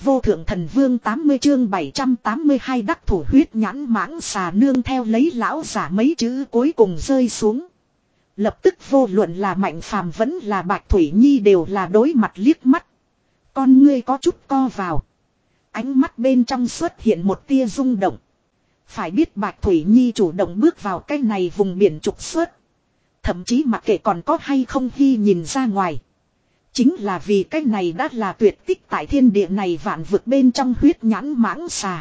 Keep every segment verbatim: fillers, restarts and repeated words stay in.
vô thượng thần vương tám mươi chương bảy trăm tám mươi hai đắc thủ huyết nhãn mãng xà nương theo lấy lão giả mấy chữ cuối cùng rơi xuống. Lập tức vô luận là Mạnh Phàm vẫn là Bạch Thủy Nhi đều là đối mặt liếc mắt. Con ngươi có chút co vào. Ánh mắt bên trong xuất hiện một tia rung động. Phải biết Bạch Thủy Nhi chủ động bước vào cái này vùng biển trục xuất. Thậm chí mặc kệ còn có hay không khi nhìn ra ngoài. Chính là vì cái này đã là tuyệt tích tại thiên địa này vạn vực bên trong huyết nhãn mãng xà.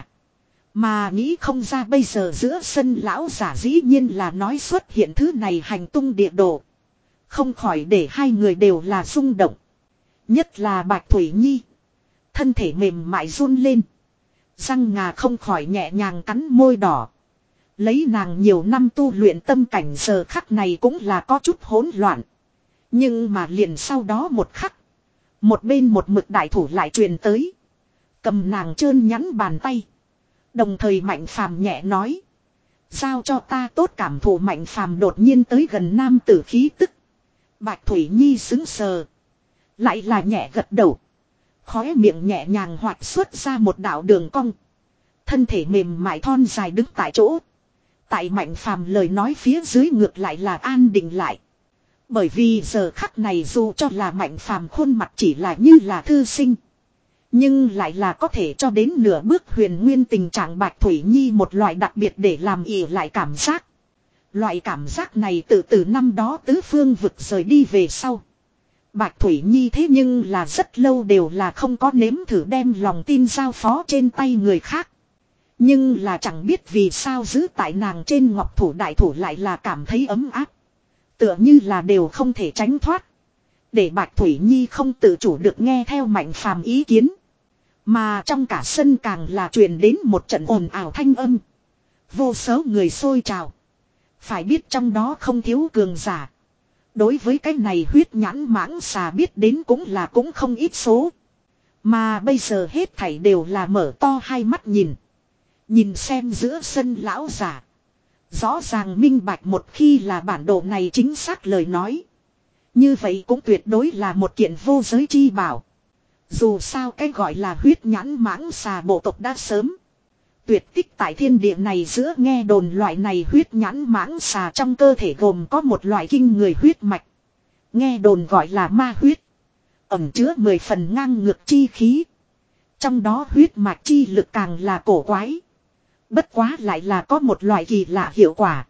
Mà nghĩ không ra bây giờ giữa sân lão giả dĩ nhiên là nói xuất hiện thứ này hành tung địa đồ. Không khỏi để hai người đều là rung động. Nhất là Bạch Thủy Nhi. Thân thể mềm mại run lên. Răng ngà không khỏi nhẹ nhàng cắn môi đỏ. Lấy nàng nhiều năm tu luyện tâm cảnh giờ khắc này cũng là có chút hỗn loạn. Nhưng mà liền sau đó một khắc. Một bên một mực đại thủ lại truyền tới. Cầm nàng trơn nhắn bàn tay. Đồng thời Mạnh Phàm nhẹ nói. Giao cho ta tốt cảm thụ Mạnh Phàm đột nhiên tới gần nam tử khí tức. Bạch Thủy Nhi xứng sờ. Lại là nhẹ gật đầu. Khóe miệng nhẹ nhàng hoạt xuất ra một đạo đường cong. Thân thể mềm mại thon dài đứng tại chỗ. Tại Mạnh Phàm lời nói phía dưới ngược lại là an định lại. Bởi vì giờ khắc này dù cho là Mạnh Phàm khuôn mặt chỉ là như là thư sinh. Nhưng lại là có thể cho đến nửa bước huyền nguyên tình trạng Bạch Thủy Nhi một loại đặc biệt để làm ỉ lại cảm giác. Loại cảm giác này từ từ năm đó tứ phương vực rời đi về sau. Bạch Thủy Nhi thế nhưng là rất lâu đều là không có nếm thử đem lòng tin giao phó trên tay người khác. Nhưng là chẳng biết vì sao giữ tại nàng trên ngọc thủ đại thủ lại là cảm thấy ấm áp. Tựa như là đều không thể tránh thoát. Để Bạch Thủy Nhi không tự chủ được nghe theo Mạnh Phàm ý kiến. Mà trong cả sân càng là truyền đến một trận ồn ào thanh âm. Vô số người xôi trào. Phải biết trong đó không thiếu cường giả. Đối với cái này huyết nhãn mãng xà biết đến cũng là cũng không ít số. Mà bây giờ hết thảy đều là mở to hai mắt nhìn. Nhìn xem giữa sân lão giả. Rõ ràng minh bạch một khi là bản đồ này chính xác lời nói. Như vậy cũng tuyệt đối là một kiện vô giới chi bảo. Dù sao cái gọi là huyết nhãn mãng xà bộ tộc đã sớm. Tuyệt tích tại thiên địa này giữa nghe đồn loại này huyết nhãn mãng xà trong cơ thể gồm có một loại kinh người huyết mạch. Nghe đồn gọi là ma huyết. Ẩm chứa mười phần ngang ngược chi khí. Trong đó huyết mạch chi lực càng là cổ quái. Bất quá lại là có một loại kỳ lạ hiệu quả.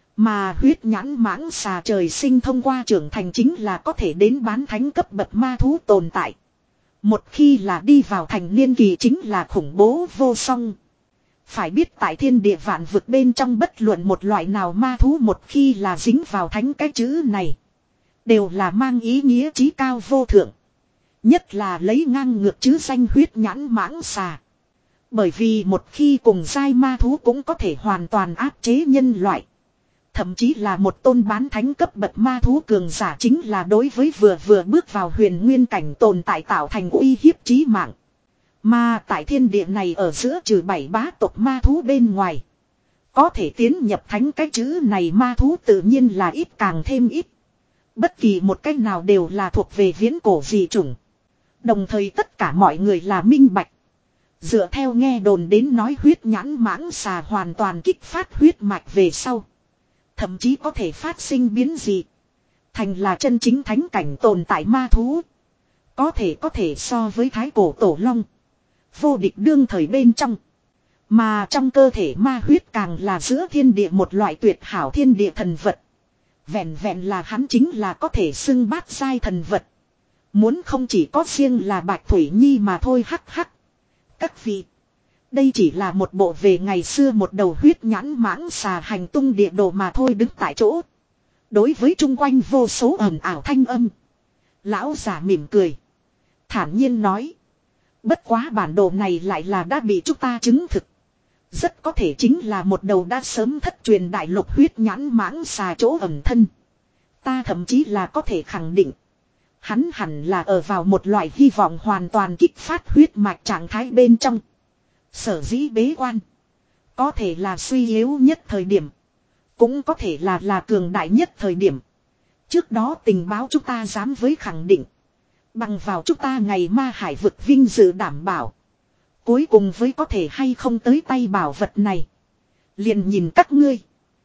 Mà huyết nhãn mãng xà trời sinh thông qua trưởng thành chính là có thể đến bán thánh cấp bậc ma thú tồn tại. Một khi là đi vào thành niên kỳ chính là khủng bố vô song. Phải biết tại thiên địa vạn vực bên trong bất luận một loại nào ma thú một khi là dính vào thánh cái chữ này. Đều là mang ý nghĩa chí cao vô thượng. Nhất là lấy ngang ngược chứ danh huyết nhãn mãng xà. Bởi vì một khi cùng giai ma thú cũng có thể hoàn toàn áp chế nhân loại. Thậm chí là một tôn bán thánh cấp bậc ma thú cường giả chính là đối với vừa vừa bước vào huyền nguyên cảnh tồn tại tạo thành uy hiếp chí mạng. Mà tại thiên địa này ở giữa trừ bảy bá tộc ma thú bên ngoài. Có thể tiến nhập thánh cái chữ này ma thú tự nhiên là ít càng thêm ít. Bất kỳ một cách nào đều là thuộc về viễn cổ dị chủng. Đồng thời tất cả mọi người là minh bạch. Dựa theo nghe đồn đến nói huyết nhãn mãng xà hoàn toàn kích phát huyết mạch về sau. Thậm chí có thể phát sinh biến dị. Thành là chân chính thánh cảnh tồn tại ma thú. Có thể có thể so với thái cổ tổ long. Vô địch đương thời bên trong. Mà trong cơ thể ma huyết càng là giữa thiên địa một loại tuyệt hảo thiên địa thần vật. Vẹn vẹn là hắn chính là có thể xưng bát giai thần vật. Muốn không chỉ có riêng là Bạch Thủy Nhi mà thôi hắc hắc. Các vị. Đây chỉ là một bộ về ngày xưa một đầu huyết nhãn mãng xà hành tung địa đồ mà thôi đứng tại chỗ. Đối với chung quanh vô số ồn ào thanh âm. Lão già mỉm cười. Thản nhiên nói. Bất quá bản đồ này lại là đã bị chúng ta chứng thực. Rất có thể chính là một đầu đã sớm thất truyền đại lục huyết nhãn mãng xà chỗ ẩn thân. Ta thậm chí là có thể khẳng định. Hắn hẳn là ở vào một loại hy vọng hoàn toàn kích phát huyết mạch trạng thái bên trong. Sở dĩ bế quan. Có thể là suy yếu nhất thời điểm. Cũng có thể là là cường đại nhất thời điểm. Trước đó tình báo chúng ta dám với khẳng định. Bằng vào chúng ta ngày ma hải vực vinh dự đảm bảo. Cuối cùng với có thể hay không tới tay bảo vật này. Liền nhìn các ngươi.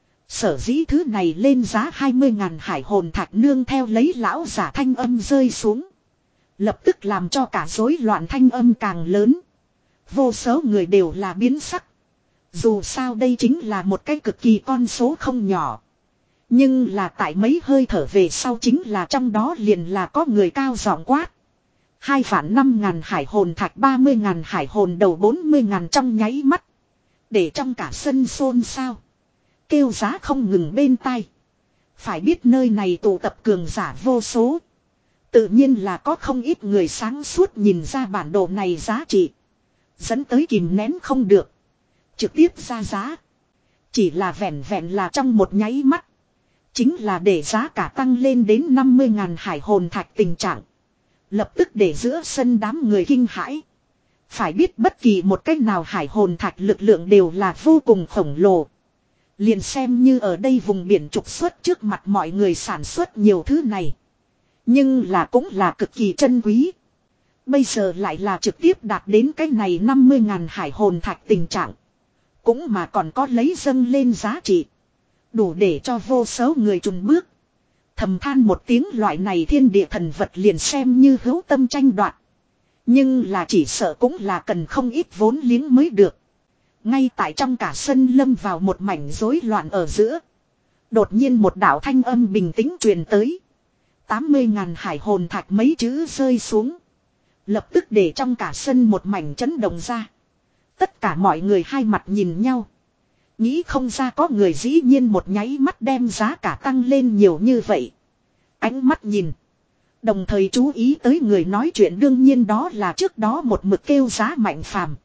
Sở dĩ thứ này lên giá hai mươi ngàn hải hồn thạch nương theo lấy lão giả thanh âm rơi xuống. Lập tức làm cho cả rối loạn thanh âm càng lớn. Vô số người đều là biến sắc. Dù sao đây chính là một cái cực kỳ con số không nhỏ. Nhưng là tại mấy hơi thở về sau chính là trong đó liền là có người cao giọng quát. Hai vạn năm ngàn hải hồn thạch ba mươi ngàn hải hồn đầu bốn mươi ngàn trong nháy mắt. Để trong cả sân xôn xao. Kêu giá không ngừng bên tai. Phải biết nơi này tụ tập cường giả vô số. Tự nhiên là có không ít người sáng suốt nhìn ra bản đồ này giá trị. Dẫn tới kìm nén không được. Trực tiếp ra giá. Chỉ là vẹn vẹn là trong một nháy mắt. Chính là để giá cả tăng lên đến năm mươi ngàn hải hồn thạch tình trạng. Lập tức để giữa sân đám người kinh hãi. Phải biết bất kỳ một cách nào hải hồn thạch lực lượng đều là vô cùng khổng lồ. Liền xem như ở đây vùng biển trục xuất trước mặt mọi người sản xuất nhiều thứ này. Nhưng là cũng là cực kỳ chân quý. Bây giờ lại là trực tiếp đạt đến cái này năm mươi ngàn hải hồn thạch tình trạng. Cũng mà còn có lấy dâng lên giá trị. Đủ để cho vô số người trùn bước. Thầm than một tiếng loại này thiên địa thần vật liền xem như hữu tâm tranh đoạt. Nhưng là chỉ sợ cũng là cần không ít vốn liếng mới được. Ngay tại trong cả sân lâm vào một mảnh rối loạn ở giữa. Đột nhiên một đạo thanh âm bình tĩnh truyền tới. tám mươi ngàn hải hồn thạch mấy chữ rơi xuống. Lập tức để trong cả sân một mảnh chấn động ra. Tất cả mọi người hai mặt nhìn nhau. Nghĩ không ra có người dĩ nhiên một nháy mắt đem giá cả tăng lên nhiều như vậy. Ánh mắt nhìn. Đồng thời chú ý tới người nói chuyện đương nhiên đó là trước đó một mực kêu giá Mạnh Phàm.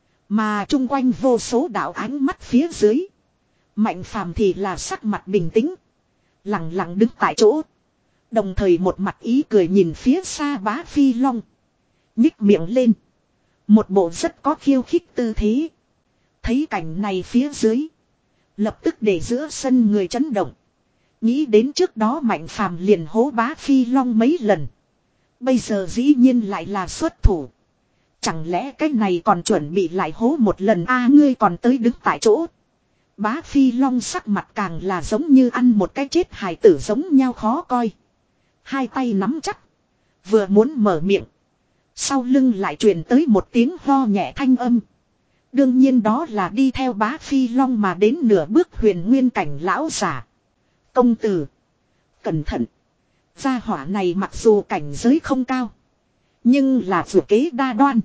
Mà chung quanh vô số đạo ánh mắt phía dưới. Mạnh Phàm thì là sắc mặt bình tĩnh. Lặng lặng đứng tại chỗ. Đồng thời một mặt ý cười nhìn phía xa Bá Phi Long. Nhích miệng lên. Một bộ rất có khiêu khích tư thế. Thấy cảnh này phía dưới. Lập tức để giữa sân người chấn động. Nghĩ đến trước đó Mạnh Phàm liền hố Bá Phi Long mấy lần. Bây giờ dĩ nhiên lại là xuất thủ. Chẳng lẽ cái này còn chuẩn bị lại hố một lần a à, ngươi còn tới đứng tại chỗ. Bá Phi Long sắc mặt càng là giống như ăn một cái chết hài tử giống nhau khó coi. Hai tay nắm chắc. Vừa muốn mở miệng. Sau lưng lại truyền tới một tiếng ho nhẹ thanh âm. Đương nhiên đó là đi theo Bá Phi Long mà đến nửa bước huyền nguyên cảnh lão giả. Công tử. Cẩn thận. Gia hỏa này mặc dù cảnh giới không cao. Nhưng là vừa kế đa đoan.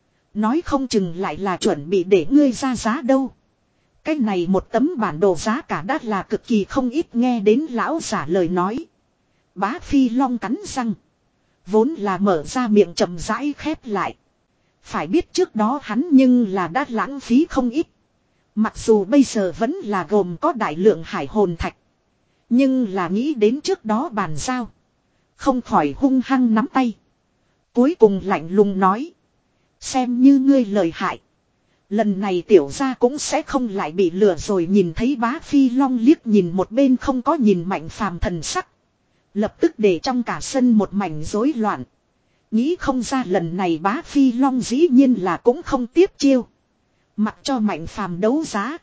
Nói không chừng lại là chuẩn bị để ngươi ra giá đâu. Cái này một tấm bản đồ giá cả đã là cực kỳ không ít nghe đến lão giả lời nói. Bá Phi Long cắn răng. Vốn là mở ra miệng chậm rãi khép lại. Phải biết trước đó hắn nhưng là đã lãng phí không ít. Mặc dù bây giờ vẫn là gồm có đại lượng hải hồn thạch. Nhưng là nghĩ đến trước đó bàn giao. Không khỏi hung hăng nắm tay. Cuối cùng lạnh lùng nói. Xem như ngươi lời hại. Lần này tiểu gia cũng sẽ không lại bị lừa rồi nhìn thấy Bá Phi Long liếc nhìn một bên không có nhìn Mạnh Phàm thần sắc. Lập tức để trong cả sân một mảnh rối loạn. Nghĩ không ra lần này Bá Phi Long dĩ nhiên là cũng không tiếp chiêu. Mặc cho Mạnh Phàm đấu giá.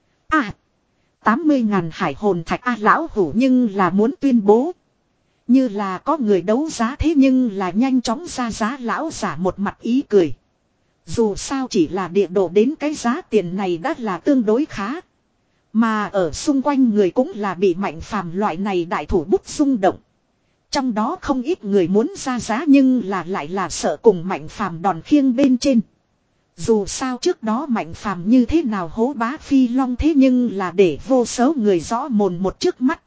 À. tám mươi ngàn hải hồn thạch a lão hủ nhưng là muốn tuyên bố. Như là có người đấu giá thế nhưng là nhanh chóng ra giá lão giả một mặt ý cười. Dù sao chỉ là địa đồ đến cái giá tiền này đã là tương đối khá. Mà ở xung quanh người cũng là bị Mạnh Phàm loại này đại thủ bút xung động. Trong đó không ít người muốn ra giá nhưng là lại là sợ cùng Mạnh Phàm đòn khiêng bên trên. Dù sao trước đó Mạnh Phàm như thế nào hố Bá Phi Long thế nhưng là để vô số người rõ mồn một trước mắt.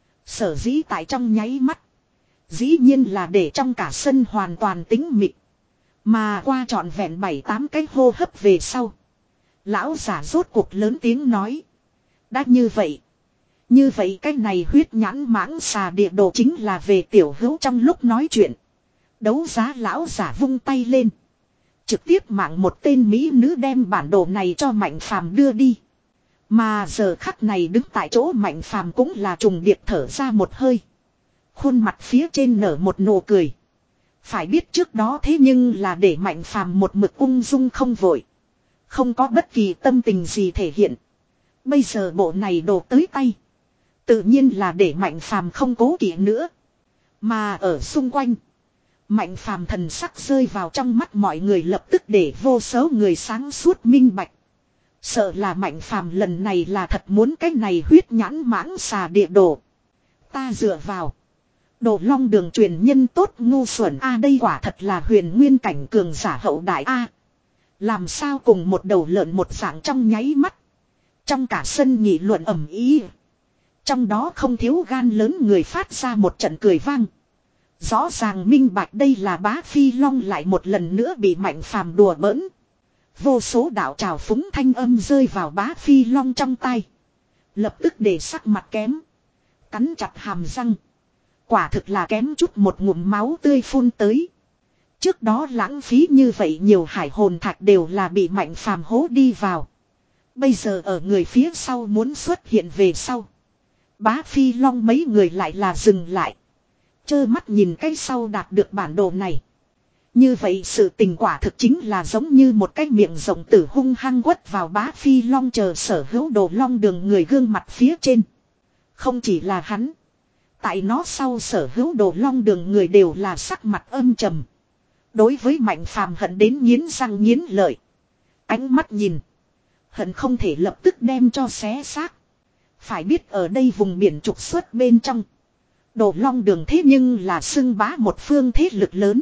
Sở dĩ tại trong nháy mắt. Dĩ nhiên là để trong cả sân hoàn toàn tĩnh mịch. Mà qua trọn vẹn bảy tám cái hô hấp về sau. Lão giả rốt cuộc lớn tiếng nói. Đã như vậy. Như vậy cái này huyết nhãn mãng xà địa đồ chính là về tiểu hữu trong lúc nói chuyện. Đấu giá lão giả vung tay lên. Trực tiếp mạng một tên mỹ nữ đem bản đồ này cho Mạnh Phàm đưa đi. Mà giờ khắc này đứng tại chỗ Mạnh Phàm cũng là trùng điệp thở ra một hơi. Khuôn mặt phía trên nở một nụ cười. Phải biết trước đó thế nhưng là để Mạnh Phàm một mực ung dung không vội. Không có bất kỳ tâm tình gì thể hiện. Bây giờ bộ này đồ tới tay. Tự nhiên là để Mạnh Phàm không cố kỵ nữa. Mà ở xung quanh. Mạnh Phàm thần sắc rơi vào trong mắt mọi người lập tức để vô số người sáng suốt minh bạch. Sợ là Mạnh Phàm lần này là thật muốn cái này huyết nhãn mãng xà địa đồ. Ta dựa vào. Đồ long đường truyền nhân tốt ngu xuẩn a đây quả thật là huyền nguyên cảnh cường giả hậu đại a. Làm sao cùng một đầu lợn một dạng trong nháy mắt. Trong cả sân nghị luận ầm ĩ. Trong đó không thiếu gan lớn người phát ra một trận cười vang. Rõ ràng minh bạch đây là bá phi long lại một lần nữa bị Mạnh Phàm đùa bỡn. Vô số đạo trào phúng thanh âm rơi vào bá phi long trong tay. Lập tức để sắc mặt kém. Cắn chặt hàm răng. Quả thực là kém chút một ngụm máu tươi phun tới. Trước đó lãng phí như vậy nhiều hải hồn thạch đều là bị Mạnh Phàm hố đi vào. Bây giờ ở người phía sau muốn xuất hiện về sau. Bá phi long mấy người lại là dừng lại. Chơ mắt nhìn cái sau đạt được bản đồ này. Như vậy sự tình quả thực chính là giống như một cái miệng rộng tử hung hăng quất vào bá phi long chờ sở hữu đồ long đường người gương mặt phía trên. Không chỉ là hắn. Tại nó sau sở hữu đồ long đường người đều là sắc mặt âm trầm. Đối với Mạnh Phàm hận đến nghiến răng nghiến lợi. Ánh mắt nhìn. Hận không thể lập tức đem cho xé xác. Phải biết ở đây vùng biển trục xuất bên trong. Đồ long đường thế nhưng là xưng bá một phương thế lực lớn.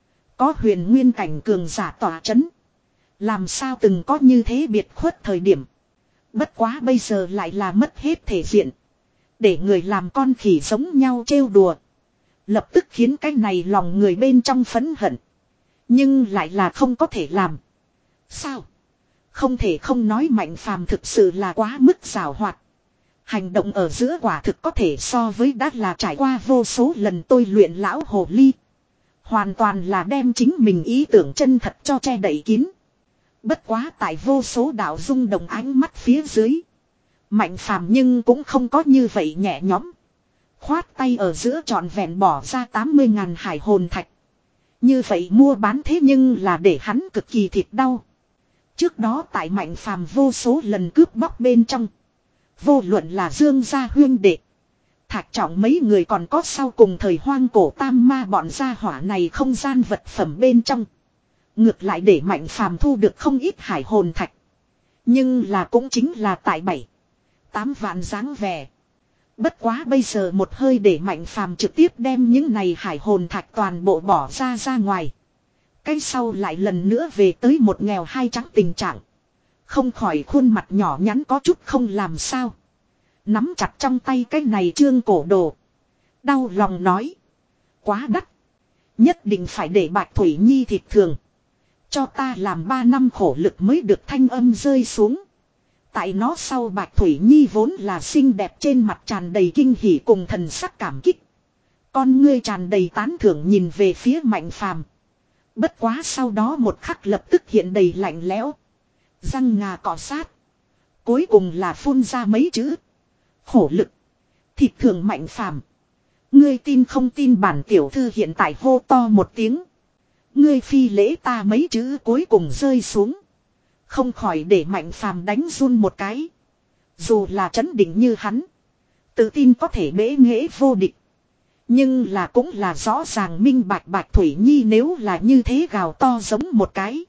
Có huyền nguyên cảnh cường giả tỏa chấn. Làm sao từng có như thế biệt khuất thời điểm. Bất quá bây giờ lại là mất hết thể diện. Để người làm con khỉ giống nhau trêu đùa. Lập tức khiến cái này lòng người bên trong phẫn hận. Nhưng lại là không có thể làm. Sao? Không thể không nói Mạnh Phàm thực sự là quá mức giảo hoạt. Hành động ở giữa quả thực có thể so với đã là trải qua vô số lần tôi luyện lão hồ ly. Hoàn toàn là đem chính mình ý tưởng chân thật cho che đậy kín. Bất quá tại vô số đạo rung động ánh mắt phía dưới. Mạnh Phàm nhưng cũng không có như vậy nhẹ nhõm. Khoát tay ở giữa trọn vẹn bỏ ra tám mươi ngàn hải hồn thạch. Như vậy mua bán thế nhưng là để hắn cực kỳ thịt đau. Trước đó tại Mạnh Phàm vô số lần cướp bóc bên trong. Vô luận là Dương gia huyên đệ. Thạch Trọng mấy người còn có sau cùng thời hoang cổ tam ma bọn gia hỏa này không gian vật phẩm bên trong. Ngược lại để Mạnh Phàm thu được không ít hải hồn thạch. Nhưng là cũng chính là tại bảy tám vạn dáng vẻ. Bất quá bây giờ một hơi để Mạnh Phàm trực tiếp đem những này hải hồn thạch toàn bộ bỏ ra ra ngoài. Cái sau lại lần nữa về tới một nghèo hai trắng tình trạng. Không khỏi khuôn mặt nhỏ nhắn có chút không làm sao. Nắm chặt trong tay cái này trương cổ đồ. Đau lòng nói. Quá đắt. Nhất định phải để Bạch Thủy Nhi thịt thường. Cho ta làm ba năm khổ lực mới được thanh âm rơi xuống. Tại nó sau Bạch Thủy Nhi vốn là xinh đẹp trên mặt tràn đầy kinh hỉ cùng thần sắc cảm kích. Con ngươi tràn đầy tán thưởng nhìn về phía Mạnh Phàm. Bất quá sau đó một khắc lập tức hiện đầy lạnh lẽo. Răng ngà cọ sát. Cuối cùng là phun ra mấy chữ. Khổ lực. Thịt thường Mạnh Phàm. Ngươi tin không tin bản tiểu thư hiện tại hô to một tiếng. Ngươi phi lễ ta mấy chữ cuối cùng rơi xuống. Không khỏi để Mạnh Phàm đánh run một cái. Dù là trấn định như hắn. Tự tin có thể bế nghệ vô địch. Nhưng là cũng là rõ ràng minh bạch Bạch Thủy Nhi nếu là như thế gào to giống một cái.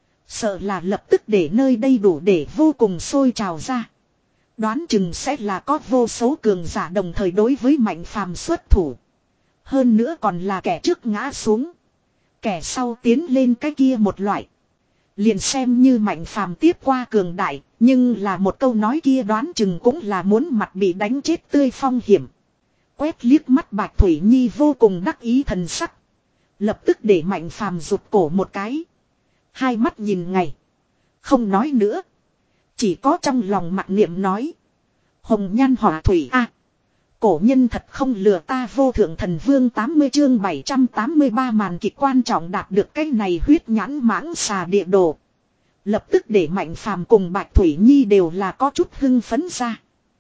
Sợ là lập tức để nơi đây đủ để vô cùng sôi trào ra. Đoán chừng sẽ là có vô số cường giả đồng thời đối với Mạnh Phàm xuất thủ. Hơn nữa còn là kẻ trước ngã xuống. Kẻ sau tiến lên cái kia một loại. Liền xem như Mạnh Phàm tiếp qua cường đại. Nhưng là một câu nói kia đoán chừng cũng là muốn mặt bị đánh chết tươi phong hiểm. Quét liếc mắt Bạch Thủy Nhi vô cùng đắc ý thần sắc. Lập tức để Mạnh Phàm rụt cổ một cái. Hai mắt nhìn ngày. Không nói nữa. Chỉ có trong lòng mặc niệm nói. Hồng nhan họa thủy a, cổ nhân thật không lừa ta vô thượng thần vương tám mươi chương bảy trăm tám mươi ba màn kịch quan trọng đạt được cái này huyết nhãn mãng xà địa đồ. Lập tức để Mạnh Phàm cùng Bạch Thủy Nhi đều là có chút hưng phấn ra.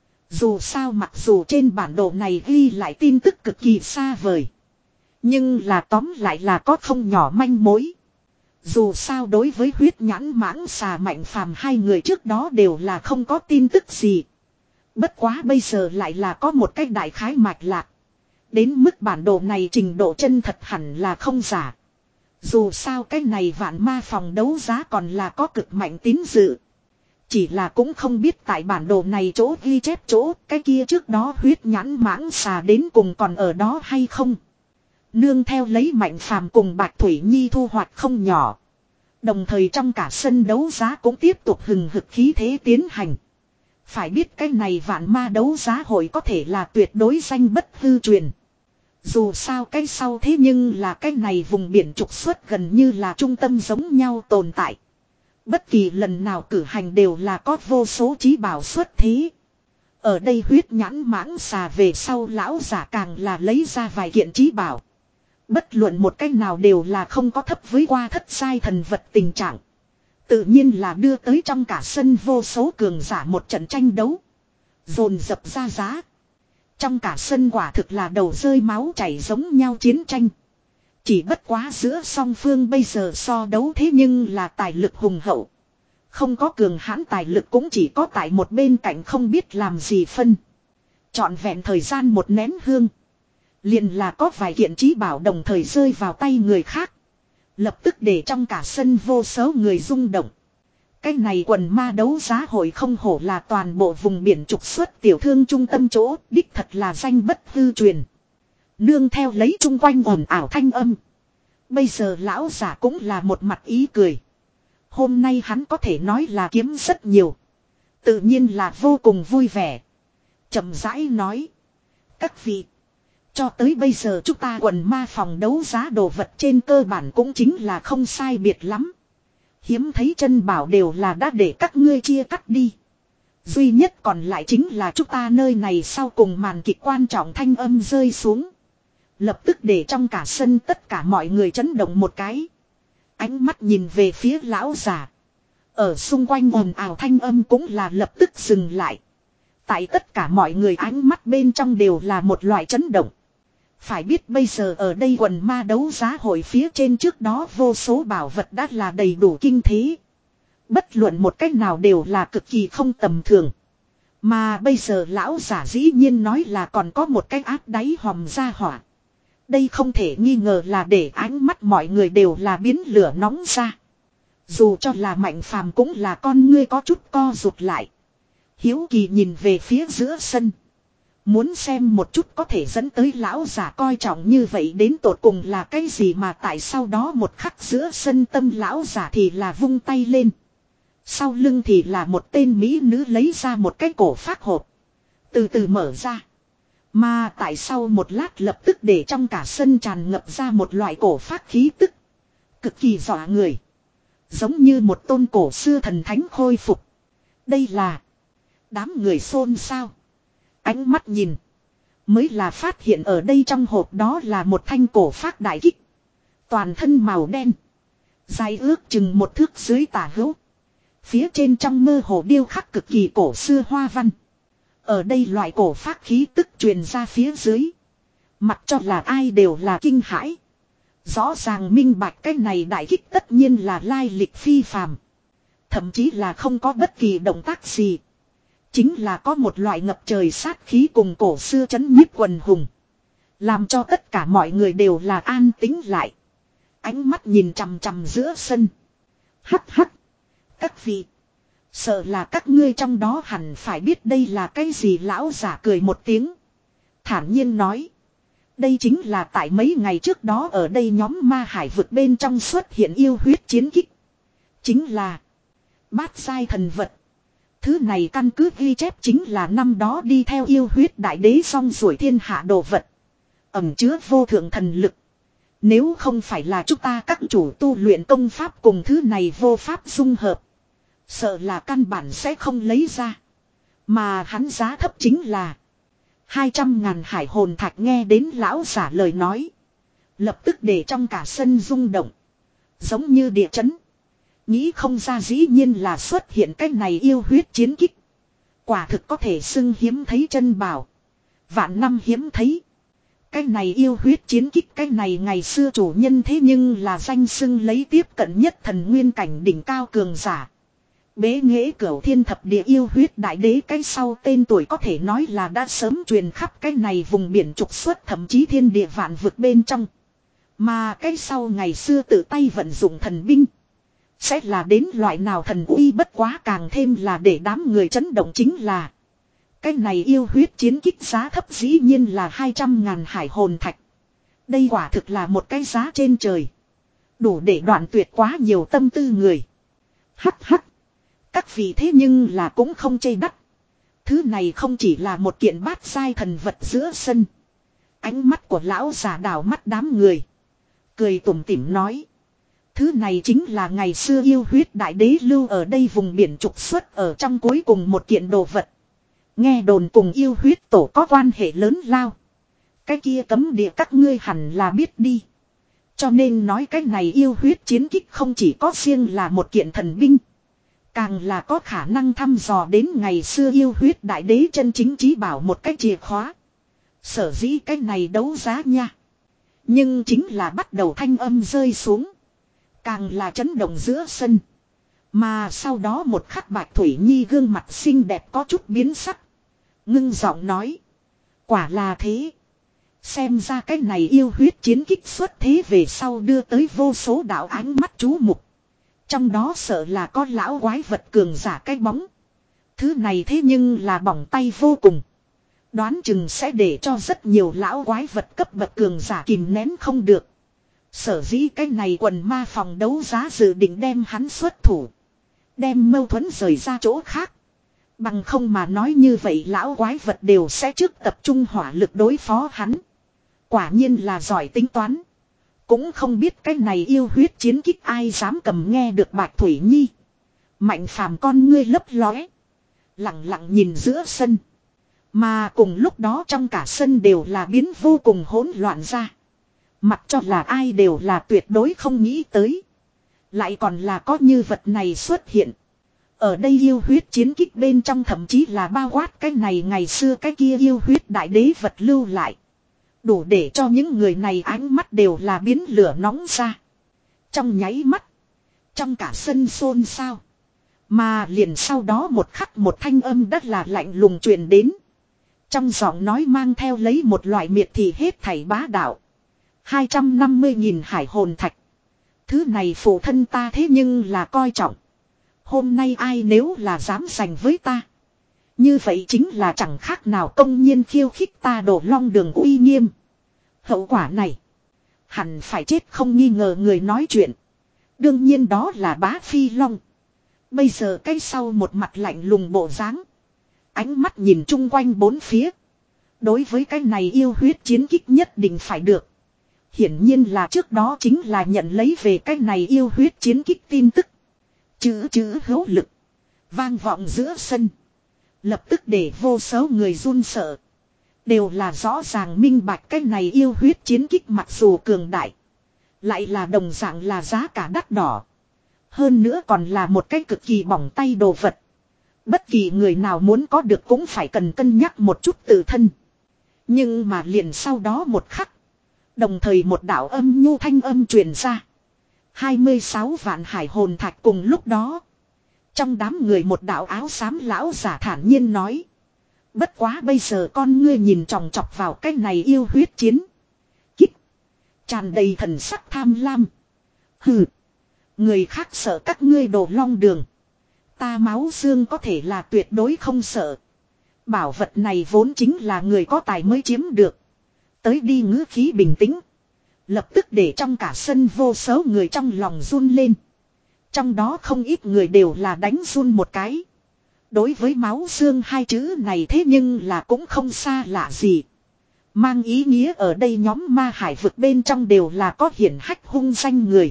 Dù sao mặc dù trên bản đồ này ghi lại tin tức cực kỳ xa vời. Nhưng là tóm lại là có không nhỏ manh mối. Dù sao đối với huyết nhãn mãng xà Mạnh Phàm hai người trước đó đều là không có tin tức gì. Bất quá bây giờ lại là có một cái đại khái mạch lạc. Đến mức bản đồ này trình độ chân thật hẳn là không giả. Dù sao cái này vạn ma phòng đấu giá còn là có cực mạnh tín dự. Chỉ là cũng không biết tại bản đồ này chỗ ghi chép chỗ cái kia trước đó huyết nhãn mãng xà đến cùng còn ở đó hay không. Nương theo lấy Mạnh Phàm cùng Bạch Thủy Nhi thu hoạch không nhỏ. Đồng thời trong cả sân đấu giá cũng tiếp tục hừng hực khí thế tiến hành. Phải biết cái này vạn ma đấu giá hội có thể là tuyệt đối danh bất hư truyền. Dù sao cái sau thế nhưng là cái này vùng biển trục xuất gần như là trung tâm giống nhau tồn tại. Bất kỳ lần nào cử hành đều là có vô số trí bảo xuất thế. Ở đây huyết nhãn mãng xà về sau lão giả càng là lấy ra vài kiện trí bảo. Bất luận một cách nào đều là không có thấp với qua thất sai thần vật tình trạng. Tự nhiên là đưa tới trong cả sân vô số cường giả một trận tranh đấu. Dồn dập ra giá. Trong cả sân quả thực là đầu rơi máu chảy giống nhau chiến tranh. Chỉ bất quá giữa song phương bây giờ so đấu thế nhưng là tài lực hùng hậu. Không có cường hãn tài lực cũng chỉ có tại một bên cạnh không biết làm gì phân. Trọn vẹn thời gian một nén hương. Liền là có vài kiện trí bảo đồng thời rơi vào tay người khác. Lập tức để trong cả sân vô số người rung động. Cái này quần ma đấu giá hội không hổ là toàn bộ vùng biển trục xuất tiểu thương trung tâm chỗ, đích thật là danh bất hư truyền. Nương theo lấy chung quanh ồn ảo thanh âm. Bây giờ lão giả cũng là một mặt ý cười. Hôm nay hắn có thể nói là kiếm rất nhiều. Tự nhiên là vô cùng vui vẻ. Chậm rãi nói. Các vị. Cho tới bây giờ chúng ta quần ma phòng đấu giá đồ vật trên cơ bản cũng chính là không sai biệt lắm. Hiếm thấy chân bảo đều là đã để các ngươi chia cắt đi. Duy nhất còn lại chính là chúng ta nơi này sau cùng màn kịch quan trọng thanh âm rơi xuống. Lập tức để trong cả sân tất cả mọi người chấn động một cái. Ánh mắt nhìn về phía lão già. Ở xung quanh ồn ào thanh âm cũng là lập tức dừng lại. Tại tất cả mọi người ánh mắt bên trong đều là một loại chấn động. Phải biết bây giờ ở đây quần ma đấu giá hội phía trên trước đó vô số bảo vật đã là đầy đủ kinh thế. Bất luận một cách nào đều là cực kỳ không tầm thường. Mà bây giờ lão giả dĩ nhiên nói là còn có một cái áp đáy hòm ra hỏa. Đây không thể nghi ngờ là để ánh mắt mọi người đều là biến lửa nóng ra. Dù cho là Mạnh Phàm cũng là con ngươi có chút co rụt lại. Hiếu kỳ nhìn về phía giữa sân. Muốn xem một chút có thể dẫn tới lão giả coi trọng như vậy đến tột cùng là cái gì mà tại sau đó một khắc giữa sân tâm lão giả thì là vung tay lên. Sau lưng thì là một tên mỹ nữ lấy ra một cái cổ phát hộp. Từ từ mở ra. Mà tại sau một lát lập tức để trong cả sân tràn ngập ra một loại cổ phát khí tức. Cực kỳ dọa người. Giống như một tôn cổ xưa thần thánh khôi phục. Đây là đám người xôn xao. Ánh mắt nhìn. Mới là phát hiện ở đây trong hộp đó là một thanh cổ phát đại kích. Toàn thân màu đen. Dài ước chừng một thước dưới tả hữu. Phía trên trong mơ hồ điêu khắc cực kỳ cổ xưa hoa văn. Ở đây loại cổ phát khí tức truyền ra phía dưới. Mặc cho là ai đều là kinh hãi. Rõ ràng minh bạch cái này đại kích tất nhiên là lai lịch phi phàm. Thậm chí là không có bất kỳ động tác gì. Chính là có một loại ngập trời sát khí cùng cổ xưa chấn nhiếp quần hùng. Làm cho tất cả mọi người đều là an tĩnh lại. Ánh mắt nhìn chằm chằm giữa sân. Hắc hắc. Các vị. Sợ là các ngươi trong đó hẳn phải biết đây là cái gì lão giả cười một tiếng. Thản nhiên nói. Đây chính là tại mấy ngày trước đó ở đây nhóm ma hải vực bên trong xuất hiện yêu huyết chiến kích. Chính là bát giai thần vật. Thứ này căn cứ ghi chép chính là năm đó đi theo yêu huyết đại đế song ruổi thiên hạ đồ vật. Ẩm chứa vô thượng thần lực. Nếu không phải là chúng ta các chủ tu luyện công pháp cùng thứ này vô pháp dung hợp. Sợ là căn bản sẽ không lấy ra. Mà hắn giá thấp chính là hai trăm ngàn hải hồn thạch. Nghe đến lão giả lời nói. Lập tức để trong cả sân rung động. Giống như địa chấn. Nghĩ không ra dĩ nhiên là xuất hiện cái này yêu huyết chiến kích. Quả thực có thể xưng hiếm thấy chân bảo. Vạn năm hiếm thấy. Cái này yêu huyết chiến kích cái này ngày xưa chủ nhân thế nhưng là danh xưng lấy tiếp cận nhất thần nguyên cảnh đỉnh cao cường giả. Bế nghệ cửu thiên thập địa yêu huyết đại đế cái sau tên tuổi có thể nói là đã sớm truyền khắp cái này vùng biển trục xuất thậm chí thiên địa vạn vực bên trong. Mà cái sau ngày xưa tự tay vận dụng thần binh. Sẽ là đến loại nào thần uy bất quá càng thêm là để đám người chấn động chính là. Cái này yêu huyết chiến kích giá thấp dĩ nhiên là hai trăm ngàn hải hồn thạch. Đây quả thực là một cái giá trên trời. Đủ để đoạn tuyệt quá nhiều tâm tư người. Hắc hắc. Các vị thế nhưng là cũng không chê đắt. Thứ này không chỉ là một kiện bát giai thần vật giữa sân. Ánh mắt của lão già đảo mắt đám người. Cười tủm tỉm nói. Thứ này chính là ngày xưa yêu huyết đại đế lưu ở đây vùng biển trục xuất ở trong cuối cùng một kiện đồ vật. Nghe đồn cùng yêu huyết tổ có quan hệ lớn lao. Cái kia cấm địa các ngươi hẳn là biết đi. Cho nên nói cái này yêu huyết chiến kích không chỉ có riêng là một kiện thần binh. Càng là có khả năng thăm dò đến ngày xưa yêu huyết đại đế chân chính trí bảo một cái chìa khóa. Sở dĩ cái này đấu giá nha. Nhưng chính là bắt đầu thanh âm rơi xuống. Càng là chấn động giữa sân. Mà sau đó một khắc Bạch Thủy Nhi gương mặt xinh đẹp có chút biến sắc. Ngưng giọng nói. Quả là thế. Xem ra cái này yêu huyết chiến kích xuất thế về sau đưa tới vô số đạo ánh mắt chú mục. Trong đó sợ là có lão quái vật cường giả cái bóng. Thứ này thế nhưng là bỏng tay vô cùng. Đoán chừng sẽ để cho rất nhiều lão quái vật cấp bậc cường giả kìm nén không được. Sở dĩ cái này quần ma phòng đấu giá dự định đem hắn xuất thủ. Đem mâu thuẫn rời ra chỗ khác. Bằng không mà nói như vậy lão quái vật đều sẽ trước tập trung hỏa lực đối phó hắn. Quả nhiên là giỏi tính toán. Cũng không biết cái này yêu huyết chiến kích ai dám cầm nghe được Bạch Thủy Nhi. Mạnh phàm con ngươi lấp lóe. Lặng lặng nhìn giữa sân. Mà cùng lúc đó trong cả sân đều là biến vô cùng hỗn loạn ra. Mặc cho là ai đều là tuyệt đối không nghĩ tới. Lại còn là có như vật này xuất hiện. Ở đây yêu huyết chiến kích bên trong thậm chí là bao quát cái này ngày xưa cái kia yêu huyết đại đế vật lưu lại. Đủ để cho những người này ánh mắt đều là biến lửa nóng ra. Trong nháy mắt. Trong cả sân xôn xao. Mà liền sau đó một khắc một thanh âm đất là lạnh lùng truyền đến. Trong giọng nói mang theo lấy một loại miệt thị hết thảy bá đạo. hai trăm năm mươi nghìn hải hồn thạch. Thứ này phụ thân ta thế nhưng là coi trọng. Hôm nay ai nếu là dám giành với ta. Như vậy chính là chẳng khác nào công nhiên khiêu khích ta đổ long đường uy nghiêm. Hậu quả này. Hẳn phải chết không nghi ngờ người nói chuyện. Đương nhiên đó là Bá Phi Long. Bây giờ cái sau một mặt lạnh lùng bộ dáng. Ánh mắt nhìn chung quanh bốn phía. Đối với cái này yêu huyết chiến kích nhất định phải được. Hiển nhiên là trước đó chính là nhận lấy về cái này yêu huyết chiến kích tin tức. Chữ chữ hữu lực. Vang vọng giữa sân. Lập tức để vô số người run sợ. Đều là rõ ràng minh bạch cái này yêu huyết chiến kích mặc dù cường đại. Lại là đồng dạng là giá cả đắt đỏ. Hơn nữa còn là một cái cực kỳ bỏng tay đồ vật. Bất kỳ người nào muốn có được cũng phải cần cân nhắc một chút tự thân. Nhưng mà liền sau đó một khắc. Đồng thời một đạo âm nhu thanh âm truyền ra. hai mươi sáu vạn hải hồn thạch cùng lúc đó. Trong đám người một đạo áo xám lão giả thản nhiên nói. Bất quá bây giờ con ngươi nhìn tròng trọc vào cái này yêu huyết chiến. Kích. Tràn đầy thần sắc tham lam. Hừ. Người khác sợ các ngươi đổ long đường. Ta máu xương có thể là tuyệt đối không sợ. Bảo vật này vốn chính là người có tài mới chiếm được. Tới đi ngữ khí bình tĩnh. Lập tức để trong cả sân vô số người trong lòng run lên. Trong đó không ít người đều là đánh run một cái. Đối với máu xương hai chữ này thế nhưng là cũng không xa lạ gì. Mang ý nghĩa ở đây nhóm ma hải vực bên trong đều là có hiển hách hung danh người.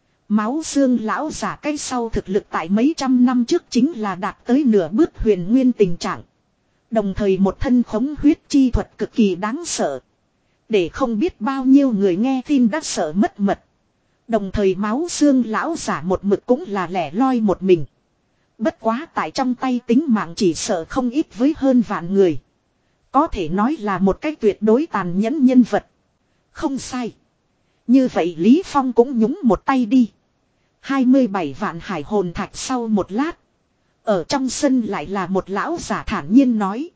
Máu xương lão giả cái sau thực lực tại mấy trăm năm trước chính là đạt tới nửa bước huyền nguyên tình trạng. Đồng thời một thân khống huyết chi thuật cực kỳ đáng sợ. Để không biết bao nhiêu người nghe tin đã sợ mất mật. Đồng thời máu xương lão giả một mực cũng là lẻ loi một mình. Bất quá tại trong tay tính mạng chỉ sợ không ít với hơn vạn người. Có thể nói là một cái tuyệt đối tàn nhẫn nhân vật. Không sai. Như vậy Lý Phong cũng nhúng một tay đi. hai mươi bảy vạn hải hồn thạch sau một lát. Ở trong sân lại là một lão giả thản nhiên nói.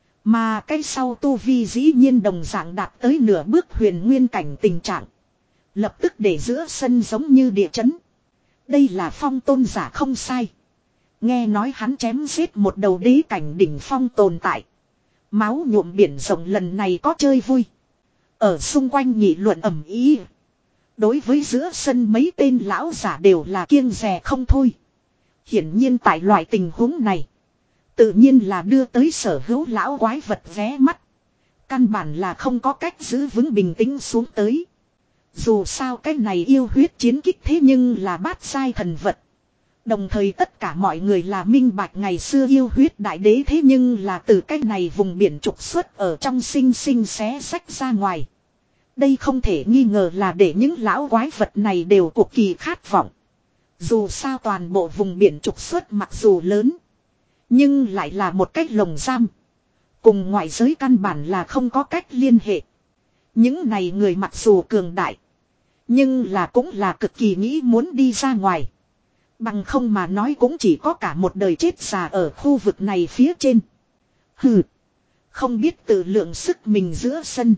Mà cái sau tu vi dĩ nhiên đồng dạng đạt tới nửa bước huyền nguyên cảnh tình trạng. Lập tức để giữa sân giống như địa chấn. Đây là Phong tôn giả không sai. Nghe nói hắn chém giết một đầu đế cảnh đỉnh phong tồn tại. Máu nhuộm biển rộng lần này có chơi vui. Ở xung quanh nghị luận ầm ĩ. Đối với giữa sân mấy tên lão giả đều là kiêng dè không thôi. Hiển nhiên tại loại tình huống này. Tự nhiên là đưa tới sở hữu lão quái vật vé mắt. Căn bản là không có cách giữ vững bình tĩnh xuống tới. Dù sao cái này yêu huyết chiến kích thế nhưng là bát sai thần vật. Đồng thời tất cả mọi người là minh bạch ngày xưa yêu huyết đại đế thế nhưng là từ cái này vùng biển trục xuất ở trong sinh sinh xé sách ra ngoài. Đây không thể nghi ngờ là để những lão quái vật này đều cực kỳ khát vọng. Dù sao toàn bộ vùng biển trục xuất mặc dù lớn. Nhưng lại là một cách lồng giam. Cùng ngoại giới căn bản là không có cách liên hệ. Những này người mặc dù cường đại. Nhưng là cũng là cực kỳ nghĩ muốn đi ra ngoài. Bằng không mà nói cũng chỉ có cả một đời chết già ở khu vực này phía trên. Hừ. Không biết tự lượng sức mình giữa sân.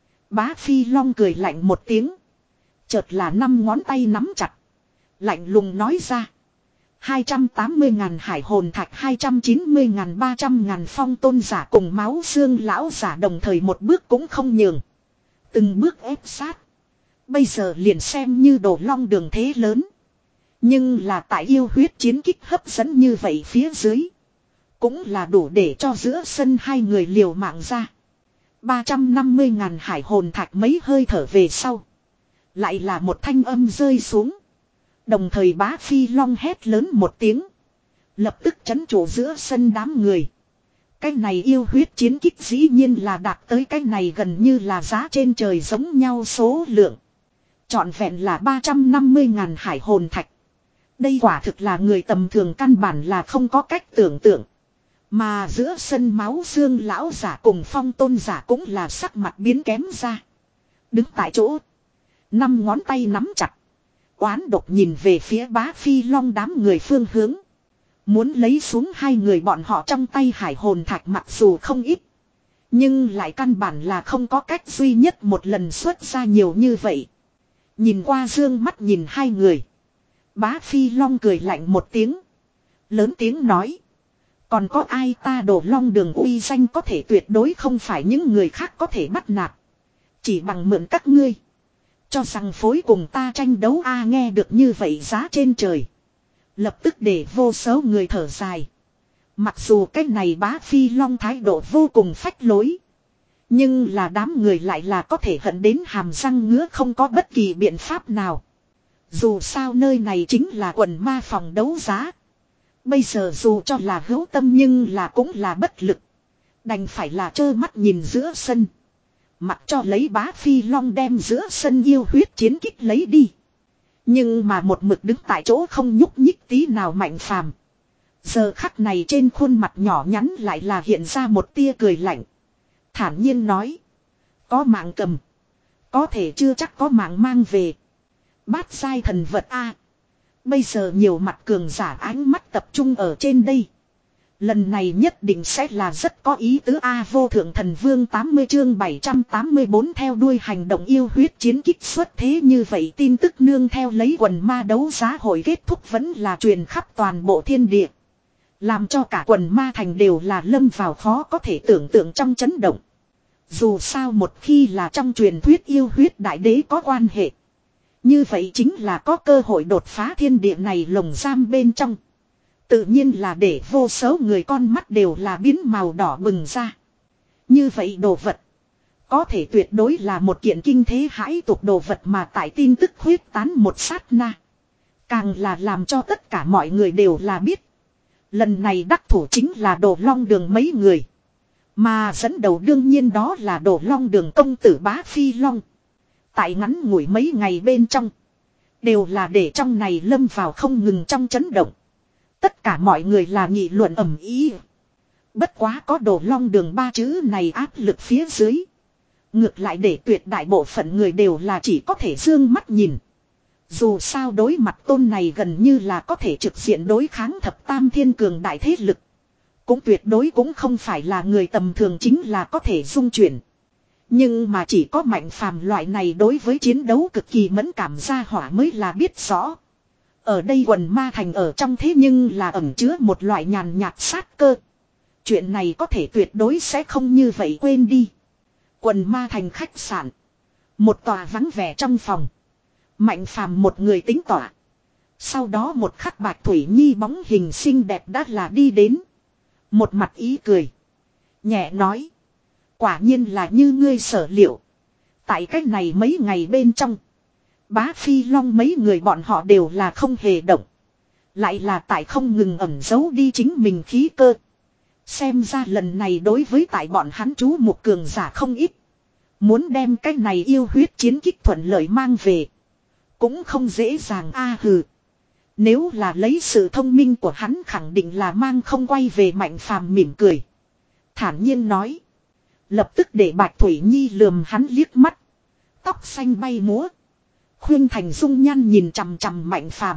Bá Phi Long cười lạnh một tiếng. Chợt là năm ngón tay nắm chặt. Lạnh lùng nói ra. hai trăm tám mươi ngàn hải hồn thạch, hai trăm chín mươi ngàn, ba trăm ngàn Phong tôn giả cùng máu xương lão giả đồng thời một bước cũng không nhường. Từng bước ép sát. Bây giờ liền xem như Đồ Long đường thế lớn. Nhưng là tại yêu huyết chiến kích hấp dẫn như vậy phía dưới. Cũng là đủ để cho giữa sân hai người liều mạng ra. ba trăm năm mươi ngàn hải hồn thạch mấy hơi thở về sau. Lại là một thanh âm rơi xuống. Đồng thời Bá Phi Long hét lớn một tiếng. Lập tức chấn trụ giữa sân đám người. Cái này yêu huyết chiến kích dĩ nhiên là đạt tới cái này gần như là giá trên trời giống nhau số lượng. Trọn vẹn là ba trăm năm mươi ngàn hải hồn thạch. Đây quả thực là người tầm thường căn bản là không có cách tưởng tượng. Mà giữa sân máu xương lão giả cùng Phong tôn giả cũng là sắc mặt biến kém ra. Đứng tại chỗ. Năm ngón tay nắm chặt. Oán độc nhìn về phía Bá Phi Long đám người phương hướng. Muốn lấy xuống hai người bọn họ trong tay hải hồn thạch mặc dù không ít. Nhưng lại căn bản là không có cách duy nhất một lần xuất ra nhiều như vậy. Nhìn qua dương mắt nhìn hai người. Bá Phi Long cười lạnh một tiếng. Lớn tiếng nói. Còn có ai ta Đồ Long đường uy danh có thể tuyệt đối không phải những người khác có thể bắt nạt. Chỉ bằng mượn các ngươi. Cho rằng phối cùng ta tranh đấu a nghe được như vậy giá trên trời. Lập tức để vô số người thở dài. Mặc dù cái này Bá Phi Long thái độ vô cùng phách lối. Nhưng là đám người lại là có thể hận đến hàm răng ngứa không có bất kỳ biện pháp nào. Dù sao nơi này chính là quần ma phòng đấu giá. Bây giờ dù cho là hữu tâm nhưng là cũng là bất lực. Đành phải là trơ mắt nhìn giữa sân. Mặc cho lấy Bá Phi Long đem giữa sân yêu huyết chiến kích lấy đi. Nhưng mà một mực đứng tại chỗ không nhúc nhích tí nào Mạnh Phàm. Giờ khắc này trên khuôn mặt nhỏ nhắn lại là hiện ra một tia cười lạnh. Thản nhiên nói. Có mạng cầm. Có thể chưa chắc có mạng mang về. Bát sai thần vật a. Bây giờ nhiều mặt cường giả ánh mắt tập trung ở trên đây. Lần này nhất định sẽ là rất có ý tứ A vô thượng thần vương tám mươi chương bảy trăm tám mươi bốn theo đuôi hành động yêu huyết chiến kích xuất thế như vậy tin tức nương theo lấy quần ma đấu giá hội kết thúc vẫn là truyền khắp toàn bộ thiên địa. Làm cho cả quần ma thành đều là lâm vào khó có thể tưởng tượng trong chấn động. Dù sao một khi là trong truyền thuyết yêu huyết đại đế có quan hệ. Như vậy chính là có cơ hội đột phá thiên địa này lồng giam bên trong. Tự nhiên là để vô số người con mắt đều là biến màu đỏ bừng ra. Như vậy đồ vật. Có thể tuyệt đối là một kiện kinh thế hãi tục đồ vật mà tại tin tức huyết tán một sát na. Càng là làm cho tất cả mọi người đều là biết. Lần này đắc thủ chính là Đồ Long đường mấy người. Mà dẫn đầu đương nhiên đó là Đồ Long đường công tử Bá Phi Long. Tại ngắn ngủi mấy ngày bên trong. Đều là để trong này lâm vào không ngừng trong chấn động. Tất cả mọi người là nghị luận ầm ý. Bất quá có Đồ Long Đường ba chữ này áp lực phía dưới. Ngược lại để tuyệt đại bộ phận người đều là chỉ có thể dương mắt nhìn. Dù sao đối mặt tôn này gần như là có thể trực diện đối kháng thập tam thiên cường đại thế lực. Cũng tuyệt đối cũng không phải là người tầm thường chính là có thể dung chuyển. Nhưng mà chỉ có Mạnh Phàm loại này đối với chiến đấu cực kỳ mẫn cảm gia hỏa mới là biết rõ. Ở đây quần ma thành ở trong thế nhưng là ẩn chứa một loại nhàn nhạt sát cơ. Chuyện này có thể tuyệt đối sẽ không như vậy quên đi. Quần ma thành khách sạn. Một tòa vắng vẻ trong phòng. Mạnh Phàm một người tính tỏa. Sau đó một khắc Bạch Thủy Nhi bóng hình xinh đẹp đã là đi đến. Một mặt ý cười. Nhẹ nói. Quả nhiên là như ngươi sở liệu. Tại cách này mấy ngày bên trong. Bá Phi Long mấy người bọn họ đều là không hề động. Lại là tại không ngừng ẩn giấu đi chính mình khí cơ. Xem ra lần này đối với tại bọn hắn chú một cường giả không ít. Muốn đem cái này yêu huyết chiến kích thuận lợi mang về. Cũng không dễ dàng a hừ. Nếu là lấy sự thông minh của hắn khẳng định là mang không quay về. Mạnh Phàm mỉm cười. Thản nhiên nói. Lập tức để Bạch Thủy Nhi lườm hắn liếc mắt. Tóc xanh bay múa. Khuyên Thành dung nhan nhìn chằm chằm Mạnh Phàm.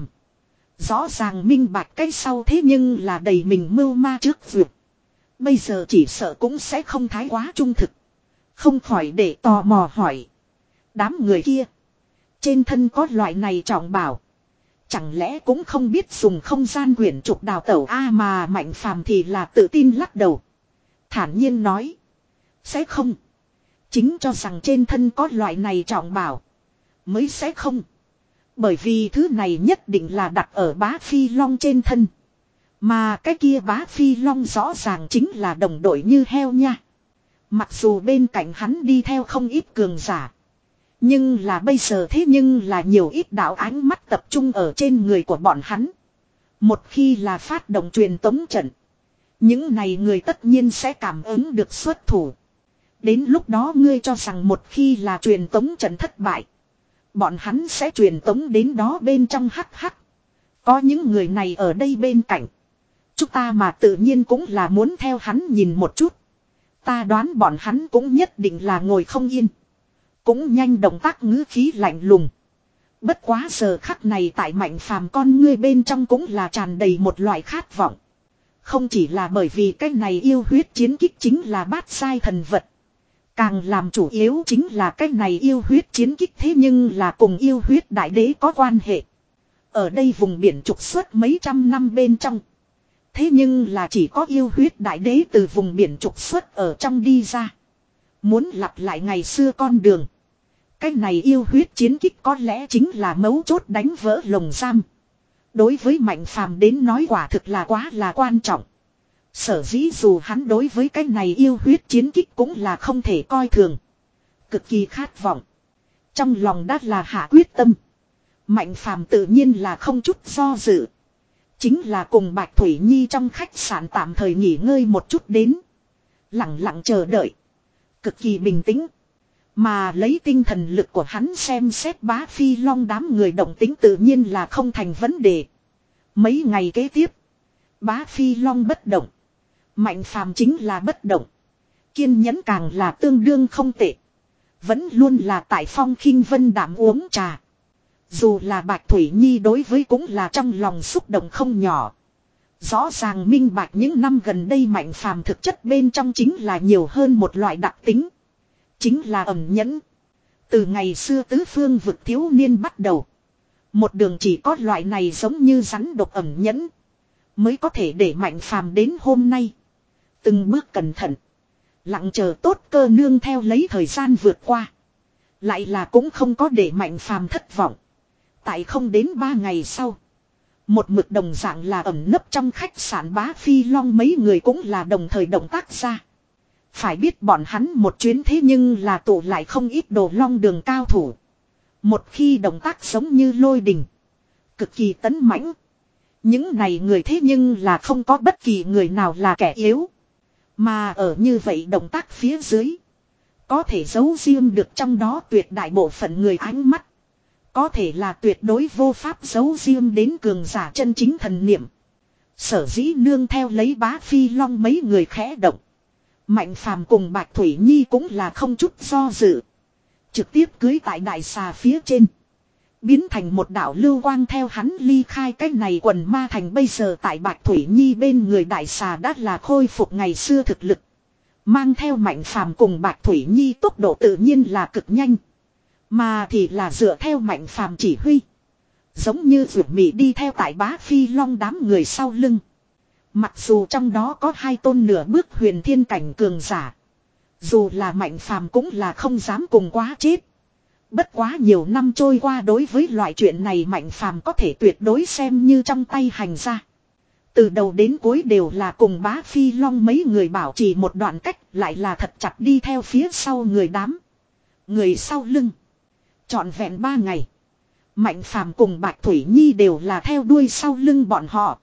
Rõ ràng minh bạch cái sau thế nhưng là đầy mình mưu ma trước vượt. Bây giờ chỉ sợ cũng sẽ không thái quá trung thực. Không khỏi để tò mò hỏi. Đám người kia. Trên thân có loại này trọng bảo. Chẳng lẽ cũng không biết dùng không gian quyển trục đào tẩu a mà Mạnh Phàm thì là tự tin lắc đầu. Thản nhiên nói. Sẽ không. Chính cho rằng trên thân có loại này trọng bảo. Mới sẽ không. Bởi vì thứ này nhất định là đặt ở Bá Phi Long trên thân. Mà cái kia Bá Phi Long rõ ràng chính là đồng đội như heo nha. Mặc dù bên cạnh hắn đi theo không ít cường giả. Nhưng là bây giờ thế nhưng là nhiều ít đạo ánh mắt tập trung ở trên người của bọn hắn. Một khi là phát động truyền tống trận. Những này người tất nhiên sẽ cảm ứng được xuất thủ. Đến lúc đó ngươi cho rằng một khi là truyền tống trận thất bại. Bọn hắn sẽ truyền tống đến đó bên trong hắc hắc. Có những người này ở đây bên cạnh. Chúng ta mà tự nhiên cũng là muốn theo hắn nhìn một chút. Ta đoán bọn hắn cũng nhất định là ngồi không yên. Cũng nhanh động tác ngữ khí lạnh lùng. Bất quá giờ khắc này tại Mạnh Phàm con ngươi bên trong cũng là tràn đầy một loại khát vọng. Không chỉ là bởi vì cái này yêu huyết chiến kích chính là bát sai thần vật. Càng làm chủ yếu chính là cái này yêu huyết chiến kích thế nhưng là cùng yêu huyết đại đế có quan hệ. Ở đây vùng biển trục xuất mấy trăm năm bên trong. Thế nhưng là chỉ có yêu huyết đại đế từ vùng biển trục xuất ở trong đi ra. Muốn lặp lại ngày xưa con đường. Cái này yêu huyết chiến kích có lẽ chính là mấu chốt đánh vỡ lồng giam. Đối với Mạnh Phàm đến nói quả thực là quá là quan trọng. Sở dĩ dù hắn đối với cái này yêu huyết chiến kích cũng là không thể coi thường. Cực kỳ khát vọng. Trong lòng đã là hạ quyết tâm. Mạnh Phàm tự nhiên là không chút do dự. Chính là cùng Bạch Thủy Nhi trong khách sạn tạm thời nghỉ ngơi một chút đến. Lặng lặng chờ đợi. Cực kỳ bình tĩnh. Mà lấy tinh thần lực của hắn xem xét Bá Phi Long đám người động tính tự nhiên là không thành vấn đề. Mấy ngày kế tiếp. Bá Phi Long bất động. Mạnh Phàm chính là bất động. Kiên nhẫn càng là tương đương không tệ. Vẫn luôn là tại Phong Khinh Vân Đạm uống trà. Dù là Bạch Thủy Nhi đối với cũng là trong lòng xúc động không nhỏ. Rõ ràng minh bạch những năm gần đây Mạnh Phàm thực chất bên trong chính là nhiều hơn một loại đặc tính. Chính là ẩn nhẫn. Từ ngày xưa tứ phương vực thiếu niên bắt đầu. Một đường chỉ có loại này giống như rắn độc ẩn nhẫn. Mới có thể để Mạnh Phàm đến hôm nay. Từng bước cẩn thận. Lặng chờ tốt cơ nương theo lấy thời gian vượt qua. Lại là cũng không có để Mạnh Phàm thất vọng. Tại không đến ba ngày sau. Một mực đồng dạng là ẩn nấp trong khách sạn Bá Phi Long mấy người cũng là đồng thời động tác ra. Phải biết bọn hắn một chuyến thế nhưng là tụ lại không ít Đồ Long Đường cao thủ. Một khi động tác giống như lôi đình. Cực kỳ tấn mãnh. Những này người thế nhưng là không có bất kỳ người nào là kẻ yếu. Mà ở như vậy động tác phía dưới. Có thể giấu riêng được trong đó tuyệt đại bộ phận người ánh mắt. Có thể là tuyệt đối vô pháp giấu riêng đến cường giả chân chính thần niệm. Sở dĩ nương theo lấy Bá Phi Long mấy người khẽ động. Mạnh Phàm cùng Bạch Thủy Nhi cũng là không chút do dự. Trực tiếp cưới tại đại xà phía trên. Biến thành một đạo lưu quang theo hắn ly khai cái này quần ma thành. Bây giờ tại Bạch Thủy Nhi bên người đại xà đã là khôi phục ngày xưa thực lực. Mang theo Mạnh Phàm cùng Bạch Thủy Nhi tốc độ tự nhiên là cực nhanh. Mà thì là dựa theo Mạnh Phàm chỉ huy. Giống như vượt mị đi theo tại Bá Phi Long đám người sau lưng. Mặc dù trong đó có hai tôn nửa bước huyền thiên cảnh cường giả. Dù là Mạnh Phàm cũng là không dám cùng quá chết. Bất quá nhiều năm trôi qua đối với loại chuyện này Mạnh Phàm có thể tuyệt đối xem như trong tay hành ra. Từ đầu đến cuối đều là cùng Bá Phi Long mấy người bảo trì một đoạn cách, lại là thật chặt đi theo phía sau người đám. Người sau lưng. Trọn vẹn ba ngày. Mạnh Phàm cùng Bạch Thủy Nhi đều là theo đuôi sau lưng bọn họ.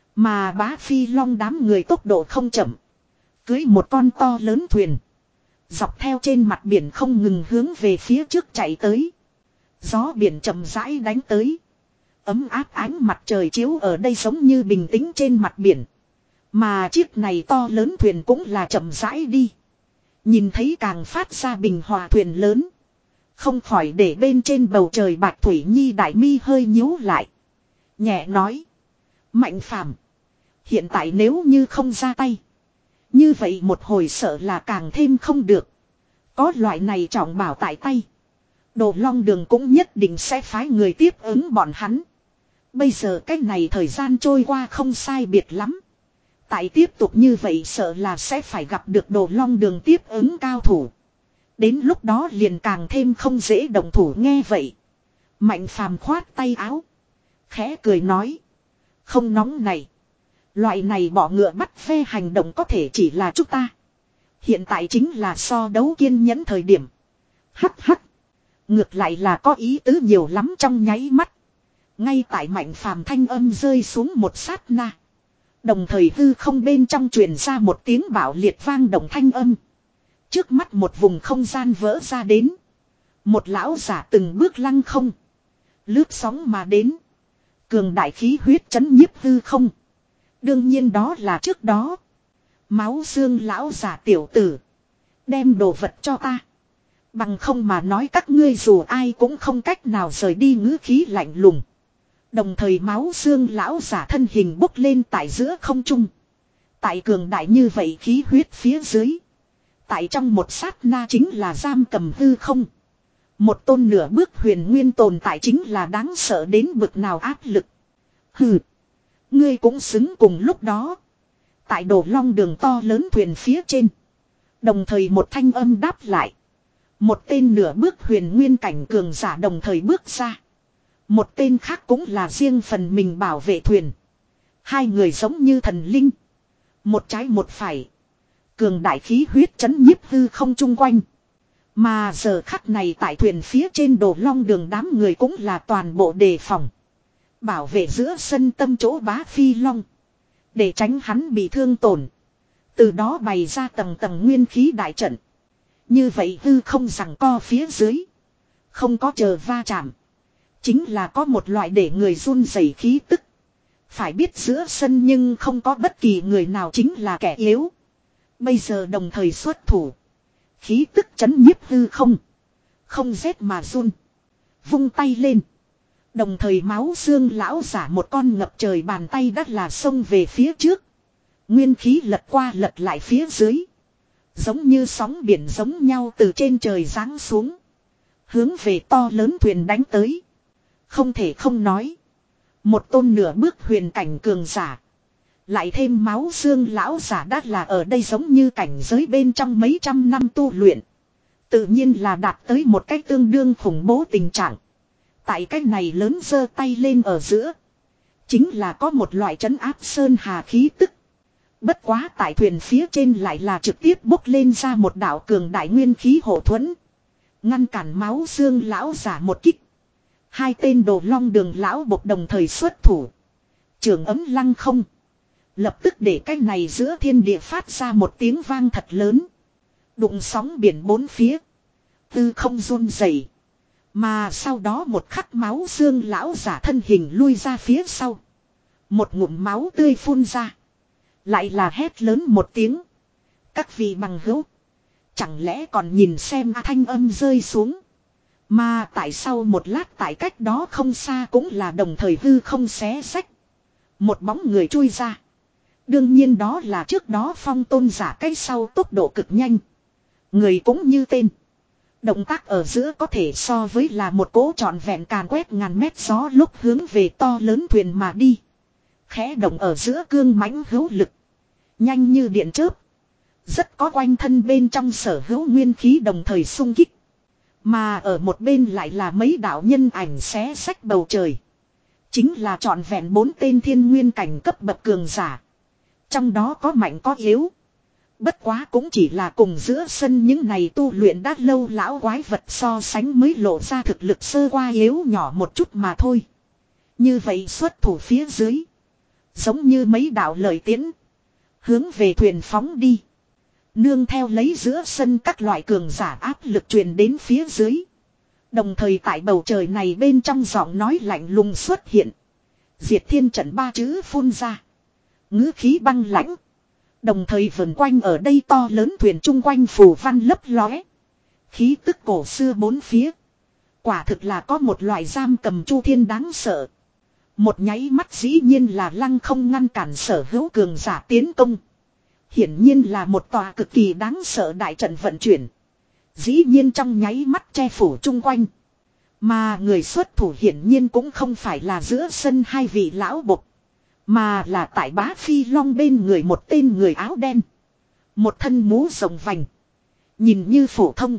Mà Bá Phi Long đám người tốc độ không chậm. Cưới một con to lớn thuyền. Dọc theo trên mặt biển không ngừng hướng về phía trước chạy tới. Gió biển chậm rãi đánh tới. Ấm áp ánh mặt trời chiếu ở đây giống như bình tĩnh trên mặt biển. Mà chiếc này to lớn thuyền cũng là chậm rãi đi. Nhìn thấy càng phát ra bình hòa thuyền lớn. Không khỏi để bên trên bầu trời Bạch Thủy Nhi đại mi hơi nhíu lại. Nhẹ nói. Mạnh Phàm, hiện tại nếu như không ra tay. Như vậy một hồi sợ là càng thêm không được. Có loại này trọng bảo tại tay. Đồ Long Đường cũng nhất định sẽ phái người tiếp ứng bọn hắn. Bây giờ cách này thời gian trôi qua không sai biệt lắm. Tại tiếp tục như vậy sợ là sẽ phải gặp được Đồ Long Đường tiếp ứng cao thủ. Đến lúc đó liền càng thêm không dễ động thủ nghe vậy. Mạnh Phàm khoát tay áo. Khẽ cười nói. Không nóng này. Loại này bỏ ngựa bắt ve hành động có thể chỉ là chúng ta. Hiện tại chính là so đấu kiên nhẫn thời điểm. Hắc hắc. Ngược lại là có ý tứ nhiều lắm trong nháy mắt. Ngay tại Mạnh Phàm thanh âm rơi xuống một sát na. Đồng thời hư không bên trong truyền ra một tiếng bạo liệt vang động thanh âm. Trước mắt một vùng không gian vỡ ra đến. Một lão giả từng bước lăng không. Lướt sóng mà đến. Cường đại khí huyết chấn nhiếp hư không. Đương nhiên đó là trước đó. Máu xương lão giả tiểu tử. Đem đồ vật cho ta. Bằng không mà nói các ngươi dù ai cũng không cách nào rời đi ngữ khí lạnh lùng. Đồng thời máu xương lão giả thân hình bốc lên tại giữa không trung. Tại cường đại như vậy khí huyết phía dưới. Tại trong một sát na chính là giam cầm hư không. Một tôn nửa bước huyền nguyên tồn tại chính là đáng sợ đến bực nào áp lực. Hừ. Ngươi cũng xứng cùng lúc đó. Tại Đồ Long Đường to lớn thuyền phía trên. Đồng thời một thanh âm đáp lại. Một tên nửa bước huyền nguyên cảnh cường giả đồng thời bước ra. Một tên khác cũng là riêng phần mình bảo vệ thuyền. Hai người giống như thần linh. Một trái một phải. Cường đại khí huyết chấn nhiếp hư không chung quanh. Mà giờ khắc này tại thuyền phía trên Đồ Long Đường đám người cũng là toàn bộ đề phòng. Bảo vệ giữa sân tâm chỗ Bá Phi Long. Để tránh hắn bị thương tổn. Từ đó bày ra tầng tầng nguyên khí đại trận. Như vậy hư không rằng co phía dưới. Không có chờ va chạm. Chính là có một loại để người run rẩy khí tức. Phải biết giữa sân nhưng không có bất kỳ người nào chính là kẻ yếu. Bây giờ đồng thời xuất thủ. Khí tức chấn nhiếp hư không. Không rét mà run. Vung tay lên. Đồng thời máu xương lão giả một con ngập trời bàn tay đắt là xông về phía trước. Nguyên khí lật qua lật lại phía dưới. Giống như sóng biển giống nhau từ trên trời giáng xuống. Hướng về to lớn thuyền đánh tới. Không thể không nói. Một tôn nửa bước huyền cảnh cường giả. Lại thêm máu xương lão giả đắt là ở đây giống như cảnh giới bên trong mấy trăm năm tu luyện. Tự nhiên là đạt tới một cách tương đương khủng bố tình trạng. Tại cách này lớn giơ tay lên ở giữa. Chính là có một loại trấn áp sơn hà khí tức. Bất quá tại thuyền phía trên lại là trực tiếp bốc lên ra một đạo cường đại nguyên khí hộ thuẫn. Ngăn cản máu xương lão giả một kích. Hai tên Đồ Long Đường lão bộc đồng thời xuất thủ. Trường ấm lăng không. Lập tức để cái này giữa thiên địa phát ra một tiếng vang thật lớn. Đụng sóng biển bốn phía. Tư không run rẩy. Mà sau đó một khắc máu xương lão giả thân hình lui ra phía sau. Một ngụm máu tươi phun ra. Lại là hét lớn một tiếng. Các vị bằng hữu. Chẳng lẽ còn nhìn xem A thanh âm rơi xuống. Mà tại sao một lát tại cách đó không xa cũng là đồng thời hư không xé sách. Một bóng người chui ra. Đương nhiên đó là trước đó phong tôn giả cái sau tốc độ cực nhanh. Người cũng như tên. Động tác ở giữa có thể so với là một cỗ trọn vẹn càn quét ngàn mét gió lúc hướng về to lớn thuyền mà đi. Khẽ động ở giữa cương mãnh hữu lực. Nhanh như điện chớp. Rất có quanh thân bên trong sở hữu nguyên khí đồng thời xung kích. Mà ở một bên lại là mấy đạo nhân ảnh xé sách bầu trời. Chính là trọn vẹn bốn tên thiên nguyên cảnh cấp bậc cường giả. Trong đó có mạnh có yếu. Bất quá cũng chỉ là cùng giữa sân những này tu luyện đã lâu lão quái vật so sánh mới lộ ra thực lực sơ qua yếu nhỏ một chút mà thôi. Như vậy xuất thủ phía dưới. Giống như mấy đạo lợi tiến. Hướng về thuyền phóng đi. Nương theo lấy giữa sân các loại cường giả áp lực truyền đến phía dưới. Đồng thời tại bầu trời này bên trong giọng nói lạnh lùng xuất hiện. Diệt thiên trận ba chữ phun ra. Ngữ khí băng lãnh. Đồng thời vần quanh ở đây to lớn thuyền chung quanh phù văn lấp lóe. Khí tức cổ xưa bốn phía. Quả thực là có một loại giam cầm chu thiên đáng sợ. Một nháy mắt dĩ nhiên là lăng không ngăn cản sở hữu cường giả tiến công. Hiển nhiên là một tòa cực kỳ đáng sợ đại trận vận chuyển. Dĩ nhiên trong nháy mắt che phủ chung quanh. Mà người xuất thủ hiển nhiên cũng không phải là giữa sân hai vị lão bộc. Mà là tại Bá Phi Long bên người một tên người áo đen. Một thân mũ rồng vành. Nhìn như phổ thông.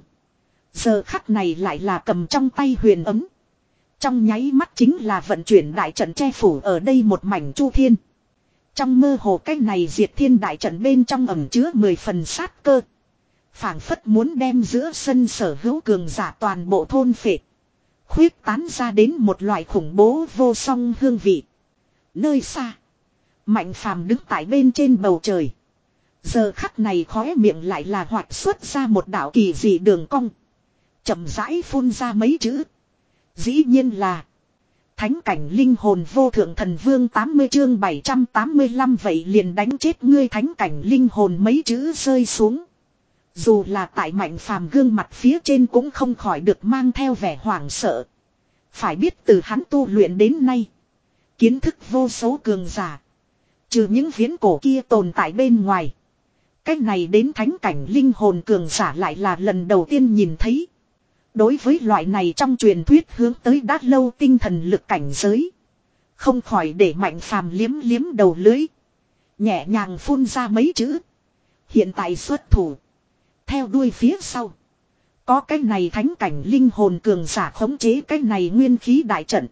Giờ khắc này lại là cầm trong tay huyền ấm. Trong nháy mắt chính là vận chuyển đại trận che phủ ở đây một mảnh chu thiên. Trong mơ hồ cái này diệt thiên đại trận bên trong ẩm chứa mười phần sát cơ. Phảng phất muốn đem giữa sân sở hữu cường giả toàn bộ thôn phệ. Khuyết tán ra đến một loại khủng bố vô song hương vị. Nơi xa. Mạnh phàm đứng tại bên trên bầu trời. Giờ khắc này khóe miệng lại là hoạt xuất ra một đạo kỳ dị đường cong. Chậm rãi phun ra mấy chữ. Dĩ nhiên là. Thánh cảnh linh hồn vô thượng thần vương tám mươi chương bảy trăm tám mươi lăm vậy liền đánh chết ngươi thánh cảnh linh hồn mấy chữ rơi xuống. Dù là tại mạnh phàm gương mặt phía trên cũng không khỏi được mang theo vẻ hoảng sợ. Phải biết từ hắn tu luyện đến nay. Kiến thức vô số cường giả. Trừ những viễn cổ kia tồn tại bên ngoài. Cách này đến thánh cảnh linh hồn cường giả lại là lần đầu tiên nhìn thấy. Đối với loại này trong truyền thuyết hướng tới đã lâu tinh thần lực cảnh giới. Không khỏi để mạnh phàm liếm liếm đầu lưới. Nhẹ nhàng phun ra mấy chữ. Hiện tại xuất thủ. Theo đuôi phía sau. Có cái này thánh cảnh linh hồn cường giả khống chế cái này nguyên khí đại trận.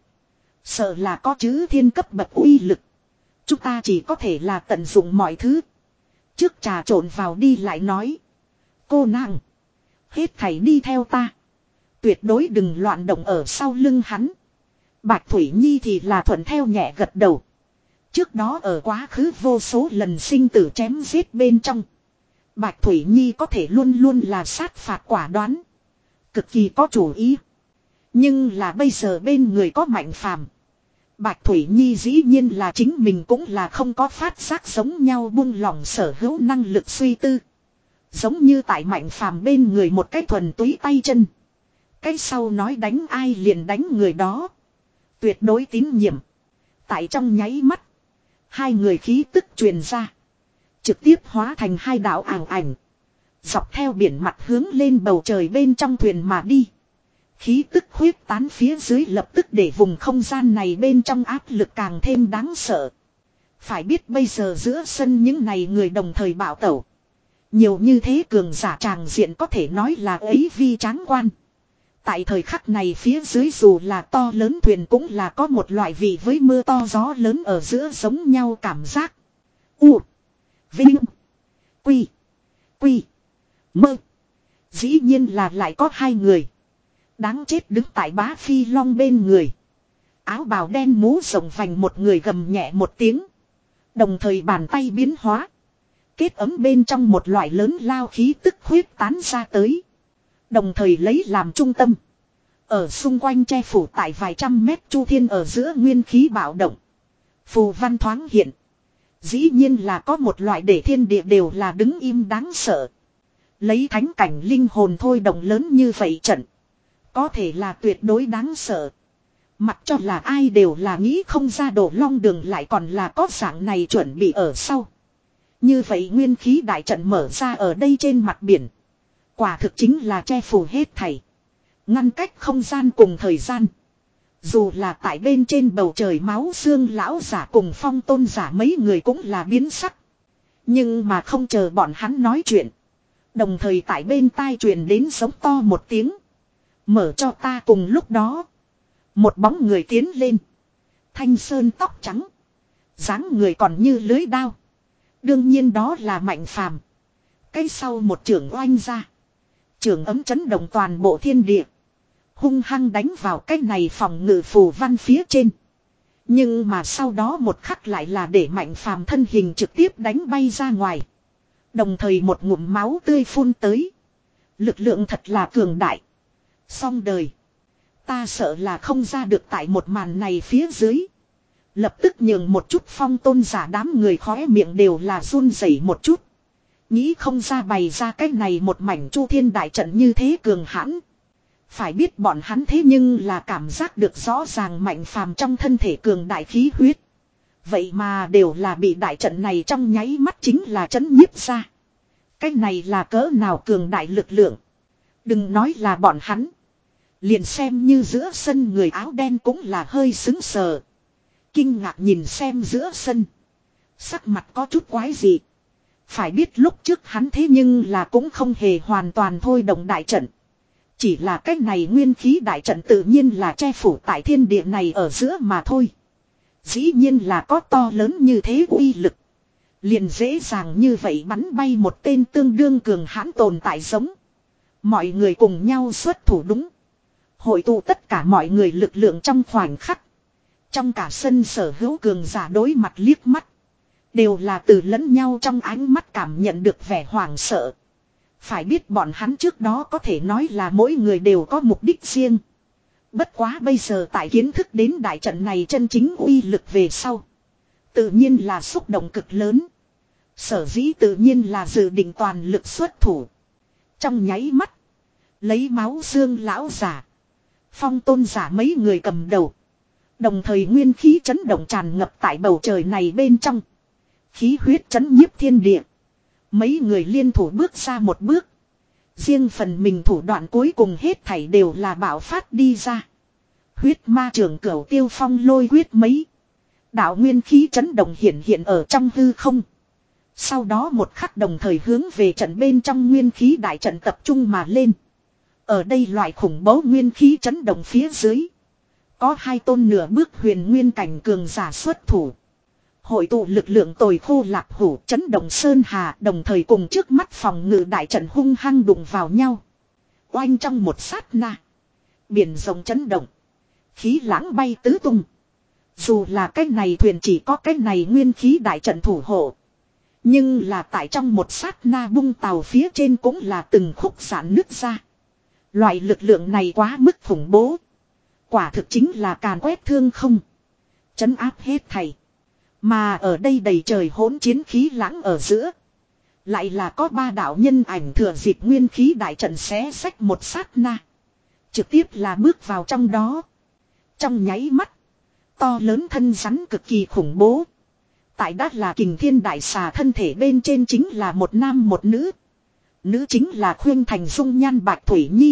Sợ là có chữ thiên cấp bậc uy lực. Chúng ta chỉ có thể là tận dụng mọi thứ. Trước trà trộn vào đi lại nói. Cô nàng. Hết thảy đi theo ta. Tuyệt đối đừng loạn động ở sau lưng hắn. Bạch Thủy Nhi thì là thuận theo nhẹ gật đầu. Trước đó ở quá khứ vô số lần sinh tử chém giết bên trong. Bạch Thủy Nhi có thể luôn luôn là sát phạt quả đoán. Cực kỳ có chủ ý. Nhưng là bây giờ bên người có mạnh phàm. Bạch Thủy Nhi dĩ nhiên là chính mình cũng là không có phát giác giống nhau buông lỏng sở hữu năng lực suy tư. Giống như tại mạnh phàm bên người một cái thuần túy tay chân. Cái sau nói đánh ai liền đánh người đó. Tuyệt đối tín nhiệm. Tại trong nháy mắt. Hai người khí tức truyền ra. Trực tiếp hóa thành hai đạo ảo ảnh. Dọc theo biển mặt hướng lên bầu trời bên trong thuyền mà đi. Khí tức huyết tán phía dưới lập tức để vùng không gian này bên trong áp lực càng thêm đáng sợ. Phải biết bây giờ giữa sân những này người đồng thời bạo tẩu. Nhiều như thế cường giả tràng diện có thể nói là ấy vi tráng quan. Tại thời khắc này phía dưới dù là to lớn thuyền cũng là có một loại vị với mưa to gió lớn ở giữa giống nhau cảm giác. U. Vinh. Quy. Quy. Mơ. Dĩ nhiên là lại có hai người. Đáng chết đứng tại Bá Phi Long bên người. Áo bào đen mũ rộng vành một người gầm nhẹ một tiếng. Đồng thời bàn tay biến hóa. Kết ấm bên trong một loại lớn lao khí tức huyết tán ra tới. Đồng thời lấy làm trung tâm. Ở xung quanh che phủ tại vài trăm mét chu thiên ở giữa nguyên khí bạo động. Phù văn thoáng hiện. Dĩ nhiên là có một loại để thiên địa đều là đứng im đáng sợ. Lấy thánh cảnh linh hồn thôi động lớn như vậy trận. Có thể là tuyệt đối đáng sợ. Mặc cho là ai đều là nghĩ không ra đổ long đường lại còn là có dạng này chuẩn bị ở sau. Như vậy nguyên khí đại trận mở ra ở đây trên mặt biển. Quả thực chính là che phủ hết thảy. Ngăn cách không gian cùng thời gian. Dù là tại bên trên bầu trời máu xương lão giả cùng phong tôn giả mấy người cũng là biến sắc. Nhưng mà không chờ bọn hắn nói chuyện. Đồng thời tại bên tai truyền đến giống to một tiếng. Mở cho ta cùng lúc đó. Một bóng người tiến lên. Thanh sơn tóc trắng. Dáng người còn như lưới đao. Đương nhiên đó là Mạnh Phàm. Cái sau một trưởng oanh ra. Trưởng ấm chấn động toàn bộ thiên địa. Hung hăng đánh vào cái này phòng ngự phù văn phía trên. Nhưng mà sau đó một khắc lại là để Mạnh Phàm thân hình trực tiếp đánh bay ra ngoài. Đồng thời một ngụm máu tươi phun tới. Lực lượng thật là cường đại. Xong đời. Ta sợ là không ra được tại một màn này phía dưới. Lập tức nhường một chút phong tôn giả đám người khóe miệng đều là run rẩy một chút. Nghĩ không ra bày ra cái này một mảnh chu thiên đại trận như thế cường hãn. Phải biết bọn hắn thế nhưng là cảm giác được rõ ràng Mạnh Phàm trong thân thể cường đại khí huyết. Vậy mà đều là bị đại trận này trong nháy mắt chính là chấn nhiếp ra. Cái này là cỡ nào cường đại lực lượng. Đừng nói là bọn hắn. Liền xem như giữa sân người áo đen cũng là hơi xứng sờ. Kinh ngạc nhìn xem giữa sân. Sắc mặt có chút quái gì. Phải biết lúc trước hắn thế nhưng là cũng không hề hoàn toàn thôi động đại trận. Chỉ là cái này nguyên khí đại trận tự nhiên là che phủ tại thiên địa này ở giữa mà thôi. Dĩ nhiên là có to lớn như thế uy lực. Liền dễ dàng như vậy bắn bay một tên tương đương cường hãn tồn tại giống. Mọi người cùng nhau xuất thủ đúng. Hội tụ tất cả mọi người lực lượng trong khoảnh khắc. Trong cả sân sở hữu cường giả đối mặt liếc mắt. Đều là từ lẫn nhau trong ánh mắt cảm nhận được vẻ hoảng sợ. Phải biết bọn hắn trước đó có thể nói là mỗi người đều có mục đích riêng. Bất quá bây giờ tại kiến thức đến đại trận này chân chính uy lực về sau. Tự nhiên là xúc động cực lớn. Sở dĩ tự nhiên là dự định toàn lực xuất thủ. Trong nháy mắt. Lấy máu xương lão giả. Phong tôn giả mấy người cầm đầu. Đồng thời nguyên khí chấn động tràn ngập tại bầu trời này bên trong. Khí huyết chấn nhiếp thiên địa. Mấy người liên thủ bước ra một bước. Riêng phần mình thủ đoạn cuối cùng hết thảy đều là bạo phát đi ra. Huyết ma trưởng cửu tiêu phong lôi huyết mấy. Đạo nguyên khí chấn động hiện hiện ở trong hư không. Sau đó một khắc đồng thời hướng về trận bên trong nguyên khí đại trận tập trung mà lên. Ở đây loại khủng bố nguyên khí chấn động phía dưới. Có hai tôn nửa bước huyền nguyên cảnh cường giả xuất thủ. Hội tụ lực lượng tồi khô lạc hủ chấn động sơn hà đồng thời cùng trước mắt phòng ngự đại trận hung hăng đụng vào nhau. Oanh trong một sát na. Biển rồng chấn động. Khí lãng bay tứ tung. Dù là cái này thuyền chỉ có cái này nguyên khí đại trận thủ hộ. Nhưng là tại trong một sát na bung tàu phía trên cũng là từng khúc giãn nứt ra. Loại lực lượng này quá mức khủng bố. Quả thực chính là càn quét thương không. Chấn áp hết thầy. Mà ở đây đầy trời hỗn chiến khí lãng ở giữa. Lại là có ba đạo nhân ảnh thừa dịp nguyên khí đại trận xé xách một sát na. Trực tiếp là bước vào trong đó. Trong nháy mắt. To lớn thân rắn cực kỳ khủng bố. Tại đát là kình thiên đại xà thân thể bên trên chính là một nam một nữ. Nữ chính là khuyên thành dung nhan Bạch Thủy Nhi.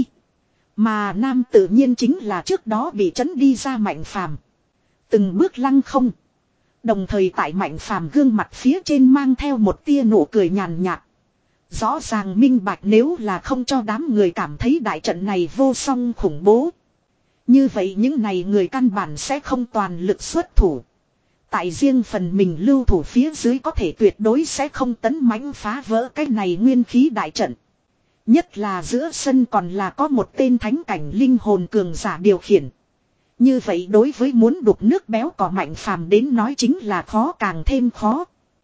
Mà nam tự nhiên chính là trước đó bị trấn đi ra Mạnh Phàm. Từng bước lăng không. Đồng thời tại Mạnh Phàm gương mặt phía trên mang theo một tia nụ cười nhàn nhạt. Rõ ràng minh bạch nếu là không cho đám người cảm thấy đại trận này vô song khủng bố. Như vậy những này người căn bản sẽ không toàn lực xuất thủ. Tại riêng phần mình lưu thủ phía dưới có thể tuyệt đối sẽ không tấn mãnh phá vỡ cái này nguyên khí đại trận. Nhất là giữa sân còn là có một tên thánh cảnh linh hồn cường giả điều khiển. Như vậy đối với muốn đục nước béo cỏ Mạnh Phàm đến nói chính là khó càng thêm khó.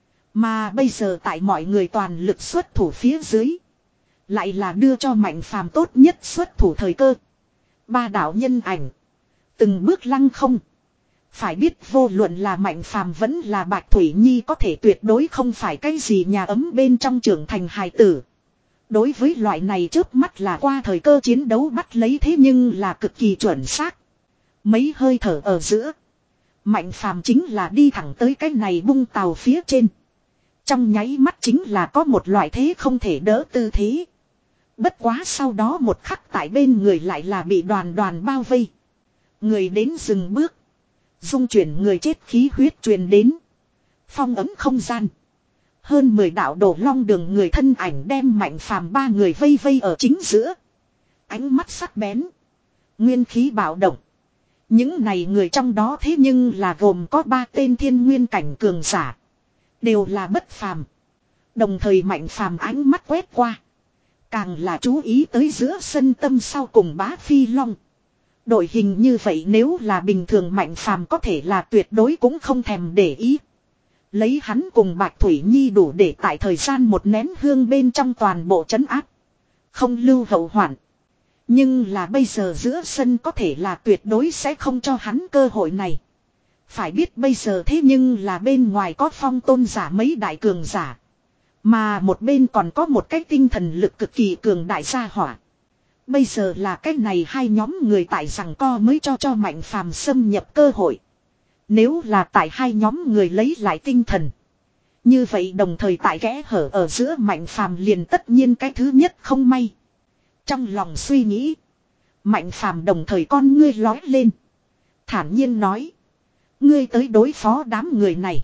Mà bây giờ tại mọi người toàn lực xuất thủ phía dưới. Lại là đưa cho Mạnh Phàm tốt nhất xuất thủ thời cơ. Ba đạo nhân ảnh. Từng bước lăng không. Phải biết vô luận là Mạnh Phàm vẫn là Bạch Thủy Nhi có thể tuyệt đối không phải cái gì nhà ấm bên trong trưởng thành hài tử. Đối với loại này chớp mắt là qua thời cơ chiến đấu bắt lấy thế nhưng là cực kỳ chuẩn xác. Mấy hơi thở ở giữa. Mạnh Phàm chính là đi thẳng tới cái này bung tàu phía trên. Trong nháy mắt chính là có một loại thế không thể đỡ tư thế. Bất quá sau đó một khắc tại bên người lại là bị đoàn đoàn bao vây. Người đến dừng bước. Dung chuyển người chết khí huyết truyền đến. Phong ấm không gian. Hơn mười đạo đổ long đường người thân ảnh đem Mạnh Phàm ba người vây vây ở chính giữa. Ánh mắt sắc bén. Nguyên khí bạo động. Những này người trong đó thế nhưng là gồm có ba tên thiên nguyên cảnh cường giả. Đều là bất phàm. Đồng thời Mạnh Phàm ánh mắt quét qua. Càng là chú ý tới giữa sân tâm sau cùng Bá Phi Long. Đội hình như vậy nếu là bình thường Mạnh Phàm có thể là tuyệt đối cũng không thèm để ý. Lấy hắn cùng Bạch Thủy Nhi đủ để tại thời gian một nén hương bên trong toàn bộ trấn áp. Không lưu hậu hoạn. Nhưng là bây giờ giữa sân có thể là tuyệt đối sẽ không cho hắn cơ hội này. Phải biết bây giờ thế nhưng là bên ngoài có phong tôn giả mấy đại cường giả. Mà một bên còn có một cái tinh thần lực cực kỳ cường đại gia hỏa. Bây giờ là cái này hai nhóm người tại rằng co mới cho cho Mạnh Phàm xâm nhập cơ hội. Nếu là tại hai nhóm người lấy lại tinh thần. Như vậy đồng thời tại kẽ hở ở giữa Mạnh Phàm liền tất nhiên cái thứ nhất không may. Trong lòng suy nghĩ. Mạnh Phàm đồng thời con ngươi lói lên. Thản nhiên nói. Ngươi tới đối phó đám người này.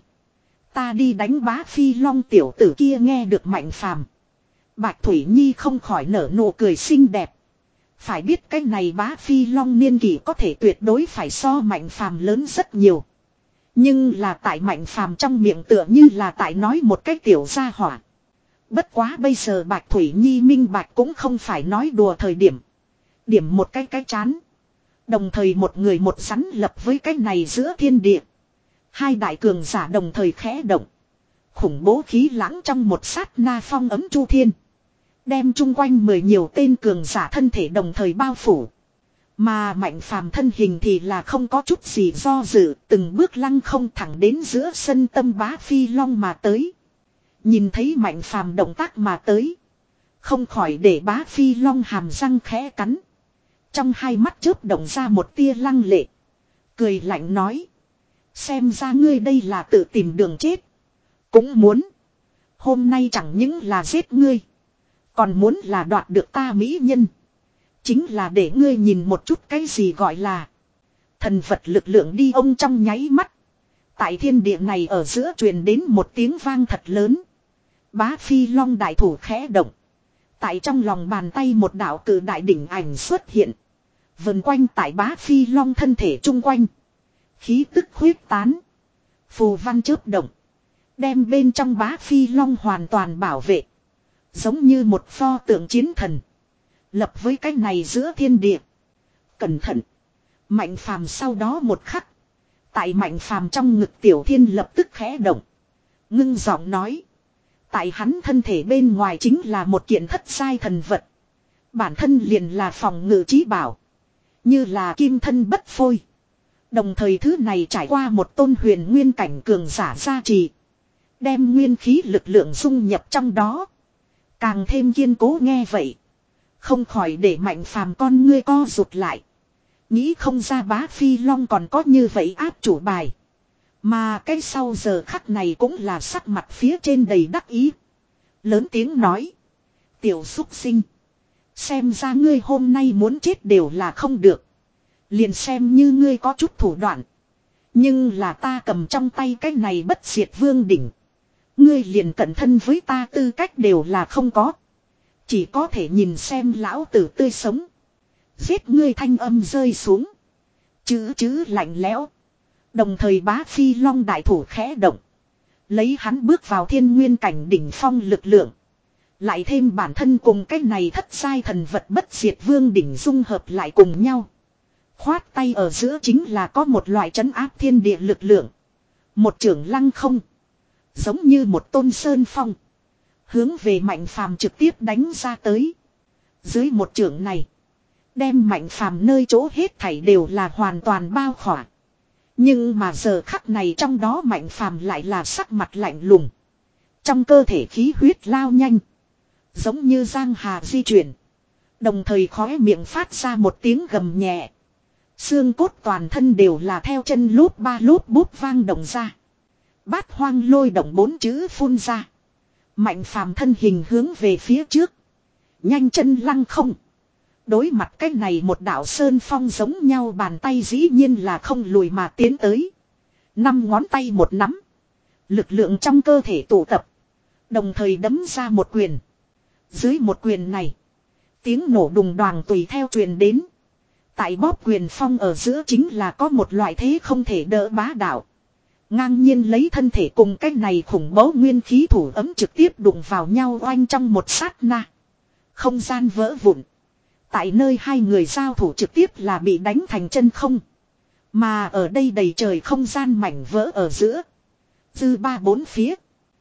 Ta đi đánh Bá Phi Long tiểu tử kia nghe được Mạnh Phàm. Bạch Thủy Nhi không khỏi nở nụ cười xinh đẹp. Phải biết cái này Bá Phi Long niên kỷ có thể tuyệt đối phải so Mạnh Phàm lớn rất nhiều. Nhưng là tại Mạnh Phàm trong miệng tựa như là tại nói một cái tiểu gia hỏa. Bất quá bây giờ Bạch Thủy Nhi minh bạch cũng không phải nói đùa thời điểm. Điểm một cái cái chán. Đồng thời một người một rắn lập với cái này giữa thiên địa. Hai đại cường giả đồng thời khẽ động. Khủng bố khí lãng trong một sát na phong ấm chu thiên. Đem chung quanh mười nhiều tên cường giả thân thể đồng thời bao phủ. Mà Mạnh Phàm thân hình thì là không có chút gì do dự, từng bước lăng không thẳng đến giữa sân tâm Bá Phi Long mà tới. Nhìn thấy Mạnh Phàm động tác mà tới. Không khỏi để Bá Phi Long hàm răng khẽ cắn. Trong hai mắt chớp động ra một tia lăng lệ. Cười lạnh nói. Xem ra ngươi đây là tự tìm đường chết. Cũng muốn. Hôm nay chẳng những là giết ngươi. Còn muốn là đoạt được ta mỹ nhân. Chính là để ngươi nhìn một chút cái gì gọi là. Thần vật lực lượng đi ông trong nháy mắt. Tại thiên địa này ở giữa truyền đến một tiếng vang thật lớn. Bá Phi Long đại thủ khẽ động. Tại trong lòng bàn tay một đạo cử đại đỉnh ảnh xuất hiện. Vần quanh tại Bá Phi Long thân thể chung quanh. Khí tức huyết tán. Phù văn chớp động. Đem bên trong Bá Phi Long hoàn toàn bảo vệ. Giống như một pho tượng chiến thần. Lập với cái này giữa thiên địa. Cẩn thận. Mạnh Phàm sau đó một khắc. Tại Mạnh Phàm trong ngực Tiểu Thiên lập tức khẽ động. Ngưng giọng nói. Tại hắn thân thể bên ngoài chính là một kiện thất sai thần vật. Bản thân liền là phòng ngự trí bảo. Như là kim thân bất phôi. Đồng thời thứ này trải qua một tôn huyền nguyên cảnh cường giả gia trì. Đem nguyên khí lực lượng dung nhập trong đó. Càng thêm kiên cố nghe vậy. Không khỏi để Mạnh Phàm con ngươi co rụt lại. Nghĩ không ra Bá Phi Long còn có như vậy áp chủ bài. Mà cái sau giờ khắc này cũng là sắc mặt phía trên đầy đắc ý. Lớn tiếng nói. Tiểu xúc sinh. Xem ra ngươi hôm nay muốn chết đều là không được. Liền xem như ngươi có chút thủ đoạn. Nhưng là ta cầm trong tay cái này bất diệt vương đỉnh. Ngươi liền cẩn thân với ta tư cách đều là không có. Chỉ có thể nhìn xem lão tử tươi sống. Giết ngươi thanh âm rơi xuống. Chữ chữ lạnh lẽo. Đồng thời Bá Phi Long đại thủ khẽ động. Lấy hắn bước vào thiên nguyên cảnh đỉnh phong lực lượng. Lại thêm bản thân cùng cái này thất sai thần vật bất diệt vương đỉnh dung hợp lại cùng nhau. Khoát tay ở giữa chính là có một loại trấn áp thiên địa lực lượng. Một trưởng lăng không. Giống như một tôn sơn phong. Hướng về Mạnh Phàm trực tiếp đánh ra tới. Dưới một trưởng này. Đem Mạnh Phàm nơi chỗ hết thảy đều là hoàn toàn bao khỏa. Nhưng mà giờ khắc này trong đó Mạnh Phàm lại là sắc mặt lạnh lùng. Trong cơ thể khí huyết lao nhanh. Giống như giang hà di chuyển. Đồng thời khóe miệng phát ra một tiếng gầm nhẹ. Xương cốt toàn thân đều là theo chân lốp ba lốp bút vang động ra. Bát hoang lôi động bốn chữ phun ra. Mạnh Phàm thân hình hướng về phía trước. Nhanh chân lăng không. Đối mặt cái này một đạo sơn phong giống nhau, bàn tay dĩ nhiên là không lùi mà tiến tới. Năm ngón tay một nắm. Lực lượng trong cơ thể tụ tập. Đồng thời đấm ra một quyền. Dưới một quyền này. Tiếng nổ đùng đoàng tùy theo truyền đến. Tại bóp quyền phong ở giữa chính là có một loại thế không thể đỡ bá đạo. Ngang nhiên lấy thân thể cùng cái này khủng bố nguyên khí thủ ấm trực tiếp đụng vào nhau oanh trong một sát na. Không gian vỡ vụn. Tại nơi hai người giao thủ trực tiếp là bị đánh thành chân không. Mà ở đây đầy trời không gian mảnh vỡ ở giữa. Dư ba bốn phía.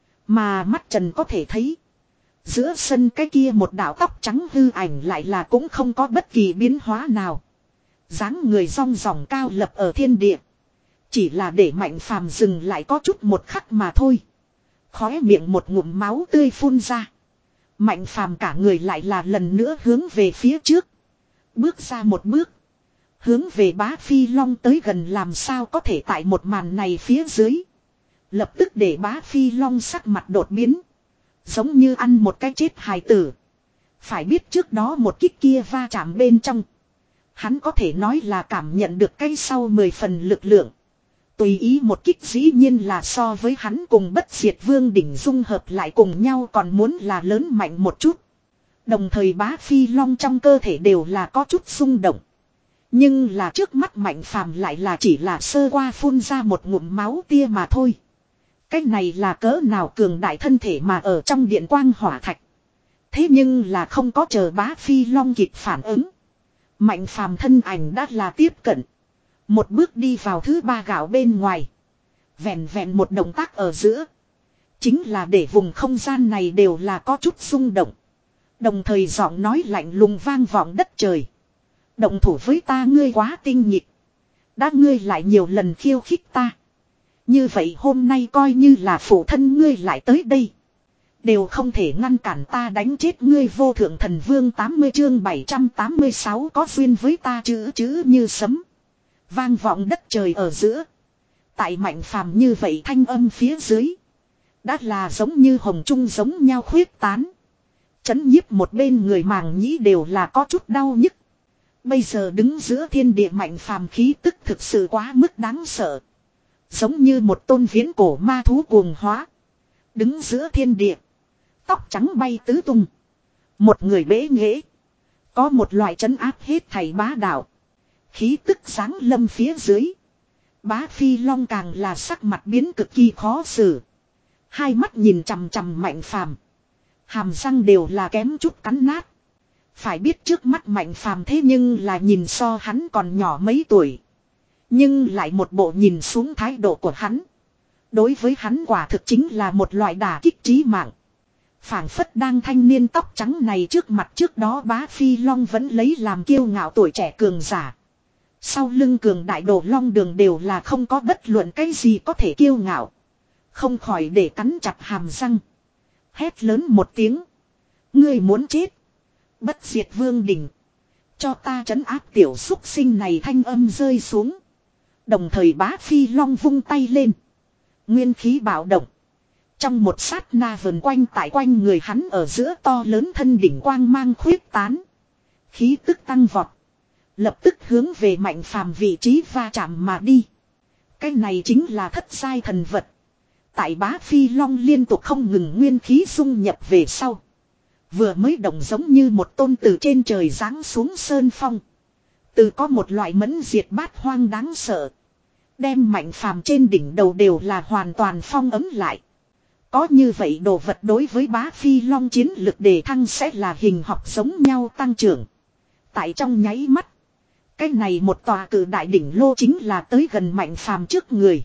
Mà mắt Trần có thể thấy. Giữa sân cái kia một đạo tóc trắng hư ảnh lại là cũng không có bất kỳ biến hóa nào. Dáng người rong ròng cao lập ở thiên địa. Chỉ là để Mạnh Phàm dừng lại có chút một khắc mà thôi. Khóe miệng một ngụm máu tươi phun ra. Mạnh Phàm cả người lại là lần nữa hướng về phía trước. Bước ra một bước. Hướng về Bá Phi Long tới gần, làm sao có thể tại một màn này phía dưới. Lập tức để Bá Phi Long sắc mặt đột biến. Giống như ăn một cái chết hài tử. Phải biết trước đó một kích kia va chạm bên trong. Hắn có thể nói là cảm nhận được cái sau mười phần lực lượng. Tùy ý một kích dĩ nhiên là so với hắn cùng Bất Diệt Vương đỉnh dung hợp lại cùng nhau còn muốn là lớn mạnh một chút. Đồng thời Bá Phi Long trong cơ thể đều là có chút xung động. Nhưng là trước mắt Mạnh Phàm lại là chỉ là sơ qua phun ra một ngụm máu tia mà thôi. Cái này là cỡ nào cường đại thân thể mà ở trong điện quang hỏa thạch. Thế nhưng là không có chờ Bá Phi Long kịp phản ứng. Mạnh Phàm thân ảnh đã là tiếp cận. Một bước đi vào thứ ba gạo bên ngoài. Vẹn vẹn một động tác ở giữa. Chính là để vùng không gian này đều là có chút xung động. Đồng thời giọng nói lạnh lùng vang vọng đất trời. Động thủ với ta ngươi quá tinh nhịp. Đã ngươi lại nhiều lần khiêu khích ta. Như vậy hôm nay coi như là phụ thân ngươi lại tới đây. Đều không thể ngăn cản ta đánh chết ngươi. Vô thượng thần vương tám mươi chương bảy trăm tám mươi sáu có duyên với ta chữ chữ như sấm. Vang vọng đất trời ở giữa. Tại Mạnh Phàm như vậy thanh âm phía dưới. Đã là giống như hồng trung giống nhau khuyết tán. Chấn nhiếp một bên người màng nhĩ đều là có chút đau nhức. Bây giờ đứng giữa thiên địa Mạnh Phàm khí tức thực sự quá mức đáng sợ. Giống như một tôn viễn cổ ma thú cuồng hóa. Đứng giữa thiên địa. Tóc trắng bay tứ tung. Một người bế nghễ. Có một loại trấn áp hết thảy bá đạo. Khí tức sáng lâm phía dưới. Bá Phi Long càng là sắc mặt biến cực kỳ khó xử. Hai mắt nhìn chằm chằm Mạnh Phàm. Hàm răng đều là kém chút cắn nát. Phải biết trước mắt Mạnh Phàm thế nhưng là nhìn so hắn còn nhỏ mấy tuổi. Nhưng lại một bộ nhìn xuống thái độ của hắn. Đối với hắn quả thực chính là một loại đả kích chí mạng. Phảng phất đang thanh niên tóc trắng này trước mặt trước đó Bá Phi Long vẫn lấy làm kiêu ngạo tuổi trẻ cường giả. Sau lưng cường đại đồ long đường đều là không có bất luận cái gì có thể kiêu ngạo. Không khỏi để cắn chặt hàm răng. Hét lớn một tiếng. Ngươi muốn chết. Bất Diệt Vương đỉnh. Cho ta trấn áp tiểu xúc sinh này thanh âm rơi xuống. Đồng thời Bá Phi Long vung tay lên. Nguyên khí bạo động. Trong một sát na vần quanh tại quanh người hắn ở giữa to lớn thân đỉnh quang mang khuyết tán. Khí tức tăng vọt. Lập tức hướng về Mạnh Phàm vị trí va chạm mà đi. Cái này chính là thất giai thần vật. Tại Bá Phi Long liên tục không ngừng nguyên khí dung nhập về sau. Vừa mới động giống như một tôn từ trên trời giáng xuống sơn phong. Từ có một loại mẫn diệt bát hoang đáng sợ. Đem Mạnh Phàm trên đỉnh đầu đều là hoàn toàn phong ấm lại. Có như vậy đồ vật đối với Bá Phi Long chiến lực đề thăng sẽ là hình học giống nhau tăng trưởng. Tại trong nháy mắt. Cái này một tòa cử đại đỉnh lô chính là tới gần Mạnh Phàm trước người.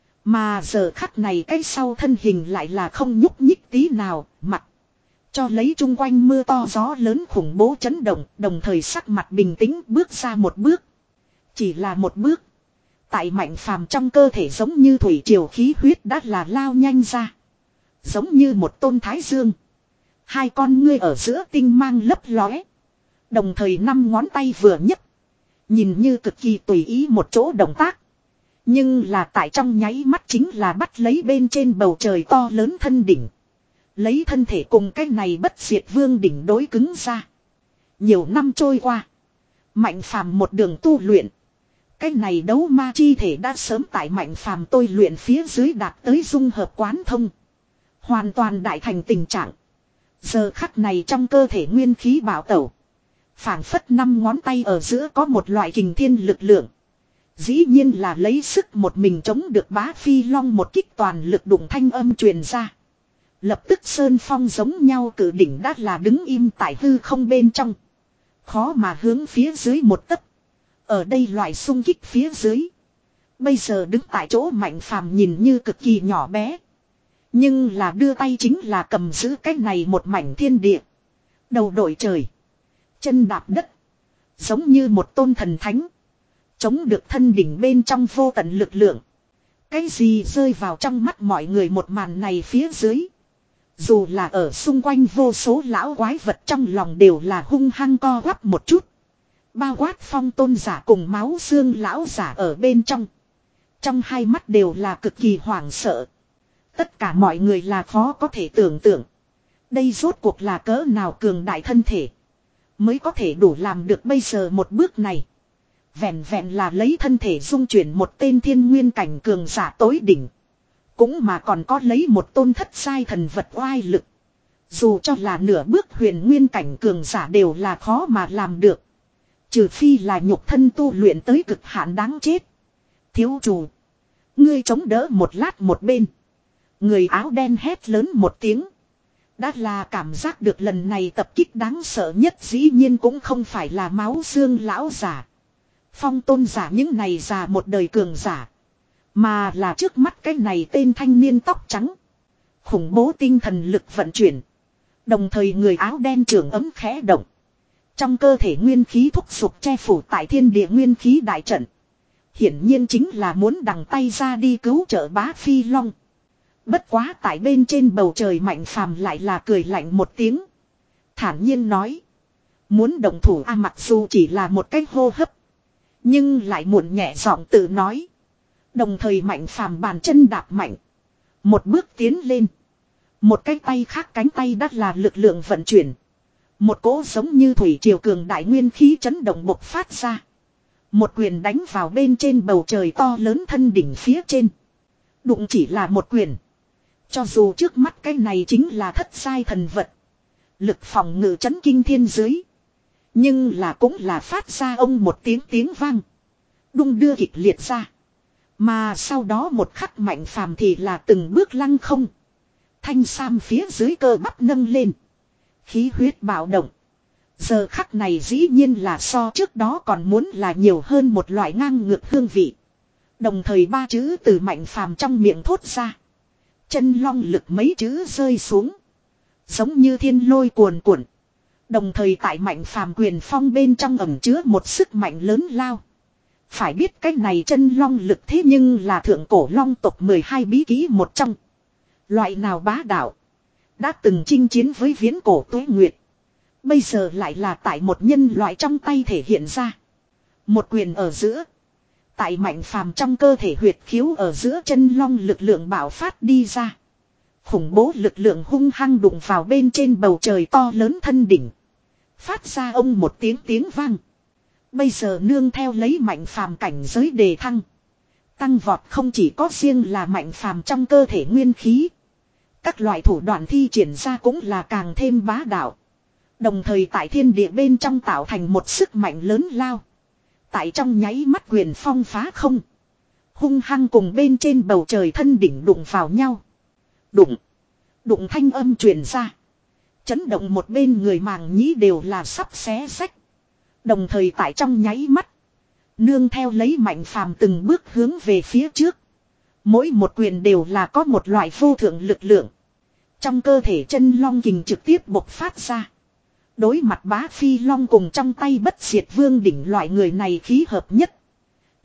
Mà giờ khắc này cái sau thân hình lại là không nhúc nhích tí nào, mặt. Cho lấy chung quanh mưa to gió lớn khủng bố chấn động, đồng thời sắc mặt bình tĩnh bước ra một bước. Chỉ là một bước. Tại Mạnh Phàm trong cơ thể giống như thủy triều khí huyết đã là lao nhanh ra. Giống như một tôn thái dương. Hai con ngươi ở giữa tinh mang lấp lóe. Đồng thời năm ngón tay vừa nhấc. Nhìn như cực kỳ tùy ý một chỗ động tác. Nhưng là tại trong nháy mắt chính là bắt lấy bên trên bầu trời to lớn thân đỉnh. Lấy thân thể cùng cái này bất diệt vương đỉnh đối cứng ra. Nhiều năm trôi qua. Mạnh Phàm một đường tu luyện. Cái này đấu ma chi thể đã sớm tại Mạnh Phàm tôi luyện phía dưới đạt tới dung hợp quán thông. Hoàn toàn đại thành tình trạng. Giờ khắc này trong cơ thể nguyên khí bảo tẩu. Phảng phất năm ngón tay ở giữa có một loại kình thiên lực lượng. Dĩ nhiên là lấy sức một mình chống được Bá Phi Long một kích toàn lực đụng thanh âm truyền ra. Lập tức sơn phong giống nhau cử đỉnh đã là đứng im tại hư không bên trong. Khó mà hướng phía dưới một tấc. Ở đây loại xung kích phía dưới. Bây giờ đứng tại chỗ Mạnh Phàm nhìn như cực kỳ nhỏ bé. Nhưng là đưa tay chính là cầm giữ cái này một mảnh thiên địa. Đầu đội trời. Chân đạp đất. Giống như một tôn thần thánh. Chống được thân đỉnh bên trong vô tận lực lượng. Cái gì rơi vào trong mắt mọi người một màn này phía dưới. Dù là ở xung quanh vô số lão quái vật trong lòng đều là hung hăng co quắp một chút. Bao quát Phong Tôn giả cùng máu xương lão giả ở bên trong. Trong hai mắt đều là cực kỳ hoảng sợ. Tất cả mọi người là khó có thể tưởng tượng. Đây rốt cuộc là cỡ nào cường đại thân thể. Mới có thể đủ làm được bây giờ một bước này. Vẹn vẹn là lấy thân thể dung chuyển một tên thiên nguyên cảnh cường giả tối đỉnh. Cũng mà còn có lấy một tôn thất sai thần vật oai lực. Dù cho là nửa bước huyền nguyên cảnh cường giả đều là khó mà làm được. Trừ phi là nhục thân tu luyện tới cực hạn đáng chết. Thiếu chủ. Ngươi chống đỡ một lát một bên. Người áo đen hét lớn một tiếng. Đã là cảm giác được lần này tập kích đáng sợ nhất dĩ nhiên cũng không phải là máu xương lão giả. Phong Tôn giả những này già một đời cường giả. Mà là trước mắt cái này tên thanh niên tóc trắng. Khủng bố tinh thần lực vận chuyển. Đồng thời người áo đen trưởng ấm khẽ động. Trong cơ thể nguyên khí thúc giục che phủ tại thiên địa nguyên khí đại trận. Hiển nhiên chính là muốn đằng tay ra đi cứu trợ Bá Phi Long. Bất quá tại bên trên bầu trời Mạnh Phàm lại là cười lạnh một tiếng. Thản nhiên nói. Muốn động thủ a mặc dù chỉ là một cái hô hấp. Nhưng lại muộn nhẹ giọng tự nói. Đồng thời Mạnh Phàm bàn chân đạp mạnh. Một bước tiến lên. Một cái tay khác cánh tay đắt là lực lượng vận chuyển. Một cỗ giống như thủy triều cường đại nguyên khí chấn động bộc phát ra. Một quyền đánh vào bên trên bầu trời to lớn thân đỉnh phía trên. Đụng chỉ là một quyền. Cho dù trước mắt cái này chính là thất sai thần vật. Lực phòng ngự chấn kinh thiên dưới. Nhưng là cũng là phát ra ông một tiếng tiếng vang. Đung đưa kịch liệt ra. Mà sau đó một khắc Mạnh Phàm thì là từng bước lăng không. Thanh sam phía dưới cơ bắp nâng lên. Khí huyết bạo động. Giờ khắc này dĩ nhiên là so trước đó còn muốn là nhiều hơn một loại ngang ngược hương vị. Đồng thời ba chữ từ Mạnh Phàm trong miệng thốt ra. Chân long lực mấy chữ rơi xuống. Giống như thiên lôi cuồn cuộn. Đồng thời tại Mạnh Phàm quyền phong bên trong ẩn chứa một sức mạnh lớn lao. Phải biết cái này chân long lực thế nhưng là thượng cổ long tộc mười hai bí kỹ một trong. Loại nào bá đạo. Đã từng chinh chiến với viễn cổ tuế nguyệt. Bây giờ lại là tại một nhân loại trong tay thể hiện ra. Một quyền ở giữa. Tại Mạnh Phàm trong cơ thể huyệt khiếu ở giữa chân long lực lượng bạo phát đi ra. Khủng bố lực lượng hung hăng đụng vào bên trên bầu trời to lớn thân đỉnh. Phát ra ông một tiếng tiếng vang. Bây giờ nương theo lấy Mạnh Phàm cảnh giới đề thăng. Tăng vọt không chỉ có riêng là Mạnh Phàm trong cơ thể nguyên khí. Các loại thủ đoạn thi triển ra cũng là càng thêm bá đạo. Đồng thời tại thiên địa bên trong tạo thành một sức mạnh lớn lao. Tại trong nháy mắt quyền phong phá không. Hung hăng cùng bên trên bầu trời thân đỉnh đụng vào nhau. Đụng. Đụng thanh âm truyền ra. Chấn động một bên người màng nhĩ đều là sắp xé rách. Đồng thời tại trong nháy mắt. Nương theo lấy Mạnh Phàm từng bước hướng về phía trước. Mỗi một quyền đều là có một loại vô thượng lực lượng. Trong cơ thể chân long kình trực tiếp bộc phát ra. Đối mặt Bá Phi Long cùng trong tay bất diệt vương đỉnh loại người này khí hợp nhất.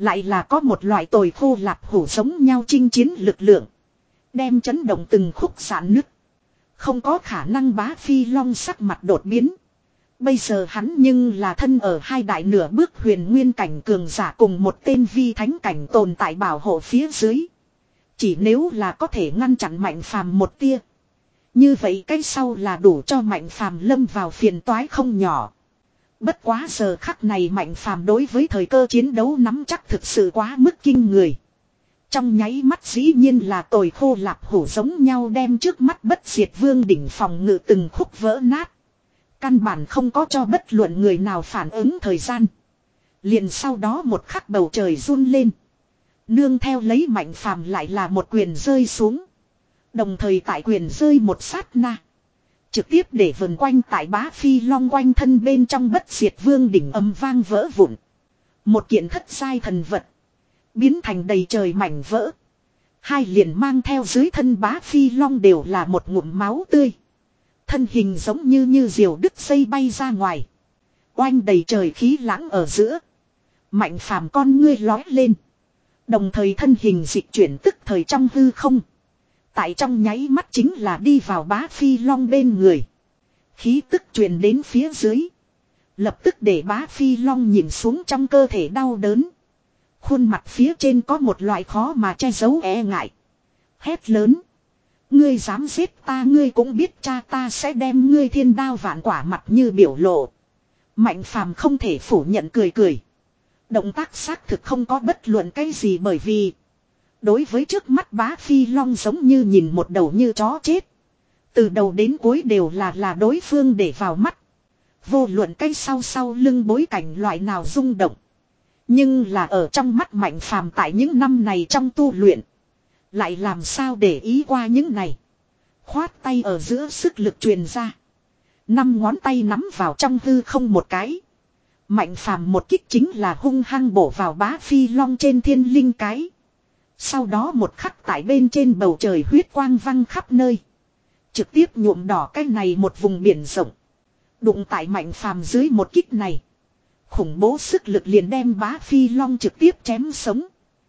Lại là có một loại tồi khô lạp hủ giống nhau chinh chiến lực lượng. Đem chấn động từng khúc giãn nứt. Không có khả năng Bá Phi Long sắc mặt đột biến. Bây giờ hắn nhưng là thân ở hai đại nửa bước huyền nguyên cảnh cường giả cùng một tên vi thánh cảnh tồn tại bảo hộ phía dưới. Chỉ nếu là có thể ngăn chặn Mạnh Phàm một tia. Như vậy cái sau là đủ cho Mạnh Phàm lâm vào phiền toái không nhỏ. Bất quá giờ khắc này Mạnh Phàm đối với thời cơ chiến đấu nắm chắc thực sự quá mức kinh người. Trong nháy mắt dĩ nhiên là tồi khô lạp hủ giống nhau đem trước mắt bất diệt vương đỉnh phòng ngự từng khúc vỡ nát. Căn bản không có cho bất luận người nào phản ứng thời gian. Liền sau đó một khắc bầu trời run lên. Nương theo lấy Mạnh Phàm lại là một quyền rơi xuống. Đồng thời tại quyền rơi một sát na. Trực tiếp để vần quanh tại Bá Phi Long quanh thân bên trong bất diệt vương đỉnh âm vang vỡ vụn. Một kiện thất giai thần vật. Biến thành đầy trời mảnh vỡ. Hai liền mang theo dưới thân Bá Phi Long đều là một ngụm máu tươi. Thân hình giống như như diều đứt dây bay ra ngoài. Oanh đầy trời khí lãng ở giữa. Mạnh Phàm con ngươi lói lên. Đồng thời thân hình dịch chuyển tức thời trong hư không. Tại trong nháy mắt chính là đi vào Bá Phi Long bên người. Khí tức truyền đến phía dưới. Lập tức để Bá Phi Long nhìn xuống trong cơ thể đau đớn. Khuôn mặt phía trên có một loại khó mà che giấu e ngại. Hét lớn. Ngươi dám giết ta, ngươi cũng biết cha ta sẽ đem ngươi thiên đao vạn quả, mặt như biểu lộ. Mạnh Phàm không thể phủ nhận cười cười. Động tác xác thực không có bất luận cái gì, bởi vì đối với trước mắt Bá Phi Long giống như nhìn một đầu như chó chết. Từ đầu đến cuối đều là là đối phương để vào mắt. Vô luận cái sau sau lưng bối cảnh loại nào rung động. Nhưng là ở trong mắt Mạnh Phàm tại những năm này trong tu luyện. Lại làm sao để ý qua những này. Khoát tay ở giữa sức lực truyền ra. Năm ngón tay nắm vào trong hư không một cái. Mạnh Phàm một kích chính là hung hăng bổ vào Bá Phi Long trên thiên linh cái. Sau đó một khắc tại bên trên bầu trời huyết quang văng khắp nơi. Trực tiếp nhuộm đỏ cái này một vùng biển rộng. Đụng tại Mạnh Phàm dưới một kích này. Khủng bố sức lực liền đem Bá Phi Long trực tiếp chém sống.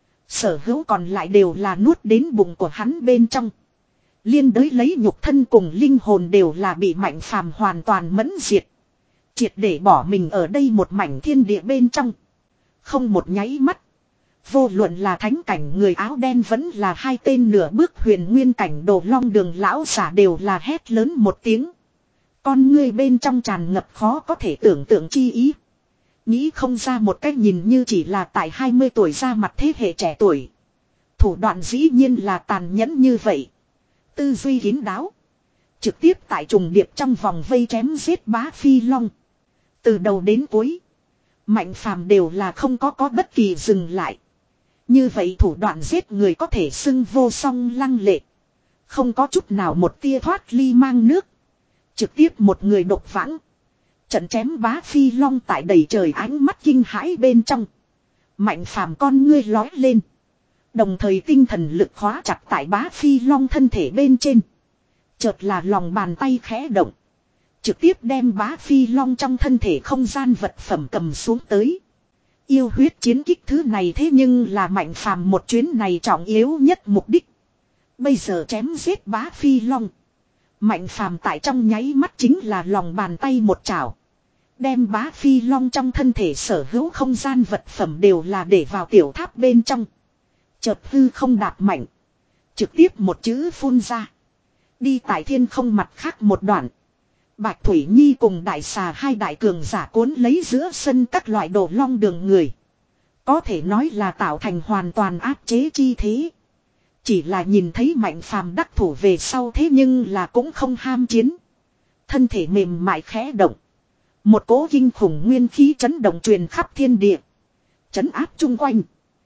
Sở hữu còn lại đều là nuốt đến bụng của hắn bên trong. Liên đới lấy nhục thân cùng linh hồn đều là bị Mạnh Phàm hoàn toàn mẫn diệt. Triệt để bỏ mình ở đây một mảnh thiên địa bên trong. Không một nháy mắt. Vô luận là thánh cảnh người áo đen vẫn là hai tên nửa bước huyền nguyên cảnh đồ long đường lão giả đều là hét lớn một tiếng. Con ngươi bên trong tràn ngập khó có thể tưởng tượng chi ý. Nghĩ không ra một cách nhìn như chỉ là tại hai mươi tuổi ra mặt thế hệ trẻ tuổi. Thủ đoạn dĩ nhiên là tàn nhẫn như vậy. Tư duy kín đáo. Trực tiếp tại trùng điệp trong vòng vây chém giết Bá Phi Long. Từ đầu đến cuối. Mạnh Phàm đều là không có có bất kỳ dừng lại. Như vậy thủ đoạn giết người có thể xưng vô song lăng lệ. Không có chút nào một tia thoát ly mang nước. Trực tiếp một người độc vãng. Trận chém Bá Phi Long tại đầy trời ánh mắt kinh hãi bên trong. Mạnh Phàm con ngươi lói lên. Đồng thời tinh thần lực khóa chặt tại Bá Phi Long thân thể bên trên. Chợt là lòng bàn tay khẽ động. Trực tiếp đem Bá Phi Long trong thân thể không gian vật phẩm cầm xuống tới. Yêu huyết chiến kích thứ này thế nhưng là Mạnh Phàm một chuyến này trọng yếu nhất mục đích. Bây giờ chém giết Bá Phi Long. Mạnh Phàm tại trong nháy mắt chính là lòng bàn tay một chảo. Đem Bá Phi Long trong thân thể sở hữu không gian vật phẩm đều là để vào tiểu tháp bên trong. Chợt hư không đạp mạnh. Trực tiếp một chữ phun ra. Đi tại thiên không mặt khác một đoạn. Bạch Thủy Nhi cùng đại xà hai đại cường giả cuốn lấy giữa sân các loại đồ long đường người. Có thể nói là tạo thành hoàn toàn áp chế chi thế. Chỉ là nhìn thấy Mạnh Phàm đắc thủ về sau thế nhưng là cũng không ham chiến. Thân thể mềm mại khẽ động. Một cỗ kinh khủng nguyên khí chấn động truyền khắp thiên địa. Chấn áp chung quanh.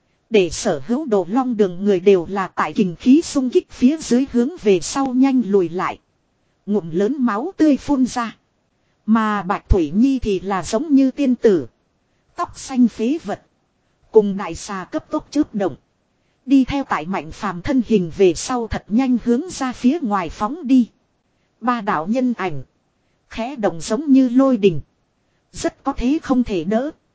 Để sở hữu đồ long đường người đều là tại kình khí xung kích phía dưới hướng về sau nhanh lùi lại. Ngụm lớn máu tươi phun ra. Mà Bạch Thủy Nhi thì là giống như tiên tử. Tóc xanh phế vật. Cùng đại xà cấp tốc chớp động. Đi theo tại Mạnh Phàm thân hình về sau thật nhanh hướng ra phía ngoài phóng đi. Ba đạo nhân ảnh. Khẽ động giống như lôi đình. Rất có thế không thể đỡ.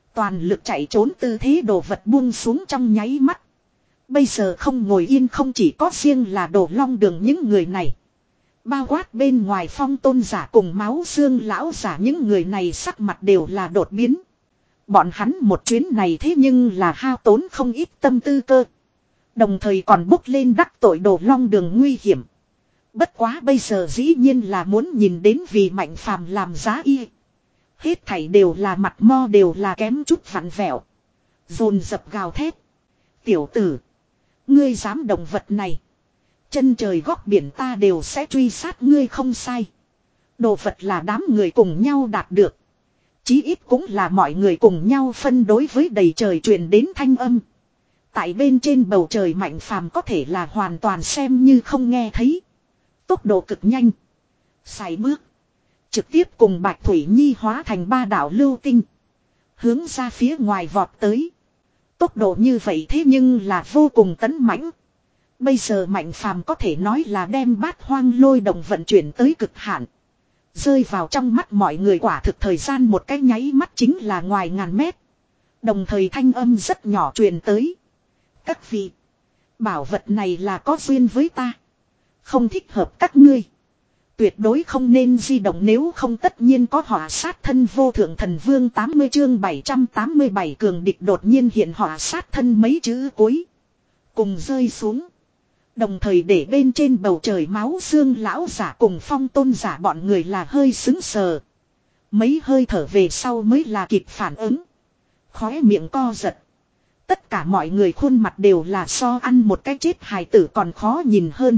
Toàn lực chạy trốn tư thế đồ vật buông xuống trong nháy mắt. Bây giờ không ngồi yên không chỉ có riêng là Đồ Long Đường những người này. Bao quát bên ngoài Phong Tôn giả cùng Máu Xương lão giả, những người này sắc mặt đều là đột biến. Bọn hắn một chuyến này thế nhưng là hao tốn không ít tâm tư cơ. Đồng thời còn bốc lên đắc tội Đồ Long Đường nguy hiểm. Bất quá bây giờ dĩ nhiên là muốn nhìn đến vì Mạnh Phàm làm giá y. Hết thảy đều là mặt mo đều là kém chút vặn vẹo. Dồn dập gào thét. Tiểu tử. Ngươi dám động vật này. Chân trời góc biển ta đều sẽ truy sát ngươi không sai. Đồ vật là đám người cùng nhau đạt được. Chí ít cũng là mọi người cùng nhau phân đối với đầy trời truyền đến thanh âm. Tại bên trên bầu trời Mạnh Phàm có thể là hoàn toàn xem như không nghe thấy. Tốc độ cực nhanh. Sải bước. Trực tiếp cùng Bạch Thủy Nhi hóa thành ba đạo lưu tinh. Hướng ra phía ngoài vọt tới. Tốc độ như vậy thế nhưng là vô cùng tấn mãnh. Bây giờ Mạnh Phàm có thể nói là đem bát hoang lôi động vận chuyển tới cực hạn. Rơi vào trong mắt mọi người quả thực thời gian một cái nháy mắt chính là ngoài ngàn mét. Đồng thời thanh âm rất nhỏ truyền tới. Các vị. Bảo vật này là có duyên với ta. Không thích hợp các ngươi. Tuyệt đối không nên di động, nếu không tất nhiên có họa sát thân. Vô thượng thần vương tám mươi chương bảy trăm tám mươi bảy cường địch đột nhiên hiện họa sát thân mấy chữ cuối. Cùng rơi xuống. Đồng thời để bên trên bầu trời Máu Xương lão giả cùng Phong Tôn giả bọn người là hơi xứng sờ. Mấy hơi thở về sau mới là kịp phản ứng. Khóe miệng co giật. Tất cả mọi người khuôn mặt đều là so ăn một cái chết hài tử còn khó nhìn hơn.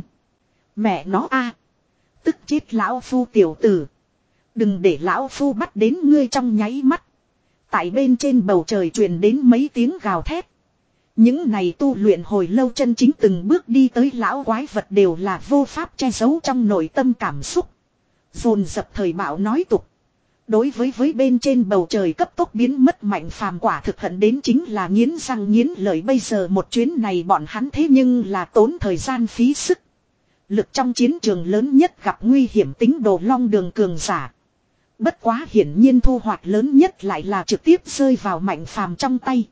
Mẹ nó a, tức chết lão phu tiểu tử. Đừng để lão phu bắt đến ngươi trong nháy mắt. Tại bên trên bầu trời truyền đến mấy tiếng gào thét. Những này tu luyện hồi lâu chân chính từng bước đi tới lão quái vật đều là vô pháp che giấu trong nội tâm cảm xúc. Dồn dập thời bạo nói tục. Đối với với bên trên bầu trời cấp tốc biến mất Mạnh Phàm quả thực hận đến chính là nghiến răng nghiến lợi. Bây giờ một chuyến này bọn hắn thế nhưng là tốn thời gian phí sức. Lực trong chiến trường lớn nhất gặp nguy hiểm tính Đồ Long Đường cường giả. Bất quá hiển nhiên thu hoạch lớn nhất lại là trực tiếp rơi vào Mạnh Phàm trong tay.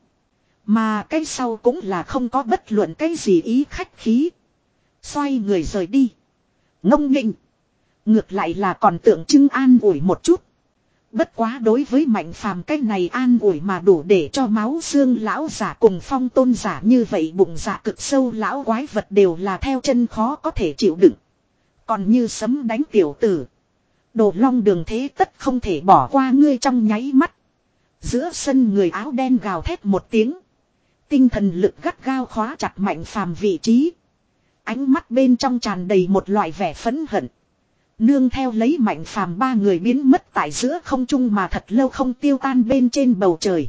Mà cái sau cũng là không có bất luận cái gì ý khách khí. Xoay người rời đi. Ngông nghịnh. Ngược lại là còn tượng trưng an ủi một chút. Bất quá đối với Mạnh Phàm cái này an ủi mà đủ để cho Máu Xương lão giả cùng Phong Tôn giả như vậy bụng dạ cực sâu lão quái vật đều là theo chân khó có thể chịu đựng. Còn như sấm đánh tiểu tử. Đồ Long Đường thế tất không thể bỏ qua ngươi trong nháy mắt. Giữa sân người áo đen gào thét một tiếng. Tinh thần lực gắt gao khóa chặt Mạnh Phàm vị trí. Ánh mắt bên trong tràn đầy một loại vẻ phẫn hận. Nương theo lấy Mạnh Phàm ba người biến mất tại giữa không trung mà thật lâu không tiêu tan bên trên bầu trời.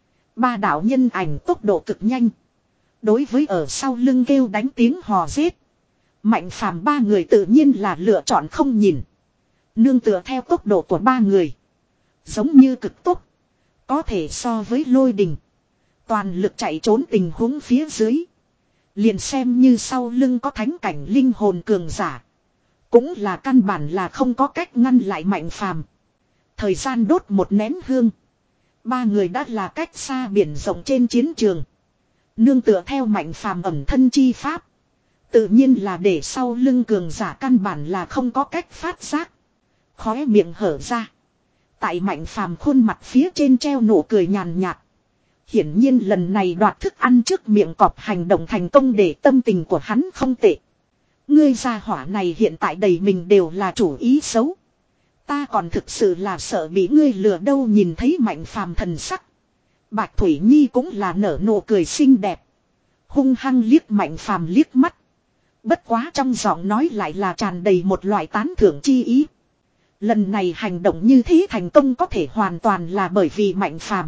Ba đạo nhân ảnh tốc độ cực nhanh. Đối với ở sau lưng kêu đánh tiếng hò rết. Mạnh Phàm ba người tự nhiên là lựa chọn không nhìn. Nương tựa theo tốc độ của ba người. Giống như cực tốc. Có thể so với lôi đình. Toàn lực chạy trốn tình huống phía dưới. Liền xem như sau lưng có thánh cảnh linh hồn cường giả. Cũng là căn bản là không có cách ngăn lại Mạnh Phàm. Thời gian đốt một nén hương. Ba người đã là cách xa biển rộng trên chiến trường. Nương tựa theo Mạnh Phàm ẩm thân chi pháp. Tự nhiên là để sau lưng cường giả căn bản là không có cách phát giác. Khóe miệng hở ra. Tại Mạnh Phàm khuôn mặt phía trên treo nụ cười nhàn nhạt. Hiển nhiên lần này đoạt thức ăn trước miệng cọp hành động thành công để tâm tình của hắn không tệ. Ngươi gia hỏa này hiện tại đầy mình đều là chủ ý xấu. Ta còn thực sự là sợ bị ngươi lừa đâu. Nhìn thấy Mạnh Phàm thần sắc. Bạch Thủy Nhi cũng là nở nụ cười xinh đẹp. Hung hăng liếc Mạnh Phàm liếc mắt. Bất quá trong giọng nói lại là tràn đầy một loại tán thưởng chi ý. Lần này hành động như thế thành công có thể hoàn toàn là bởi vì Mạnh Phàm.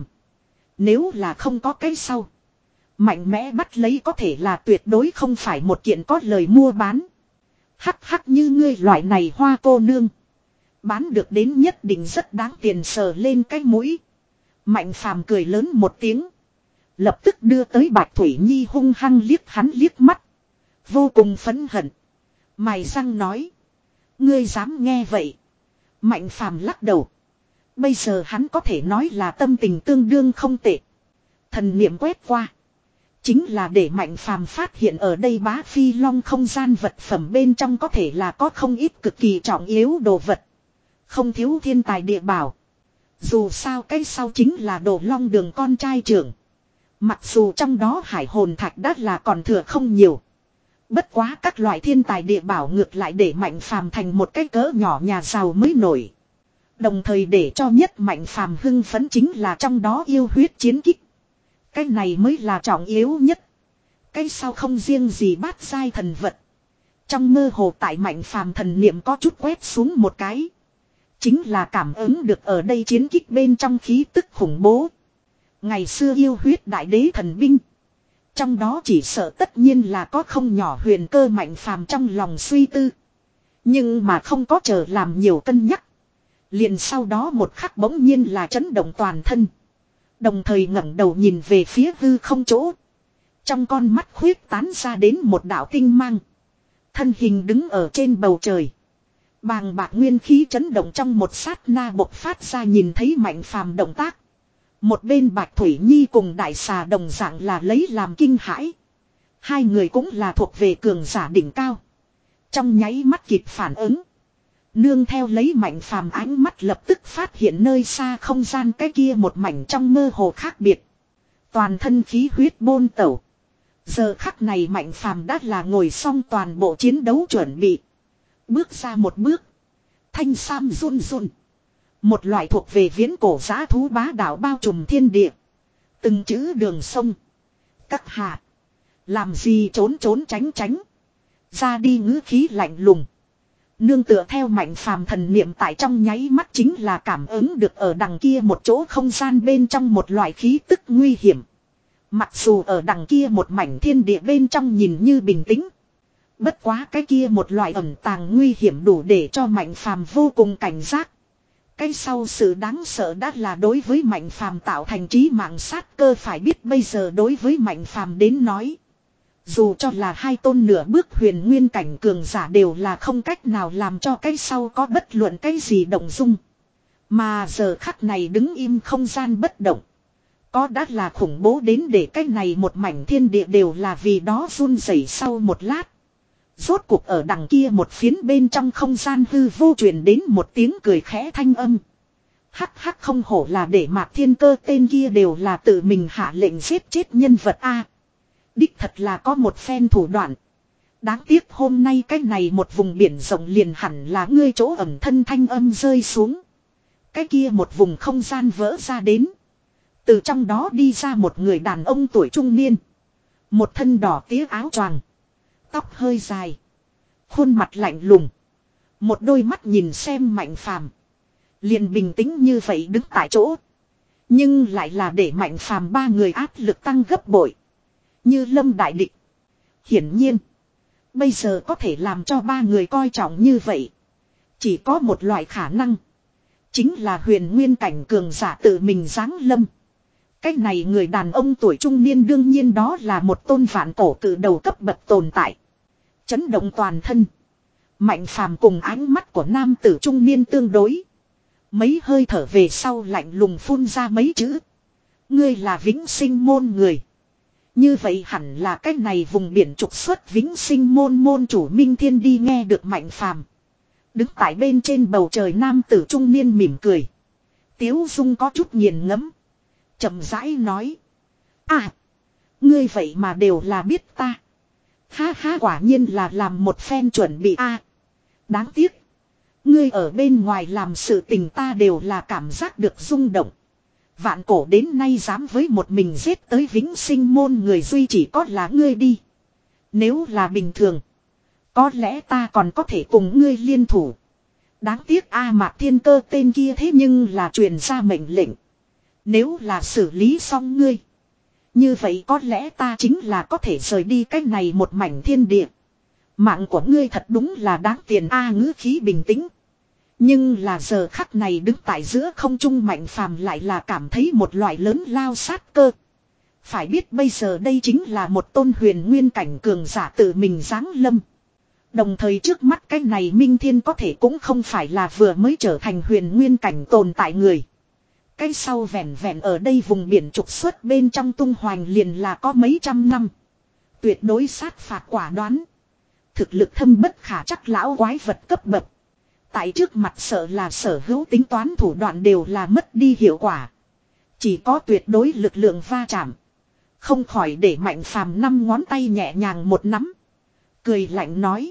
Nếu là không có cái sau. Mạnh mẽ bắt lấy có thể là tuyệt đối không phải một kiện có lời mua bán. Hắc hắc, như ngươi loại này hoa cô nương. Bán được đến nhất định rất đáng tiền, sờ lên cái mũi. Mạnh Phàm cười lớn một tiếng. Lập tức đưa tới Bạch Thủy Nhi hung hăng liếc hắn liếc mắt. Vô cùng phẫn hận. Mày răng nói. Ngươi dám nghe vậy. Mạnh Phàm lắc đầu. Bây giờ hắn có thể nói là tâm tình tương đương không tệ. Thần niệm quét qua. Chính là để Mạnh Phàm phát hiện ở đây bá phi long không gian vật phẩm bên trong có thể là có không ít cực kỳ trọng yếu đồ vật. Không thiếu thiên tài địa bảo. Dù sao cái sau chính là Đồ Long Đường con trai trưởng. Mặc dù trong đó hải hồn thạch đã là còn thừa không nhiều. Bất quá các loại thiên tài địa bảo ngược lại để Mạnh Phàm thành một cái cỡ nhỏ nhà giàu mới nổi. Đồng thời để cho nhất Mạnh Phàm hưng phấn chính là trong đó yêu huyết chiến kích. Cái này mới là trọng yếu nhất. Cái sau không riêng gì bát giai thần vật. Trong mơ hồ tại Mạnh Phàm thần niệm có chút quét xuống một cái. Chính là cảm ứng được ở đây chiến kích bên trong khí tức khủng bố. Ngày xưa yêu huyết đại đế thần binh. Trong đó chỉ sợ tất nhiên là có không nhỏ huyền cơ Mạnh Phàm trong lòng suy tư. Nhưng mà không có chờ làm nhiều cân nhắc. Liền sau đó một khắc bỗng nhiên là chấn động toàn thân. Đồng thời ngẩng đầu nhìn về phía hư không chỗ. Trong con mắt khuyết tán ra đến một đạo tinh mang. Thân hình đứng ở trên bầu trời. Bàng bạc nguyên khí chấn động trong một sát na bộc phát ra nhìn thấy Mạnh Phàm động tác. Một bên Bạch Thủy Nhi cùng đại xà đồng dạng là lấy làm kinh hãi. Hai người cũng là thuộc về cường giả đỉnh cao. Trong nháy mắt kịp phản ứng. Nương theo lấy Mạnh Phàm ánh mắt lập tức phát hiện nơi xa không gian cái kia một mảnh trong mơ hồ khác biệt. Toàn thân khí huyết bôn tẩu. Giờ khắc này Mạnh Phàm đã là ngồi xong toàn bộ chiến đấu chuẩn bị. Bước ra một bước. Thanh sam run run. Một loại thuộc về viễn cổ giã thú bá đạo bao trùm thiên địa. Từng chữ đường sông. Các hạ. Làm gì trốn trốn tránh tránh. Ra đi ngữ khí lạnh lùng. Nương tựa theo Mạnh Phàm thần niệm tại trong nháy mắt chính là cảm ứng được ở đằng kia một chỗ không gian bên trong một loại khí tức nguy hiểm. Mặc dù ở đằng kia một mảnh thiên địa bên trong nhìn như bình tĩnh. Bất quá cái kia một loại ẩn tàng nguy hiểm đủ để cho Mạnh Phàm vô cùng cảnh giác. Cái sau sự đáng sợ đã là đối với Mạnh Phàm tạo thành trí mạng sát cơ phải biết bây giờ đối với Mạnh Phàm đến nói. Dù cho là hai tôn nửa bước huyền nguyên cảnh cường giả đều là không cách nào làm cho cái sau có bất luận cái gì động dung. Mà giờ khắc này đứng im không gian bất động. Có đã là khủng bố đến để cái này một mảnh thiên địa đều là vì đó run rẩy sau một lát. Rốt cuộc ở đằng kia một phiến bên trong không gian hư vô truyền đến một tiếng cười khẽ thanh âm. Hắc hắc không hổ là để Mạc Thiên Cơ tên kia đều là tự mình hạ lệnh giết chết nhân vật A. Đích thật là có một phen thủ đoạn. Đáng tiếc hôm nay cái này một vùng biển rộng liền hẳn là ngươi chỗ ẩn thân thanh âm rơi xuống. Cái kia một vùng không gian vỡ ra đến. Từ trong đó đi ra một người đàn ông tuổi trung niên. Một thân đỏ tía áo choàng. Tóc hơi dài. Khuôn mặt lạnh lùng. Một đôi mắt nhìn xem Mạnh Phàm liền bình tĩnh như vậy đứng tại chỗ. Nhưng lại là để Mạnh Phàm ba người áp lực tăng gấp bội. Như lâm đại địch. Hiển nhiên. Bây giờ có thể làm cho ba người coi trọng như vậy. Chỉ có một loại khả năng. Chính là huyền nguyên cảnh cường giả tự mình giáng lâm. Cái này người đàn ông tuổi trung niên đương nhiên đó là một tôn vạn cổ cự đầu cấp bậc tồn tại. Chấn động toàn thân. Mạnh Phàm cùng ánh mắt của nam tử trung niên tương đối. Mấy hơi thở về sau lạnh lùng phun ra mấy chữ. Ngươi là vĩnh sinh môn người. Như vậy hẳn là cái này vùng biển trục xuất vĩnh sinh môn môn chủ Minh Thiên đi nghe được Mạnh Phàm. Đứng tại bên trên bầu trời nam tử trung niên mỉm cười. Tiếu dung có chút nghiền ngẫm. Chậm rãi nói. À. Ngươi vậy mà đều là biết ta. Ha ha quả nhiên là làm một phen chuẩn bị a. À, đáng tiếc. Ngươi ở bên ngoài làm sự tình ta đều là cảm giác được rung động. Vạn cổ đến nay dám với một mình giết tới vĩnh sinh môn người duy chỉ có là ngươi đi. Nếu là bình thường. Có lẽ ta còn có thể cùng ngươi liên thủ. Đáng tiếc A Mạc Thiên Cơ tên kia thế nhưng là truyền ra mệnh lệnh. Nếu là xử lý xong ngươi. Như vậy có lẽ ta chính là có thể rời đi cách này một mảnh thiên địa. Mạng của ngươi thật đúng là đáng tiền A ngữ khí bình tĩnh. Nhưng là giờ khắc này đứng tại giữa không trung Mạnh Phàm lại là cảm thấy một loại lớn lao sát cơ. Phải biết bây giờ đây chính là một tôn huyền nguyên cảnh cường giả tự mình giáng lâm. Đồng thời trước mắt cái này Minh Thiên có thể cũng không phải là vừa mới trở thành huyền nguyên cảnh tồn tại người. Cái sau vẹn vẹn ở đây vùng biển trục xuất bên trong tung hoành liền là có mấy trăm năm. Tuyệt đối sát phạt quả đoán. Thực lực thâm bất khả chắc lão quái vật cấp bậc. Tại trước mặt sợ là sở hữu tính toán thủ đoạn đều là mất đi hiệu quả. Chỉ có tuyệt đối lực lượng va chạm. Không khỏi để Mạnh Phàm năm ngón tay nhẹ nhàng một nắm. Cười lạnh nói.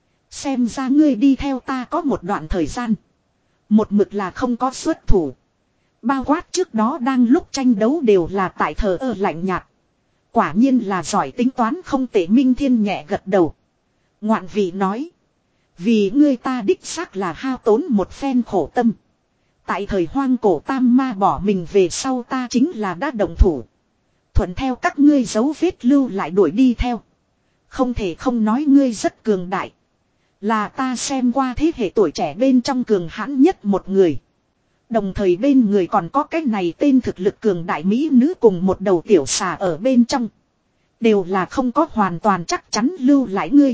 Xem ra ngươi đi theo ta có một đoạn thời gian. Một mực là không có xuất thủ. Bao quát trước đó đang lúc tranh đấu đều là tại thờ ơ lạnh nhạt. Quả nhiên là giỏi tính toán không tệ. Minh Thiên nhẹ gật đầu. Ngoạn vị nói. Vì ngươi ta đích xác là hao tốn một phen khổ tâm. Tại thời hoang cổ tam ma bỏ mình về sau ta chính là đã động thủ. Thuận theo các ngươi dấu vết lưu lại đuổi đi theo. Không thể không nói ngươi rất cường đại. Là ta xem qua thế hệ tuổi trẻ bên trong cường hãn nhất một người. Đồng thời bên người còn có cái này tên thực lực cường đại mỹ nữ cùng một đầu tiểu xà ở bên trong. Đều là không có hoàn toàn chắc chắn lưu lại ngươi.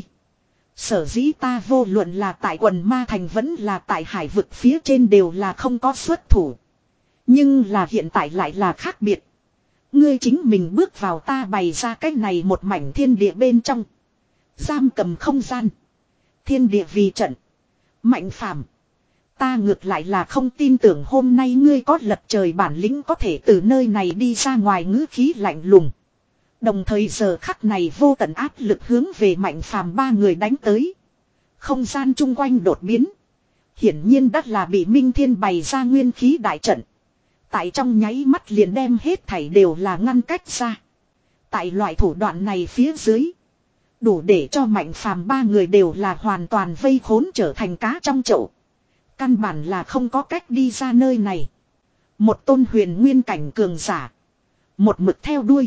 Sở dĩ ta vô luận là tại quần ma thành vẫn là tại hải vực phía trên đều là không có xuất thủ. Nhưng là hiện tại lại là khác biệt. Ngươi chính mình bước vào ta bày ra cái này một mảnh thiên địa bên trong. Giam cầm không gian. Thiên địa vì trận. Mạnh Phàm, ta ngược lại là không tin tưởng hôm nay ngươi có lật trời bản lĩnh có thể từ nơi này đi ra ngoài. Ngữ khí lạnh lùng. Đồng thời giờ khắc này vô tận áp lực hướng về Mạnh Phàm ba người đánh tới. Không gian chung quanh đột biến. Hiển nhiên đắt là bị Minh Thiên bày ra nguyên khí đại trận. Tại trong nháy mắt liền đem hết thảy đều là ngăn cách ra. Tại loại thủ đoạn này phía dưới. Đủ để cho Mạnh Phàm ba người đều là hoàn toàn vây khốn trở thành cá trong chậu. Căn bản là không có cách đi ra nơi này. Một tôn huyền nguyên cảnh cường giả. Một mực theo đuôi.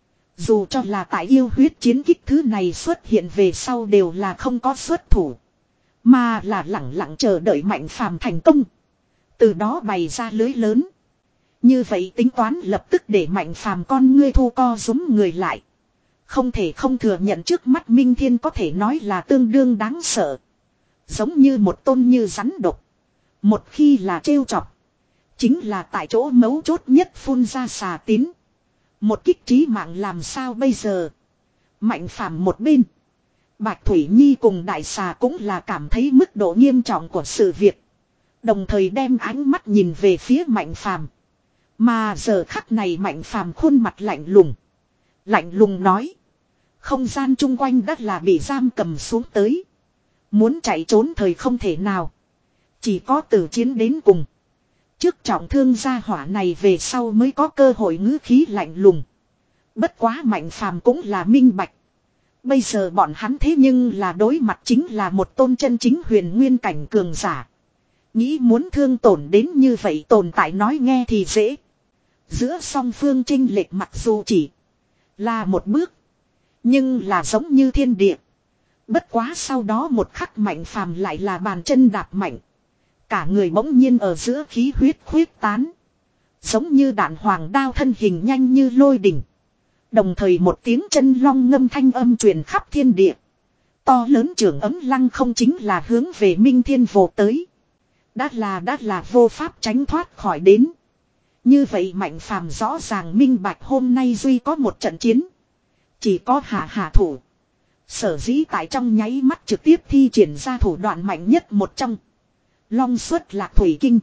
Dù cho là tại yêu huyết chiến kích thứ này xuất hiện về sau đều là không có xuất thủ. Mà là lẳng lặng chờ đợi Mạnh Phàm thành công. Từ đó bày ra lưới lớn. Như vậy tính toán lập tức để Mạnh Phàm con ngươi thu co rúm người lại. Không thể không thừa nhận trước mắt Minh Thiên có thể nói là tương đương đáng sợ. Giống như một tôn như rắn độc. Một khi là trêu chọc. Chính là tại chỗ mấu chốt nhất phun ra xà tín. Một kích trí mạng làm sao bây giờ. Mạnh Phàm một bên. Bạch Thủy Nhi cùng đại xà cũng là cảm thấy mức độ nghiêm trọng của sự việc. Đồng thời đem ánh mắt nhìn về phía Mạnh Phàm. Mà giờ khắc này Mạnh Phàm khuôn mặt lạnh lùng. Lạnh lùng nói. Không gian chung quanh đất là bị giam cầm xuống tới. Muốn chạy trốn thời không thể nào. Chỉ có từ chiến đến cùng. Trước trọng thương gia hỏa này về sau mới có cơ hội ngữ khí lạnh lùng. Bất quá Mạnh Phàm cũng là minh bạch. Bây giờ bọn hắn thế nhưng là đối mặt chính là một tôn chân chính huyền nguyên cảnh cường giả. Nghĩ muốn thương tổn đến như vậy tồn tại nói nghe thì dễ. Giữa song phương chênh lệch mặc dù chỉ là một bước. Nhưng là giống như thiên địa. Bất quá sau đó một khắc Mạnh Phàm lại là bàn chân đạp mạnh. Cả người bỗng nhiên ở giữa khí huyết khuyết tán. Giống như đạn hoàng đao thân hình nhanh như lôi đỉnh. Đồng thời một tiếng chân long ngâm thanh âm truyền khắp thiên địa. To lớn trường ấm lăng không chính là hướng về Minh Thiên vồ tới. Đã là đã là vô pháp tránh thoát khỏi đến. Như vậy Mạnh Phàm rõ ràng minh bạch hôm nay duy có một trận chiến. Chỉ có hạ hạ thủ. Sở dĩ tại trong nháy mắt trực tiếp thi triển ra thủ đoạn mạnh nhất một trong. Long xuất lạc thủy kinh.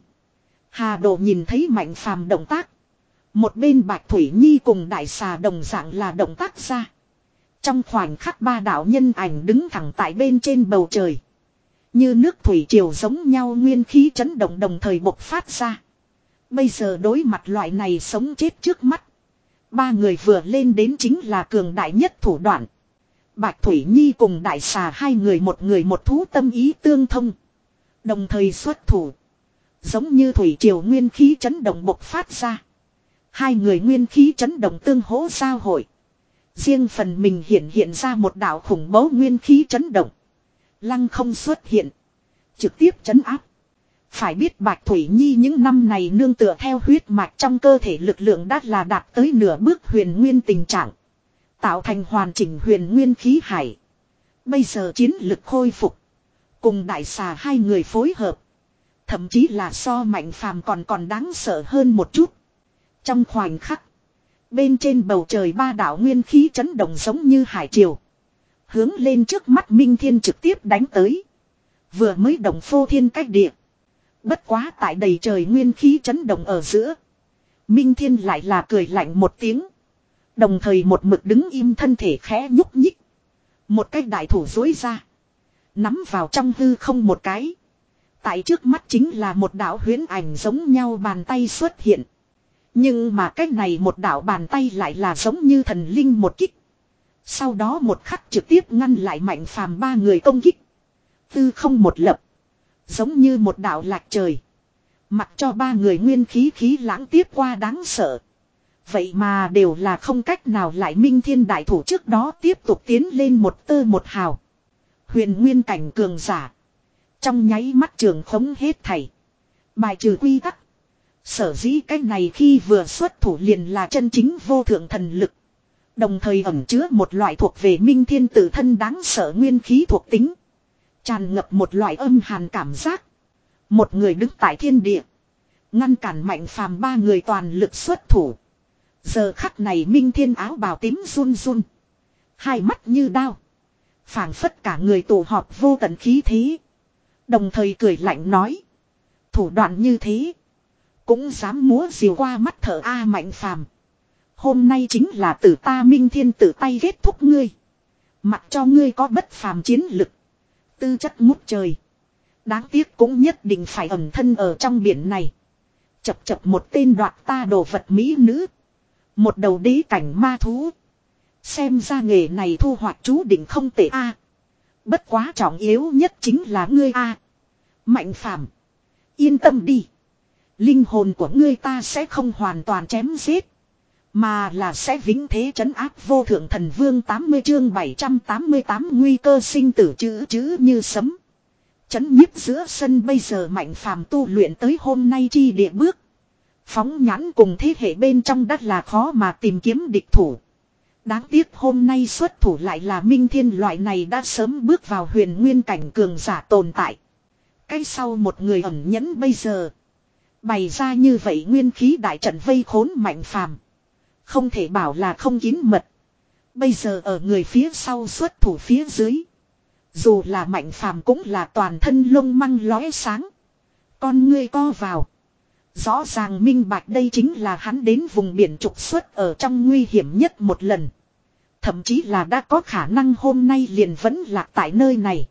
Hà Đồ nhìn thấy Mạnh Phàm động tác. Một bên Bạch Thủy Nhi cùng đại xà đồng dạng là động tác ra. Trong khoảnh khắc ba đạo nhân ảnh đứng thẳng tại bên trên bầu trời. Như nước thủy triều giống nhau nguyên khí chấn động đồng thời bộc phát ra. Bây giờ đối mặt loại này sống chết trước mắt. Ba người vừa lên đến chính là cường đại nhất thủ đoạn. Bạch Thủy Nhi cùng đại xà hai người một người một thú tâm ý tương thông. Đồng thời xuất thủ. Giống như thủy triều nguyên khí chấn động bộc phát ra. Hai người nguyên khí chấn động tương hỗ giao hội. Riêng phần mình hiện hiện ra một đạo khủng bố nguyên khí chấn động. Lăng không xuất hiện. Trực tiếp chấn áp. Phải biết Bạch Thủy Nhi những năm này nương tựa theo huyết mạch trong cơ thể lực lượng đã là đạt tới nửa bước huyền nguyên tình trạng. Tạo thành hoàn chỉnh huyền nguyên khí hải. Bây giờ chiến lực khôi phục. Cùng đại xà hai người phối hợp. Thậm chí là so Mạnh Phàm còn còn đáng sợ hơn một chút. Trong khoảnh khắc. Bên trên bầu trời ba đạo nguyên khí chấn động giống như hải triều. Hướng lên trước mắt Minh Thiên trực tiếp đánh tới. Vừa mới động phô thiên cách địa. Bất quá tại đầy trời nguyên khí chấn động ở giữa. Minh Thiên lại là cười lạnh một tiếng. Đồng thời một mực đứng im, thân thể khẽ nhúc nhích. Một cái đại thủ dối ra. Nắm vào trong hư không một cái. Tại trước mắt chính là một đạo huyễn ảnh giống nhau bàn tay xuất hiện. Nhưng mà cái này một đạo bàn tay lại là giống như thần linh một kích. Sau đó một khắc trực tiếp ngăn lại Mạnh Phàm ba người công kích. Tư không một lập. Giống như một đạo lạc trời. Mặc cho ba người nguyên khí khí lãng tiếp qua đáng sợ. Vậy mà đều là không cách nào lại Minh Thiên đại thủ trước đó tiếp tục tiến lên một tơ một hào. Huyền nguyên cảnh cường giả. Trong nháy mắt trường khống hết thảy. Bài trừ quy tắc. Sở dĩ cái này khi vừa xuất thủ liền là chân chính vô thượng thần lực. Đồng thời ẩn chứa một loại thuộc về Minh Thiên tự thân đáng sợ nguyên khí thuộc tính. Tràn ngập một loại âm hàn cảm giác. Một người đứng tại thiên địa. Ngăn cản Mạnh Phàm ba người toàn lực xuất thủ. Giờ khắc này Minh Thiên áo bào tím run run. Hai mắt như đao. Phảng phất cả người tụ họp vô tận khí thế. Đồng thời cười lạnh nói. Thủ đoạn như thế. Cũng dám múa diều qua mắt thở A Mạnh Phàm. Hôm nay chính là tử ta Minh Thiên tự tay kết thúc ngươi. Mặc cho ngươi có bất phàm chiến lực. Tư chất ngút trời. Đáng tiếc cũng nhất định phải ẩn thân ở trong biển này. Chập chập một tên đoạt ta đồ vật mỹ nữ. Một đầu đế cảnh ma thú. Xem ra nghề này thu hoạch chú định không tệ a. Bất quá trọng yếu nhất chính là ngươi a. Mạnh Phàm, yên tâm đi. Linh hồn của ngươi ta sẽ không hoàn toàn chém giết. Mà là sẽ vĩnh thế trấn áp vô thượng thần vương. Tám mươi chương bảy trăm tám mươi tám nguy cơ sinh tử chữ chữ như sấm. Chấn nhiếp giữa sân bây giờ Mạnh Phàm tu luyện tới hôm nay chi địa bước. Phóng nhãn cùng thế hệ bên trong đất là khó mà tìm kiếm địch thủ. Đáng tiếc hôm nay xuất thủ lại là Minh Thiên loại này đã sớm bước vào huyền nguyên cảnh cường giả tồn tại. Cái sau một người ẩn nhẫn bây giờ. Bày ra như vậy nguyên khí đại trận vây khốn Mạnh Phàm. Không thể bảo là không kín mật. Bây giờ ở người phía sau xuất thủ phía dưới. Dù là Mạnh Phàm cũng là toàn thân lông măng lóe sáng. Con ngươi co vào. Rõ ràng minh bạch đây chính là hắn đến vùng biển trục xuất ở trong nguy hiểm nhất một lần. Thậm chí là đã có khả năng hôm nay liền vẫn lạc tại nơi này.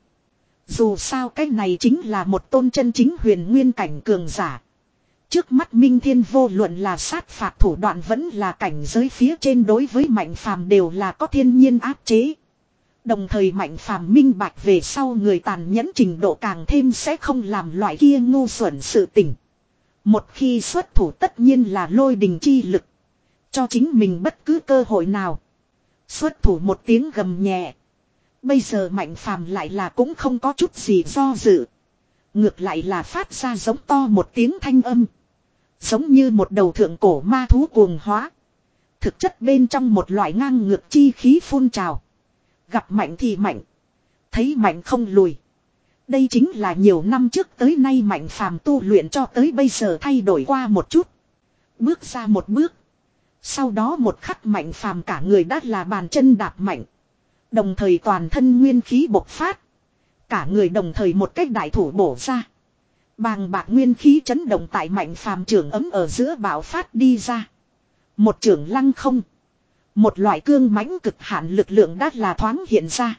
Dù sao cái này chính là một tôn chân chính huyền nguyên cảnh cường giả. Trước mắt Minh Thiên vô luận là sát phạt thủ đoạn vẫn là cảnh giới phía trên đối với Mạnh Phàm đều là có thiên nhiên áp chế. Đồng thời Mạnh Phàm minh bạch về sau người tàn nhẫn trình độ càng thêm sẽ không làm loại kia ngu xuẩn sự tình. Một khi xuất thủ tất nhiên là lôi đình chi lực. Cho chính mình bất cứ cơ hội nào. Xuất thủ một tiếng gầm nhẹ. Bây giờ Mạnh Phàm lại là cũng không có chút gì do dự. Ngược lại là phát ra giống to một tiếng thanh âm. Giống như một đầu thượng cổ ma thú cuồng hóa. Thực chất bên trong một loại ngang ngược chi khí phun trào. Gặp mạnh thì mạnh. Thấy mạnh không lùi. Đây chính là nhiều năm trước tới nay Mạnh Phàm tu luyện cho tới bây giờ thay đổi qua một chút. Bước ra một bước. Sau đó một khắc Mạnh Phàm cả người đã là bàn chân đạp mạnh. Đồng thời toàn thân nguyên khí bộc phát. Cả người đồng thời một cách đại thủ bổ ra. Bàng bạc nguyên khí chấn động tại Mạnh Phàm trưởng ấm ở giữa bạo phát đi ra. Một trưởng lăng không. Một loại cương mãnh cực hạn lực lượng đã là thoáng hiện ra.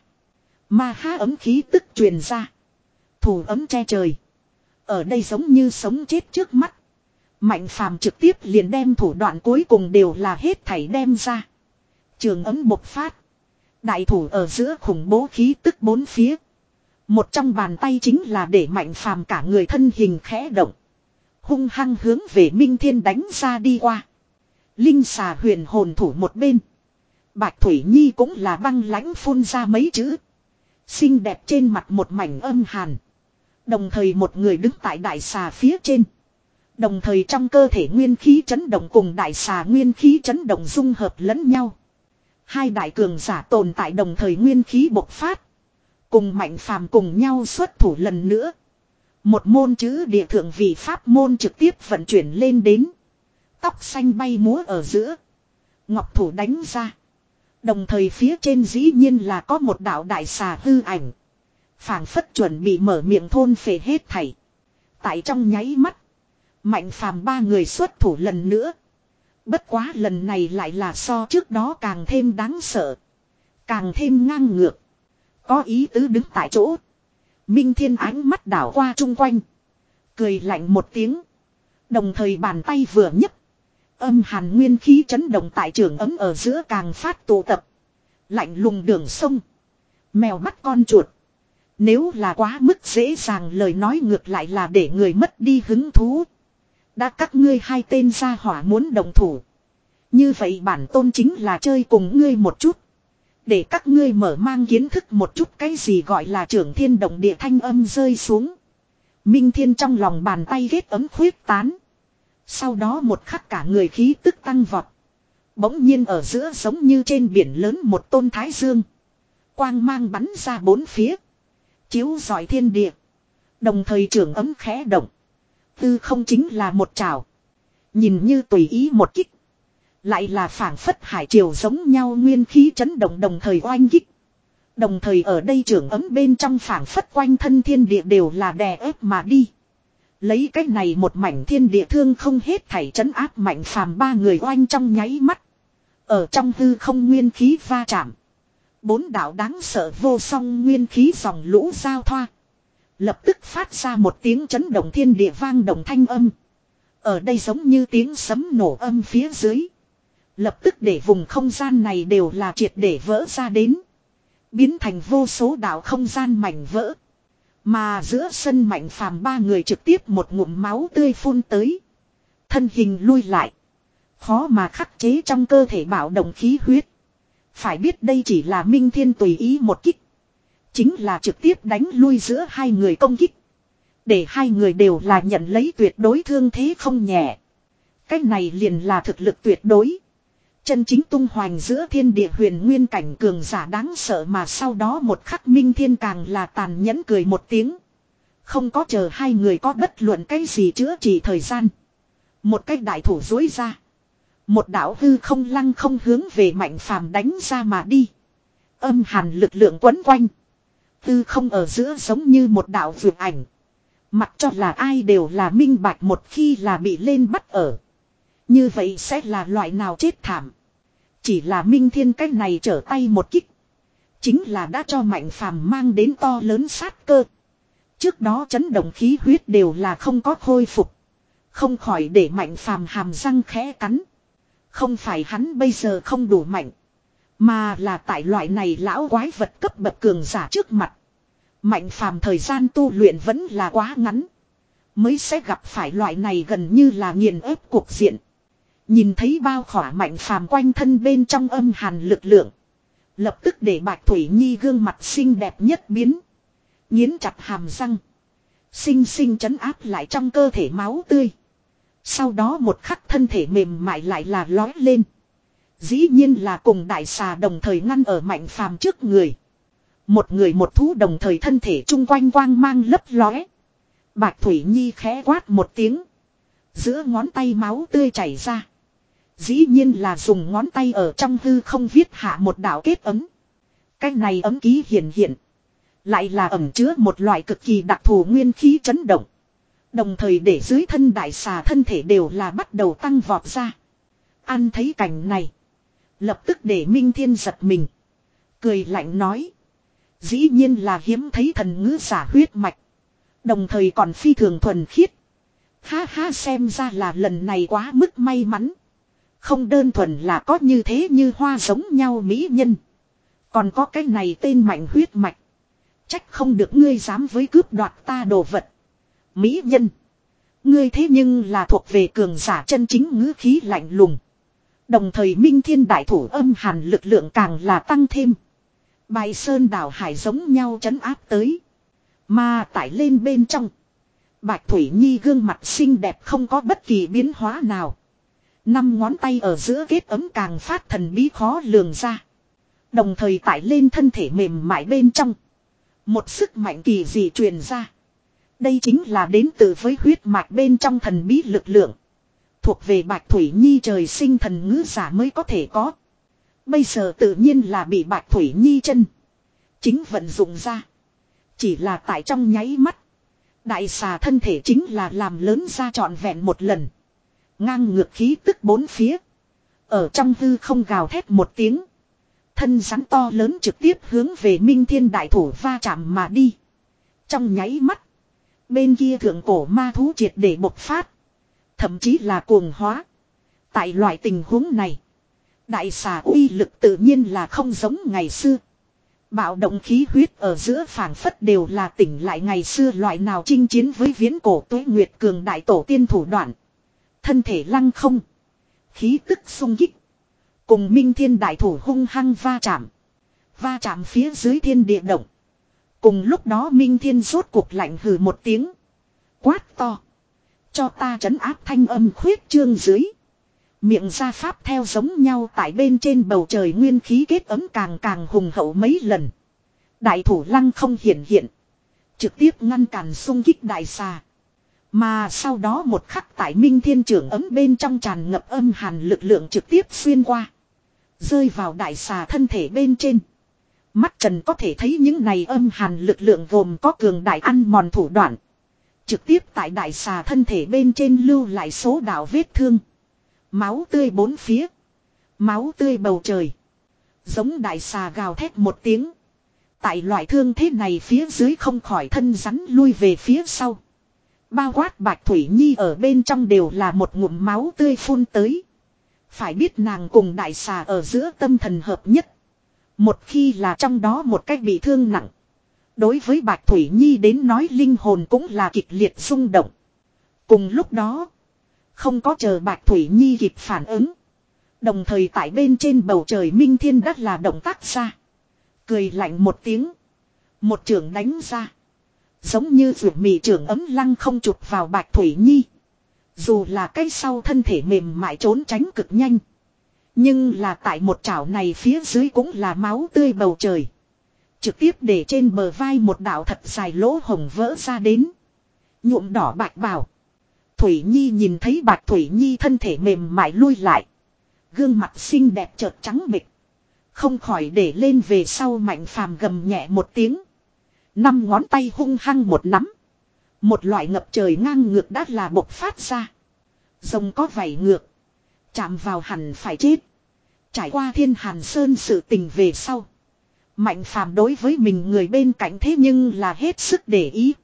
Ma ha ấm khí tức truyền ra. Thủ ấm che trời. Ở đây giống như sống chết trước mắt. Mạnh Phàm trực tiếp liền đem thủ đoạn cuối cùng đều là hết thảy đem ra. Trường ấm bộc phát. Đại thủ ở giữa khủng bố khí tức bốn phía. Một trong bàn tay chính là để Mạnh Phàm cả người thân hình khẽ động. Hung hăng hướng về Minh Thiên đánh ra đi qua. Linh xà huyền hồn thủ một bên. Bạch Thủy Nhi cũng là băng lãnh phun ra mấy chữ. Xinh đẹp trên mặt một mảnh âm hàn. Đồng thời một người đứng tại đại xà phía trên. Đồng thời trong cơ thể nguyên khí chấn động cùng đại xà nguyên khí chấn động dung hợp lẫn nhau. Hai đại cường giả tồn tại đồng thời nguyên khí bộc phát. Cùng Mạnh Phàm cùng nhau xuất thủ lần nữa. Một môn chữ địa thượng vị pháp môn trực tiếp vận chuyển lên đến. Tóc xanh bay múa ở giữa. Ngọc thủ đánh ra. Đồng thời phía trên dĩ nhiên là có một đạo đại xà hư ảnh. Phảng phất chuẩn bị mở miệng thôn phệ hết thảy. Tại trong nháy mắt. Mạnh Phàm ba người xuất thủ lần nữa. Bất quá lần này lại là so trước đó càng thêm đáng sợ. Càng thêm ngang ngược. Có ý tứ đứng tại chỗ. Minh Thiên ánh mắt đảo qua chung quanh. Cười lạnh một tiếng. Đồng thời bàn tay vừa nhấc. Âm hàn nguyên khí chấn động tại trường ấm ở giữa càng phát tụ tập. Lạnh lùng đường sông. Mèo bắt con chuột. Nếu là quá mức dễ dàng lời nói ngược lại là để người mất đi hứng thú. Đã các ngươi hai tên gia hỏa muốn đồng thủ. Như vậy bản tôn chính là chơi cùng ngươi một chút. Để các ngươi mở mang kiến thức một chút cái gì gọi là trưởng thiên động địa thanh âm rơi xuống. Minh Thiên trong lòng bàn tay ghét ấm khuyết tán. Sau đó một khắc cả người khí tức tăng vọt. Bỗng nhiên ở giữa giống như trên biển lớn một tôn thái dương. Quang mang bắn ra bốn phía. Chiếu rọi thiên địa. Đồng thời trưởng ấm khẽ động. Tư không chính là một trảo. Nhìn như tùy ý một kích. Lại là phảng phất hải triều giống nhau nguyên khí chấn động đồng thời oanh kích. Đồng thời ở đây trưởng ấm bên trong phảng phất quanh thân thiên địa đều là đè ép mà đi. Lấy cách này một mảnh thiên địa thương không hết thảy trấn áp Mạnh Phàm ba người oanh trong nháy mắt. Ở trong hư không nguyên khí va chạm. Bốn đạo đáng sợ vô song nguyên khí dòng lũ giao thoa. Lập tức phát ra một tiếng chấn động thiên địa vang động thanh âm. Ở đây giống như tiếng sấm nổ âm phía dưới. Lập tức để vùng không gian này đều là triệt để vỡ ra đến. Biến thành vô số đạo không gian mảnh vỡ. Mà giữa sân Mạnh Phàm ba người trực tiếp một ngụm máu tươi phun tới. Thân hình lui lại. Khó mà khắc chế trong cơ thể bạo động khí huyết. Phải biết đây chỉ là Minh Thiên tùy ý một kích. Chính là trực tiếp đánh lui giữa hai người công kích. Để hai người đều là nhận lấy tuyệt đối thương thế không nhẹ. Cái này liền là thực lực tuyệt đối. Chân chính tung hoành giữa thiên địa huyền nguyên cảnh cường giả đáng sợ mà sau đó một khắc Minh Thiên càng là tàn nhẫn cười một tiếng. Không có chờ hai người có bất luận cái gì chữa trị thời gian. Một cái đại thủ dối ra. Một đạo hư không lăng không hướng về Mạnh Phàm đánh ra mà đi. Âm hàn lực lượng quấn quanh. Hư không ở giữa giống như một đạo vượt ảnh. Mặc cho là ai đều là minh bạch một khi là bị lên bắt ở. Như vậy sẽ là loại nào chết thảm. Chỉ là Minh Thiên cách này trở tay một kích. Chính là đã cho Mạnh Phàm mang đến to lớn sát cơ. Trước đó chấn động khí huyết đều là không có khôi phục. Không khỏi để Mạnh Phàm hàm răng khẽ cắn. Không phải hắn bây giờ không đủ mạnh. Mà là tại loại này lão quái vật cấp bậc cường giả trước mặt. Mạnh Phàm thời gian tu luyện vẫn là quá ngắn. Mới sẽ gặp phải loại này gần như là nghiền ép cuộc diện. Nhìn thấy bao khỏa Mạnh Phàm quanh thân bên trong âm hàn lực lượng. Lập tức để Bạch Thủy Nhi gương mặt xinh đẹp nhất biến. Nghiến chặt hàm răng. Xinh xinh trấn áp lại trong cơ thể máu tươi. Sau đó một khắc thân thể mềm mại lại là lói lên. Dĩ nhiên là cùng đại xà đồng thời ngăn ở Mạnh Phàm trước người. Một người một thú đồng thời thân thể chung quanh quang mang lấp lóe. Bạch Thủy Nhi khẽ quát một tiếng. Giữa ngón tay máu tươi chảy ra. Dĩ nhiên là dùng ngón tay ở trong hư không viết hạ một đạo kết ấm. Cái này ấm ký hiện hiện. Lại là ẩm chứa một loại cực kỳ đặc thù nguyên khí chấn động. Đồng thời để dưới thân đại xà thân thể đều là bắt đầu tăng vọt ra. Ăn thấy cảnh này. Lập tức để Minh Thiên giật mình. Cười lạnh nói. Dĩ nhiên là hiếm thấy thần ngữ giả huyết mạch. Đồng thời còn phi thường thuần khiết. Ha ha, xem ra là lần này quá mức may mắn. Không đơn thuần là có như thế như hoa giống nhau mỹ nhân. Còn có cái này tên mạnh huyết mạch. Trách không được ngươi dám với cướp đoạt ta đồ vật. Mỹ nhân. Ngươi thế nhưng là thuộc về cường giả chân chính, ngữ khí lạnh lùng. Đồng thời Minh Thiên đại thủ âm hàn lực lượng càng là tăng thêm. Bài sơn đảo hải giống nhau trấn áp tới. Mà tải lên bên trong. Bạch Thủy Nhi gương mặt xinh đẹp không có bất kỳ biến hóa nào. Năm ngón tay ở giữa kết ấm càng phát thần bí khó lường ra. Đồng thời tải lên thân thể mềm mại bên trong. Một sức mạnh kỳ dị truyền ra. Đây chính là đến từ với huyết mạch bên trong thần bí lực lượng. Thuộc về Bạch Thủy Nhi trời sinh thần ngữ giả mới có thể có. Bây giờ tự nhiên là bị Bạch Thủy Nhi chân chính vận dụng ra. Chỉ là tại trong nháy mắt. Đại xà thân thể chính là làm lớn ra trọn vẹn một lần. Ngang ngược khí tức bốn phía. Ở trong hư không gào thét một tiếng. Thân rắn to lớn trực tiếp hướng về Minh Thiên đại thủ va chạm mà đi. Trong nháy mắt. Bên kia thượng cổ ma thú triệt để bộc phát. Thậm chí là cuồng hóa. Tại loại tình huống này. Đại xà uy lực tự nhiên là không giống ngày xưa. Bạo động khí huyết ở giữa phảng phất đều là tỉnh lại ngày xưa loại nào chinh chiến với viễn cổ tuế nguyệt cường đại tổ tiên thủ đoạn. Thân thể lăng không. Khí tức xung kích. Cùng Minh Thiên đại thủ hung hăng va chạm. Va chạm phía dưới thiên địa động. Cùng lúc đó Minh Thiên rốt cuộc lạnh hừ một tiếng. Quát to. Cho ta trấn áp thanh âm khuyết trương dưới. Miệng ra pháp theo giống nhau tại bên trên bầu trời nguyên khí kết ấm càng càng hùng hậu mấy lần. Đại thủ lăng không hiện hiện. Trực tiếp ngăn cản xung kích đại xà. Mà sau đó một khắc tại Minh Thiên trưởng ấm bên trong tràn ngập âm hàn lực lượng trực tiếp xuyên qua. Rơi vào đại xà thân thể bên trên. Mắt trần có thể thấy những này âm hàn lực lượng gồm có cường đại ăn mòn thủ đoạn. Trực tiếp tại đại xà thân thể bên trên lưu lại số đạo vết thương. Máu tươi bốn phía. Máu tươi bầu trời. Giống đại xà gào thét một tiếng. Tại loại thương thế này phía dưới không khỏi thân rắn lui về phía sau. Bao quát Bạch Thủy Nhi ở bên trong đều là một ngụm máu tươi phun tới. Phải biết nàng cùng đại xà ở giữa tâm thần hợp nhất. Một khi là trong đó một cách bị thương nặng. Đối với Bạch Thủy Nhi đến nói linh hồn cũng là kịch liệt rung động. Cùng lúc đó. Không có chờ Bạch Thủy Nhi kịp phản ứng. Đồng thời tại bên trên bầu trời Minh Thiên đất là động tác ra. Cười lạnh một tiếng. Một trường đánh ra. Giống như vượt mì trường ấm lăng không chụp vào Bạch Thủy Nhi. Dù là cái sau thân thể mềm mại trốn tránh cực nhanh. Nhưng là tại một chảo này phía dưới cũng là máu tươi bầu trời. Trực tiếp để trên bờ vai một đạo thật dài lỗ hồng vỡ ra đến. Nhuộm đỏ bạch bào. Thủy Nhi nhìn thấy Bạch Thủy Nhi thân thể mềm mại lui lại. Gương mặt xinh đẹp chợt trắng bệch. Không khỏi để lên về sau Mạnh Phàm gầm nhẹ một tiếng. Năm ngón tay hung hăng một nắm. Một loại ngập trời ngang ngược đã là bộc phát ra. Rồng có vảy ngược. Chạm vào hẳn phải chết. Trải qua Thiên Hàn Sơn sự tình về sau. Mạnh Phàm đối với mình người bên cạnh thế nhưng là hết sức để ý.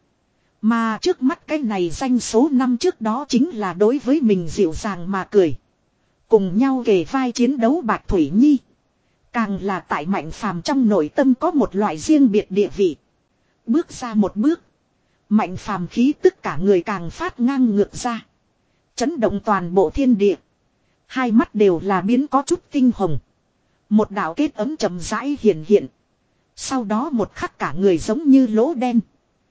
Mà trước mắt cái này danh số năm trước đó chính là đối với mình dịu dàng mà cười. Cùng nhau kề vai chiến đấu Bạch Thủy Nhi. Càng là tại Mạnh Phàm trong nội tâm có một loại riêng biệt địa vị. Bước ra một bước. Mạnh Phàm khí tức cả người càng phát ngang ngược ra. Chấn động toàn bộ thiên địa. Hai mắt đều là biến có chút tinh hồng. Một đạo kết ấm chậm rãi hiện hiện. Sau đó một khắc cả người giống như lỗ đen.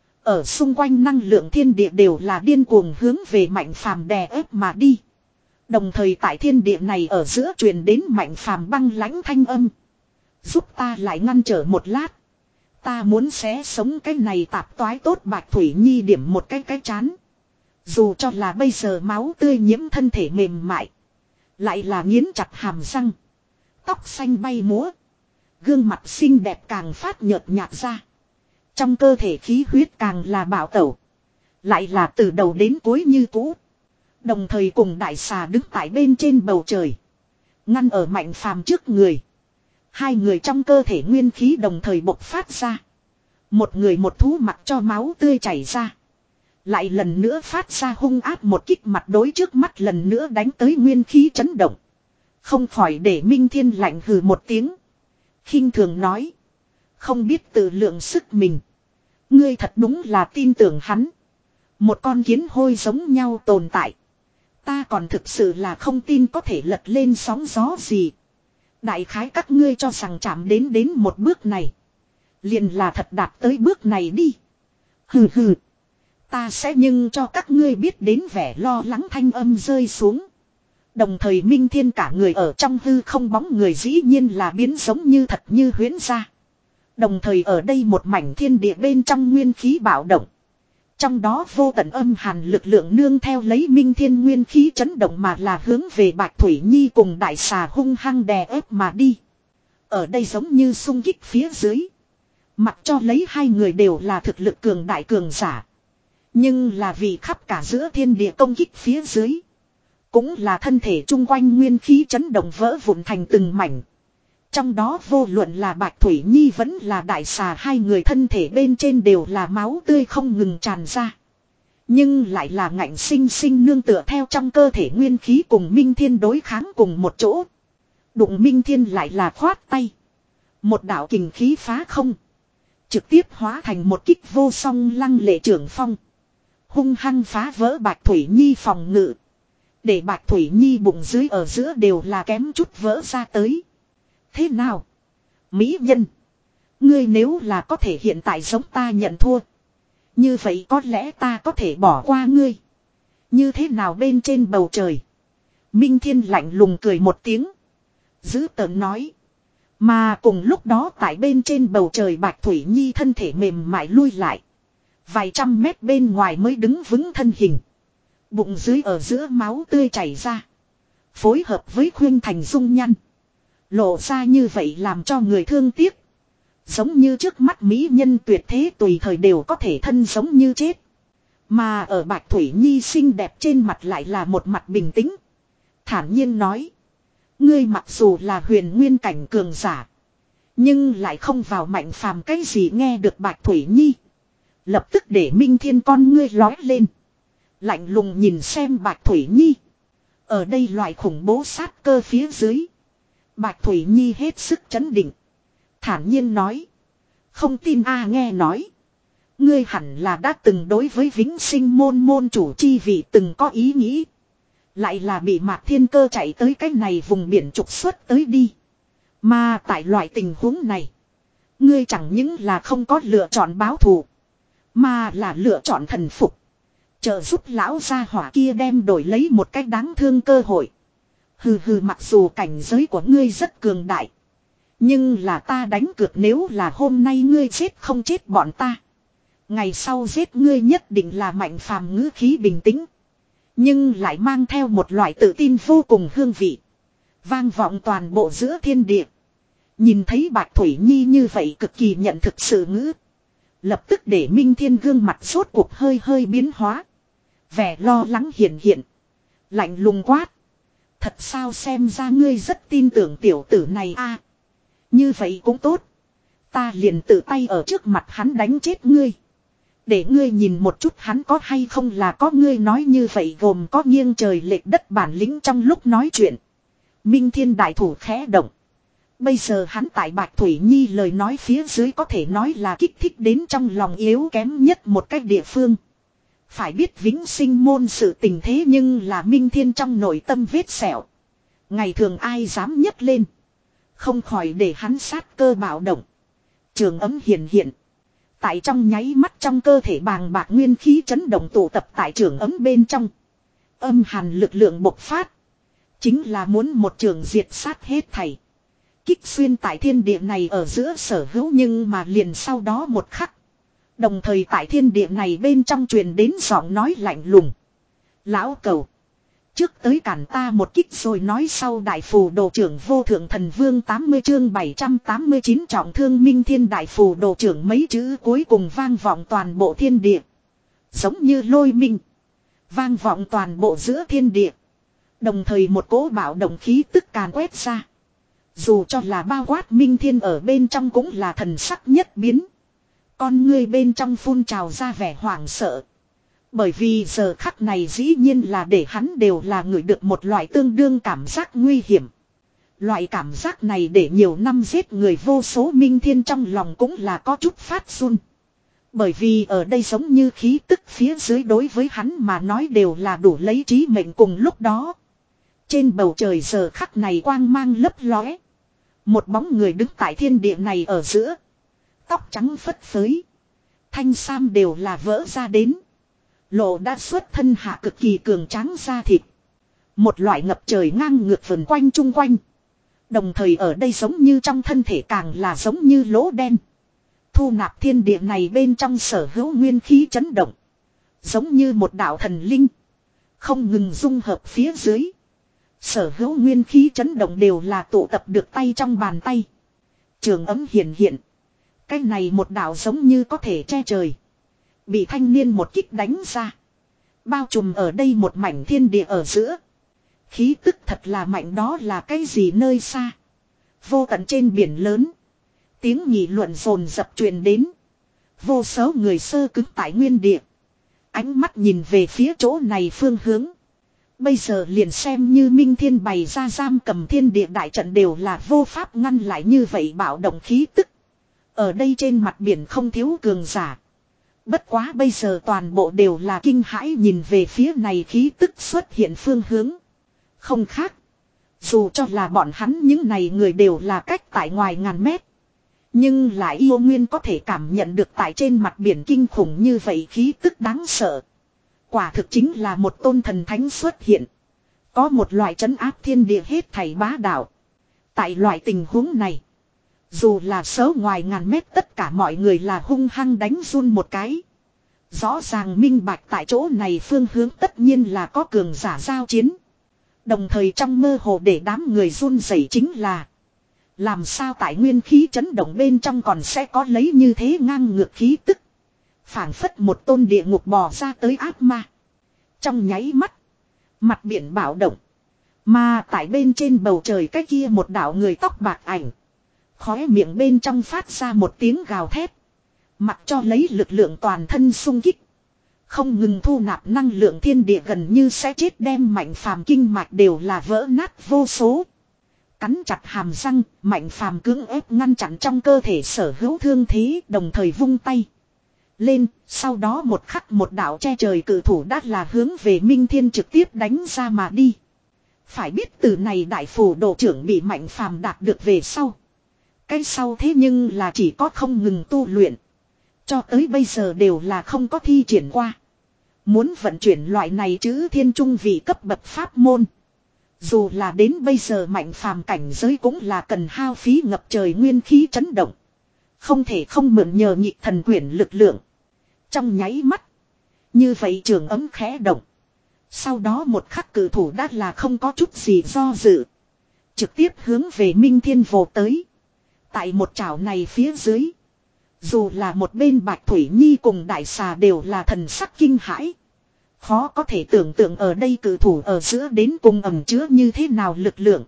Ở xung quanh năng lượng thiên địa đều là điên cuồng hướng về Mạnh Phàm đè ép mà đi. Đồng thời tại thiên địa này ở giữa truyền đến Mạnh Phàm băng lãnh thanh âm. Giúp ta lại ngăn trở một lát. Ta muốn xé sống cái này tạp toái tốt Bạch Thủy Nhi điểm một cái cái chán. Dù cho là bây giờ máu tươi nhiễm thân thể mềm mại. Lại là nghiến chặt hàm răng. Tóc xanh bay múa. Gương mặt xinh đẹp càng phát nhợt nhạt ra. Trong cơ thể khí huyết càng là bạo tẩu. Lại là từ đầu đến cuối như cũ. Đồng thời cùng đại xà đứng tại bên trên bầu trời. Ngăn ở Mạnh Phàm trước người. Hai người trong cơ thể nguyên khí đồng thời bộc phát ra. Một người một thú mặc cho máu tươi chảy ra. Lại lần nữa phát ra hung áp một kích mặt đối trước mắt lần nữa đánh tới nguyên khí chấn động. Không khỏi để Minh Thiên lạnh hừ một tiếng. Khinh thường nói. Không biết tự lượng sức mình. Ngươi thật đúng là tin tưởng hắn. Một con kiến hôi giống nhau tồn tại. Ta còn thực sự là không tin có thể lật lên sóng gió gì. Đại khái các ngươi cho rằng chạm đến đến một bước này. Liền là thật đạt tới bước này đi. Hừ hừ. Ta sẽ nhưng cho các ngươi biết đến vẻ lo lắng thanh âm rơi xuống. Đồng thời Minh Thiên cả người ở trong hư không bóng người dĩ nhiên là biến giống như thật như huyễn ra. Đồng thời ở đây một mảnh thiên địa bên trong nguyên khí bạo động. Trong đó vô tận âm hàn lực lượng nương theo lấy minh thiên nguyên khí chấn động mà là hướng về Bạch Thủy Nhi cùng đại xà hung hăng đè ép mà đi. Ở đây giống như xung kích phía dưới. Mặc cho lấy hai người đều là thực lực cường đại cường giả. Nhưng là vì khắp cả giữa thiên địa công kích phía dưới. Cũng là thân thể chung quanh nguyên khí chấn động vỡ vụn thành từng mảnh. Trong đó vô luận là Bạch Thủy Nhi vẫn là đại xà, hai người thân thể bên trên đều là máu tươi không ngừng tràn ra. Nhưng lại là ngạnh sinh sinh nương tựa theo trong cơ thể nguyên khí cùng Minh Thiên đối kháng cùng một chỗ. Đụng Minh Thiên lại là khoát tay. Một đạo kình khí phá không. Trực tiếp hóa thành một kích vô song lăng lệ trưởng phong. Hung hăng phá vỡ Bạch Thủy Nhi phòng ngự. Để Bạch Thủy Nhi bụng dưới ở giữa đều là kém chút vỡ ra tới. Thế nào? Mỹ nhân. Ngươi nếu là có thể hiện tại giống ta nhận thua. Như vậy có lẽ ta có thể bỏ qua ngươi. Như thế nào bên trên bầu trời? Minh Thiên lạnh lùng cười một tiếng. Giữ tợn nói. Mà cùng lúc đó tại bên trên bầu trời Bạch Thủy Nhi thân thể mềm mại lui lại. Vài trăm mét bên ngoài mới đứng vững thân hình. Bụng dưới ở giữa máu tươi chảy ra. Phối hợp với khuyên thành dung nhăn. Lộ ra như vậy làm cho người thương tiếc. Giống như trước mắt mỹ nhân tuyệt thế tùy thời đều có thể thân giống như chết. Mà ở Bạch Thủy Nhi xinh đẹp trên mặt lại là một mặt bình tĩnh. Thản nhiên nói. Ngươi mặc dù là huyền nguyên cảnh cường giả. Nhưng lại không vào mạnh phàm cái gì nghe được Bạch Thủy Nhi. Lập tức để Minh Thiên con ngươi lói lên. Lạnh lùng nhìn xem Bạch Thủy Nhi. Ở đây loại khủng bố sát cơ phía dưới. Bạch Thủy Nhi hết sức chấn định. Thản nhiên nói. Không tin a nghe nói. Ngươi hẳn là đã từng đối với vĩnh sinh môn môn chủ chi vị từng có ý nghĩ. Lại là bị Mạc Thiên Cơ chạy tới cái này vùng biển trục xuất tới đi. Mà tại loại tình huống này. Ngươi chẳng những là không có lựa chọn báo thù. Mà là lựa chọn thần phục. Trợ giúp lão gia hỏa kia đem đổi lấy một cách đáng thương cơ hội. Hừ hừ, mặc dù cảnh giới của ngươi rất cường đại. Nhưng là ta đánh cược nếu là hôm nay ngươi chết không chết bọn ta. Ngày sau giết ngươi nhất định là mạnh phàm ngữ khí bình tĩnh. Nhưng lại mang theo một loại tự tin vô cùng hương vị. Vang vọng toàn bộ giữa thiên địa. Nhìn thấy Bạch Thủy Nhi như vậy cực kỳ nhận thực sự ngữ. Lập tức để Minh Thiên gương mặt sốt cuộc hơi hơi biến hóa. Vẻ lo lắng hiện hiện. Lạnh lùng quát. Thật sao xem ra ngươi rất tin tưởng tiểu tử này a? Như vậy cũng tốt. Ta liền tự tay ở trước mặt hắn đánh chết ngươi. Để ngươi nhìn một chút hắn có hay không là có ngươi nói như vậy gồm có nghiêng trời lệch đất bản lĩnh trong lúc nói chuyện. Minh Thiên đại thủ khẽ động. Bây giờ hắn tại Bạch Thủy Nhi lời nói phía dưới có thể nói là kích thích đến trong lòng yếu kém nhất một cách địa phương. Phải biết vĩnh sinh môn sự tình thế nhưng là Minh Thiên trong nội tâm vết sẹo. Ngày thường ai dám nhấc lên. Không khỏi để hắn sát cơ bạo động. Trường ấm hiện hiện. Tại trong nháy mắt trong cơ thể bàng bạc nguyên khí chấn động tụ tập tại trường ấm bên trong. Âm hàn lực lượng bộc phát. Chính là muốn một trường diệt sát hết thảy. Kích xuyên tại thiên địa này ở giữa sở hữu nhưng mà liền sau đó một khắc. Đồng thời tại thiên địa này bên trong truyền đến giọng nói lạnh lùng. Lão cầu. Trước tới cản ta một kích rồi nói sau đại phù đồ trưởng vô thượng thần vương tám mươi chương bảy trăm tám mươi chín trọng thương Minh Thiên đại phù đồ trưởng mấy chữ cuối cùng vang vọng toàn bộ thiên địa. Giống như lôi minh. Vang vọng toàn bộ giữa thiên địa. Đồng thời một cỗ bạo động khí tức càn quét ra. Dù cho là bao quát Minh Thiên ở bên trong cũng là thần sắc nhất biến. Con ngươi bên trong phun trào ra vẻ hoảng sợ. Bởi vì giờ khắc này dĩ nhiên là để hắn đều là người được một loại tương đương cảm giác nguy hiểm. Loại cảm giác này để nhiều năm giết người vô số Minh Thiên trong lòng cũng là có chút phát run. Bởi vì ở đây giống như khí tức phía dưới đối với hắn mà nói đều là đủ lấy trí mệnh cùng lúc đó. Trên bầu trời giờ khắc này quang mang lấp lóe. Một bóng người đứng tại thiên địa này ở giữa. Tóc trắng phất phới. Thanh sam đều là vỡ ra đến. Lộ đã xuất thân hạ cực kỳ cường tráng da thịt. Một loại ngập trời ngang ngược vần quanh chung quanh. Đồng thời ở đây giống như trong thân thể càng là giống như lỗ đen. thu nạp thiên địa này bên trong sở hữu nguyên khí chấn động. Giống như một đạo thần linh. Không ngừng dung hợp phía dưới. Sở hữu nguyên khí chấn động đều là tụ tập được tay trong bàn tay. Trường ấm hiện hiện. Cái này một đạo giống như có thể che trời. Bị thanh niên một kích đánh ra. Bao trùm ở đây một mảnh thiên địa ở giữa. Khí tức thật là mạnh, đó là cái gì nơi xa. Vô tận trên biển lớn. Tiếng nghị luận dồn dập truyền đến. Vô số người sơ cứng tại nguyên địa. Ánh mắt nhìn về phía chỗ này phương hướng. Bây giờ liền xem như Minh Thiên bày ra giam cầm thiên địa đại trận đều là vô pháp ngăn lại như vậy bạo động khí tức. Ở đây trên mặt biển không thiếu cường giả. Bất quá bây giờ toàn bộ đều là kinh hãi nhìn về phía này khí tức xuất hiện phương hướng. Không khác. Dù cho là bọn hắn những này người đều là cách tại ngoài ngàn mét. Nhưng lại yêu nguyên có thể cảm nhận được tại trên mặt biển kinh khủng như vậy khí tức đáng sợ. Quả thực chính là một tôn thần thánh xuất hiện. Có một loại trấn áp thiên địa hết thảy bá đạo. Tại loại tình huống này. Dù là số ngoài ngàn mét tất cả mọi người là hung hăng đánh run một cái. Rõ ràng minh bạch tại chỗ này phương hướng tất nhiên là có cường giả giao chiến. Đồng thời trong mơ hồ để đám người run rẩy chính là. Làm sao tại nguyên khí chấn động bên trong còn sẽ có lấy như thế ngang ngược khí tức. Phảng phất một tôn địa ngục bò ra tới ác ma. Trong nháy mắt. Mặt biển bạo động. Mà tại bên trên bầu trời cái kia một đạo người tóc bạc ảnh. Khóe miệng bên trong phát ra một tiếng gào thét. Mặc cho lấy lực lượng toàn thân sung kích. Không ngừng thu nạp năng lượng thiên địa gần như sẽ chết, đem Mạnh Phàm kinh mạch đều là vỡ nát vô số. Cắn chặt hàm răng, Mạnh Phàm cưỡng ép ngăn chặn trong cơ thể sở hữu thương thế, đồng thời vung tay lên, sau đó một khắc một đạo che trời cự thủ đã là hướng về Minh Thiên trực tiếp đánh ra mà đi. Phải biết từ này đại phủ độ trưởng bị Mạnh Phàm đạt được về sau. Cái sau thế nhưng là chỉ có không ngừng tu luyện. Cho tới bây giờ đều là không có thi triển qua. Muốn vận chuyển loại này chữ thiên trung vị cấp bậc pháp môn. Dù là đến bây giờ Mạnh Phàm cảnh giới cũng là cần hao phí ngập trời nguyên khí chấn động. Không thể không mượn nhờ nhị thần quyển lực lượng. Trong nháy mắt. Như vậy trường ấm khẽ động. Sau đó một khắc cử thủ đã là không có chút gì do dự. Trực tiếp hướng về Minh Thiên vồ tới. Tại một chảo này phía dưới. Dù là một bên Bạch Thủy Nhi cùng Đại Xà đều là thần sắc kinh hãi. Khó có thể tưởng tượng ở đây cử thủ ở giữa đến cùng ẩn chứa như thế nào lực lượng.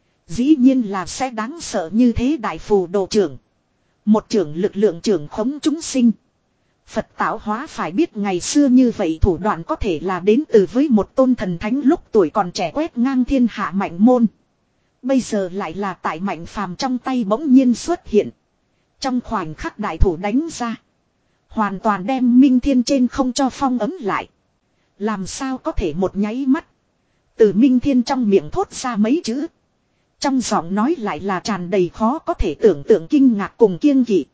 Dĩ nhiên là sẽ đáng sợ như thế đại phù độ trưởng. Một trưởng lực lượng trưởng khống chúng sinh. Phật tạo hóa phải biết ngày xưa như vậy thủ đoạn có thể là đến từ với một tôn thần thánh lúc tuổi còn trẻ quét ngang thiên hạ Mạnh môn. Bây giờ lại là tại Mạnh Phàm trong tay bỗng nhiên xuất hiện. Trong khoảnh khắc đại thủ đánh ra. Hoàn toàn đem Minh Thiên trên không cho phong ấm lại. Làm sao có thể một nháy mắt. Từ Minh Thiên trong miệng thốt ra mấy chữ. Trong giọng nói lại là tràn đầy khó có thể tưởng tượng kinh ngạc cùng kiêng kỵ.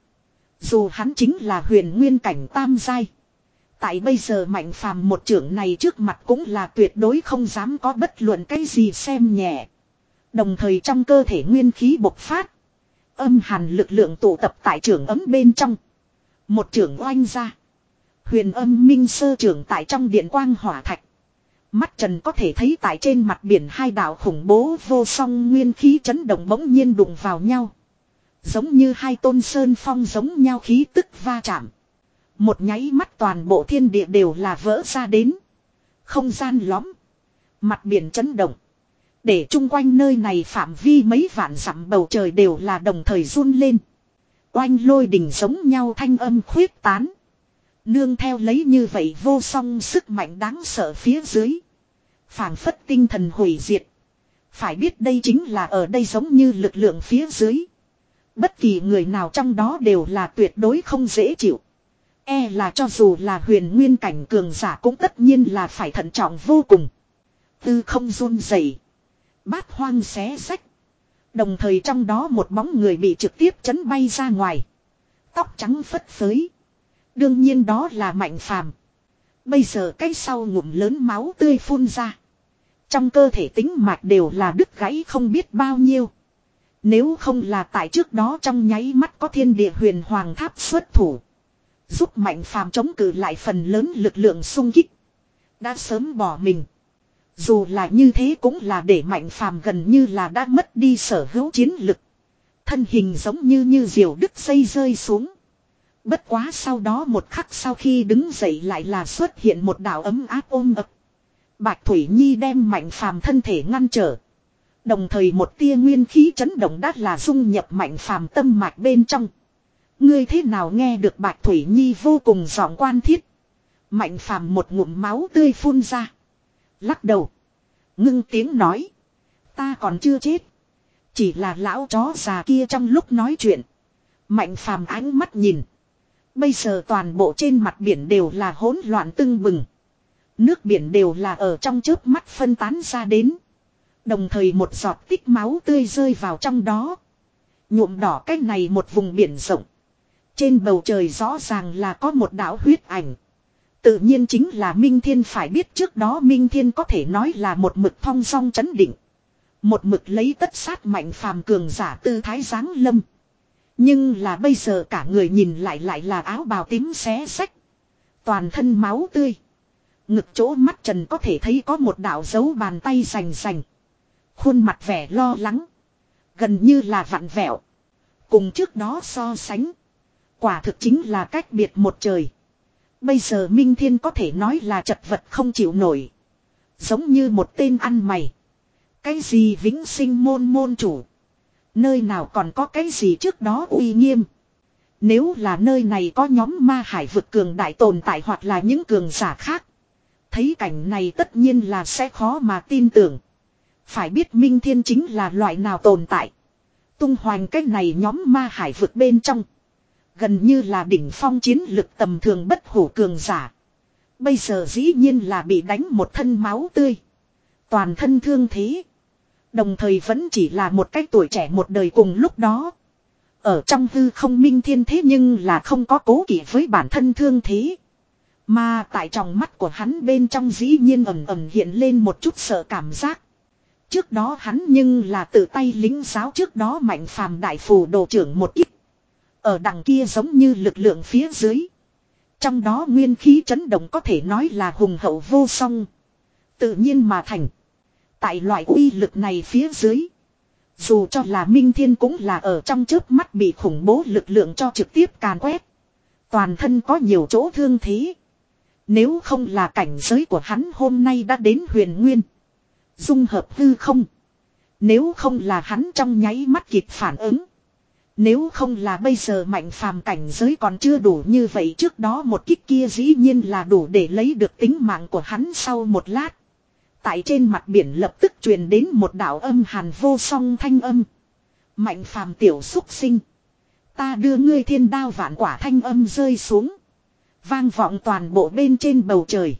Dù hắn chính là huyền nguyên cảnh tam giai. Tại bây giờ Mạnh Phàm một trưởng này trước mặt cũng là tuyệt đối không dám có bất luận cái gì xem nhẹ. Đồng thời trong cơ thể nguyên khí bộc phát. Âm hàn lực lượng tụ tập tại trưởng ấm bên trong. Một trưởng oanh ra. Huyền âm minh sơ trưởng tại trong điện quang hỏa thạch. Mắt trần có thể thấy tại trên mặt biển hai đạo khủng bố vô song nguyên khí chấn động bỗng nhiên đụng vào nhau. Giống như hai tôn sơn phong giống nhau khí tức va chạm. Một nháy mắt toàn bộ thiên địa đều là vỡ ra đến. Không gian lõm. Mặt biển chấn động. Để chung quanh nơi này phạm vi mấy vạn dặm bầu trời đều là đồng thời run lên. Oanh lôi đỉnh giống nhau thanh âm khuyết tán. Nương theo lấy như vậy vô song sức mạnh đáng sợ phía dưới. Phảng phất tinh thần hủy diệt. Phải biết đây chính là ở đây giống như lực lượng phía dưới. Bất kỳ người nào trong đó đều là tuyệt đối không dễ chịu. E là cho dù là huyền nguyên cảnh cường giả cũng tất nhiên là phải thận trọng vô cùng. Tư không run rẩy, bát hoang xé rách. Đồng thời trong đó một bóng người bị trực tiếp chấn bay ra ngoài. Tóc trắng phất phới. Đương nhiên đó là Mạnh Phàm. Bây giờ cái sau ngụm lớn máu tươi phun ra. Trong cơ thể tính mạch đều là đứt gãy không biết bao nhiêu. Nếu không là tại trước đó trong nháy mắt có thiên địa huyền hoàng tháp xuất thủ. Giúp Mạnh Phàm chống cự lại phần lớn lực lượng xung kích. Đã sớm bỏ mình. Dù là như thế cũng là để Mạnh Phàm gần như là đã mất đi sở hữu chiến lực. Thân hình giống như như diều đứt dây rơi xuống. Bất quá sau đó một khắc sau khi đứng dậy lại là xuất hiện một đạo ấm áp ôm ập. Bạch Thủy Nhi đem Mạnh Phàm thân thể ngăn trở. Đồng thời một tia nguyên khí chấn động đã là dung nhập Mạnh Phàm tâm mạch bên trong. Ngươi thế nào nghe được Bạch Thủy Nhi vô cùng giọng quan thiết. Mạnh Phàm một ngụm máu tươi phun ra. Lắc đầu. Ngưng tiếng nói. Ta còn chưa chết. Chỉ là lão chó già kia trong lúc nói chuyện. Mạnh Phàm ánh mắt nhìn. Bây giờ toàn bộ trên mặt biển đều là hỗn loạn tưng bừng. Nước biển đều là ở trong chớp mắt phân tán ra đến. Đồng thời một giọt tích máu tươi rơi vào trong đó. Nhuộm đỏ cái này một vùng biển rộng. Trên bầu trời rõ ràng là có một đạo huyết ảnh. Tự nhiên chính là Minh Thiên, phải biết trước đó Minh Thiên có thể nói là một mực thong dong chấn định. Một mực lấy tất sát Mạnh Phàm cường giả tư thái giáng lâm. Nhưng là bây giờ cả người nhìn lại lại là áo bào tím xé xách. Toàn thân máu tươi. Ngực chỗ mắt trần có thể thấy có một đạo dấu bàn tay rành rành. Khuôn mặt vẻ lo lắng. Gần như là vặn vẹo. Cùng trước đó so sánh. Quả thực chính là cách biệt một trời. Bây giờ Minh Thiên có thể nói là chật vật không chịu nổi. Giống như một tên ăn mày. Cái gì vĩnh sinh môn môn chủ. Nơi nào còn có cái gì trước đó uy nghiêm. Nếu là nơi này có nhóm ma hải vực cường đại tồn tại hoặc là những cường giả khác. Thấy cảnh này tất nhiên là sẽ khó mà tin tưởng. Phải biết Minh Thiên chính là loại nào tồn tại. Tung hoành cái này nhóm ma hải vực bên trong. Gần như là đỉnh phong chiến lực tầm thường bất hủ cường giả. Bây giờ dĩ nhiên là bị đánh một thân máu tươi. Toàn thân thương thế. Đồng thời vẫn chỉ là một cái tuổi trẻ một đời cùng lúc đó. Ở trong hư không Minh Thiên thế nhưng là không có cố kỵ với bản thân thương thế. Mà tại trong mắt của hắn bên trong dĩ nhiên ẩn ẩn hiện lên một chút sợ cảm giác. Trước đó hắn nhưng là tự tay lính giáo trước đó Mạnh Phàm đại phù đồ trưởng một ít. Ở đằng kia giống như lực lượng phía dưới. Trong đó nguyên khí chấn động có thể nói là hùng hậu vô song. Tự nhiên mà thành. Tại loại uy lực này phía dưới. Dù cho là Minh Thiên cũng là ở trong chớp mắt bị khủng bố lực lượng cho trực tiếp càn quét. Toàn thân có nhiều chỗ thương thế. Nếu không là cảnh giới của hắn hôm nay đã đến huyền nguyên. Dung hợp hư không. Nếu không là hắn trong nháy mắt kịp phản ứng. Nếu không là bây giờ Mạnh Phàm cảnh giới còn chưa đủ như vậy, trước đó một kích kia dĩ nhiên là đủ để lấy được tính mạng của hắn. Sau một lát. Tại trên mặt biển lập tức truyền đến một đạo âm hàn vô song thanh âm. Mạnh Phàm tiểu xúc sinh. Ta đưa ngươi thiên đao vạn quả thanh âm rơi xuống. Vang vọng toàn bộ bên trên bầu trời.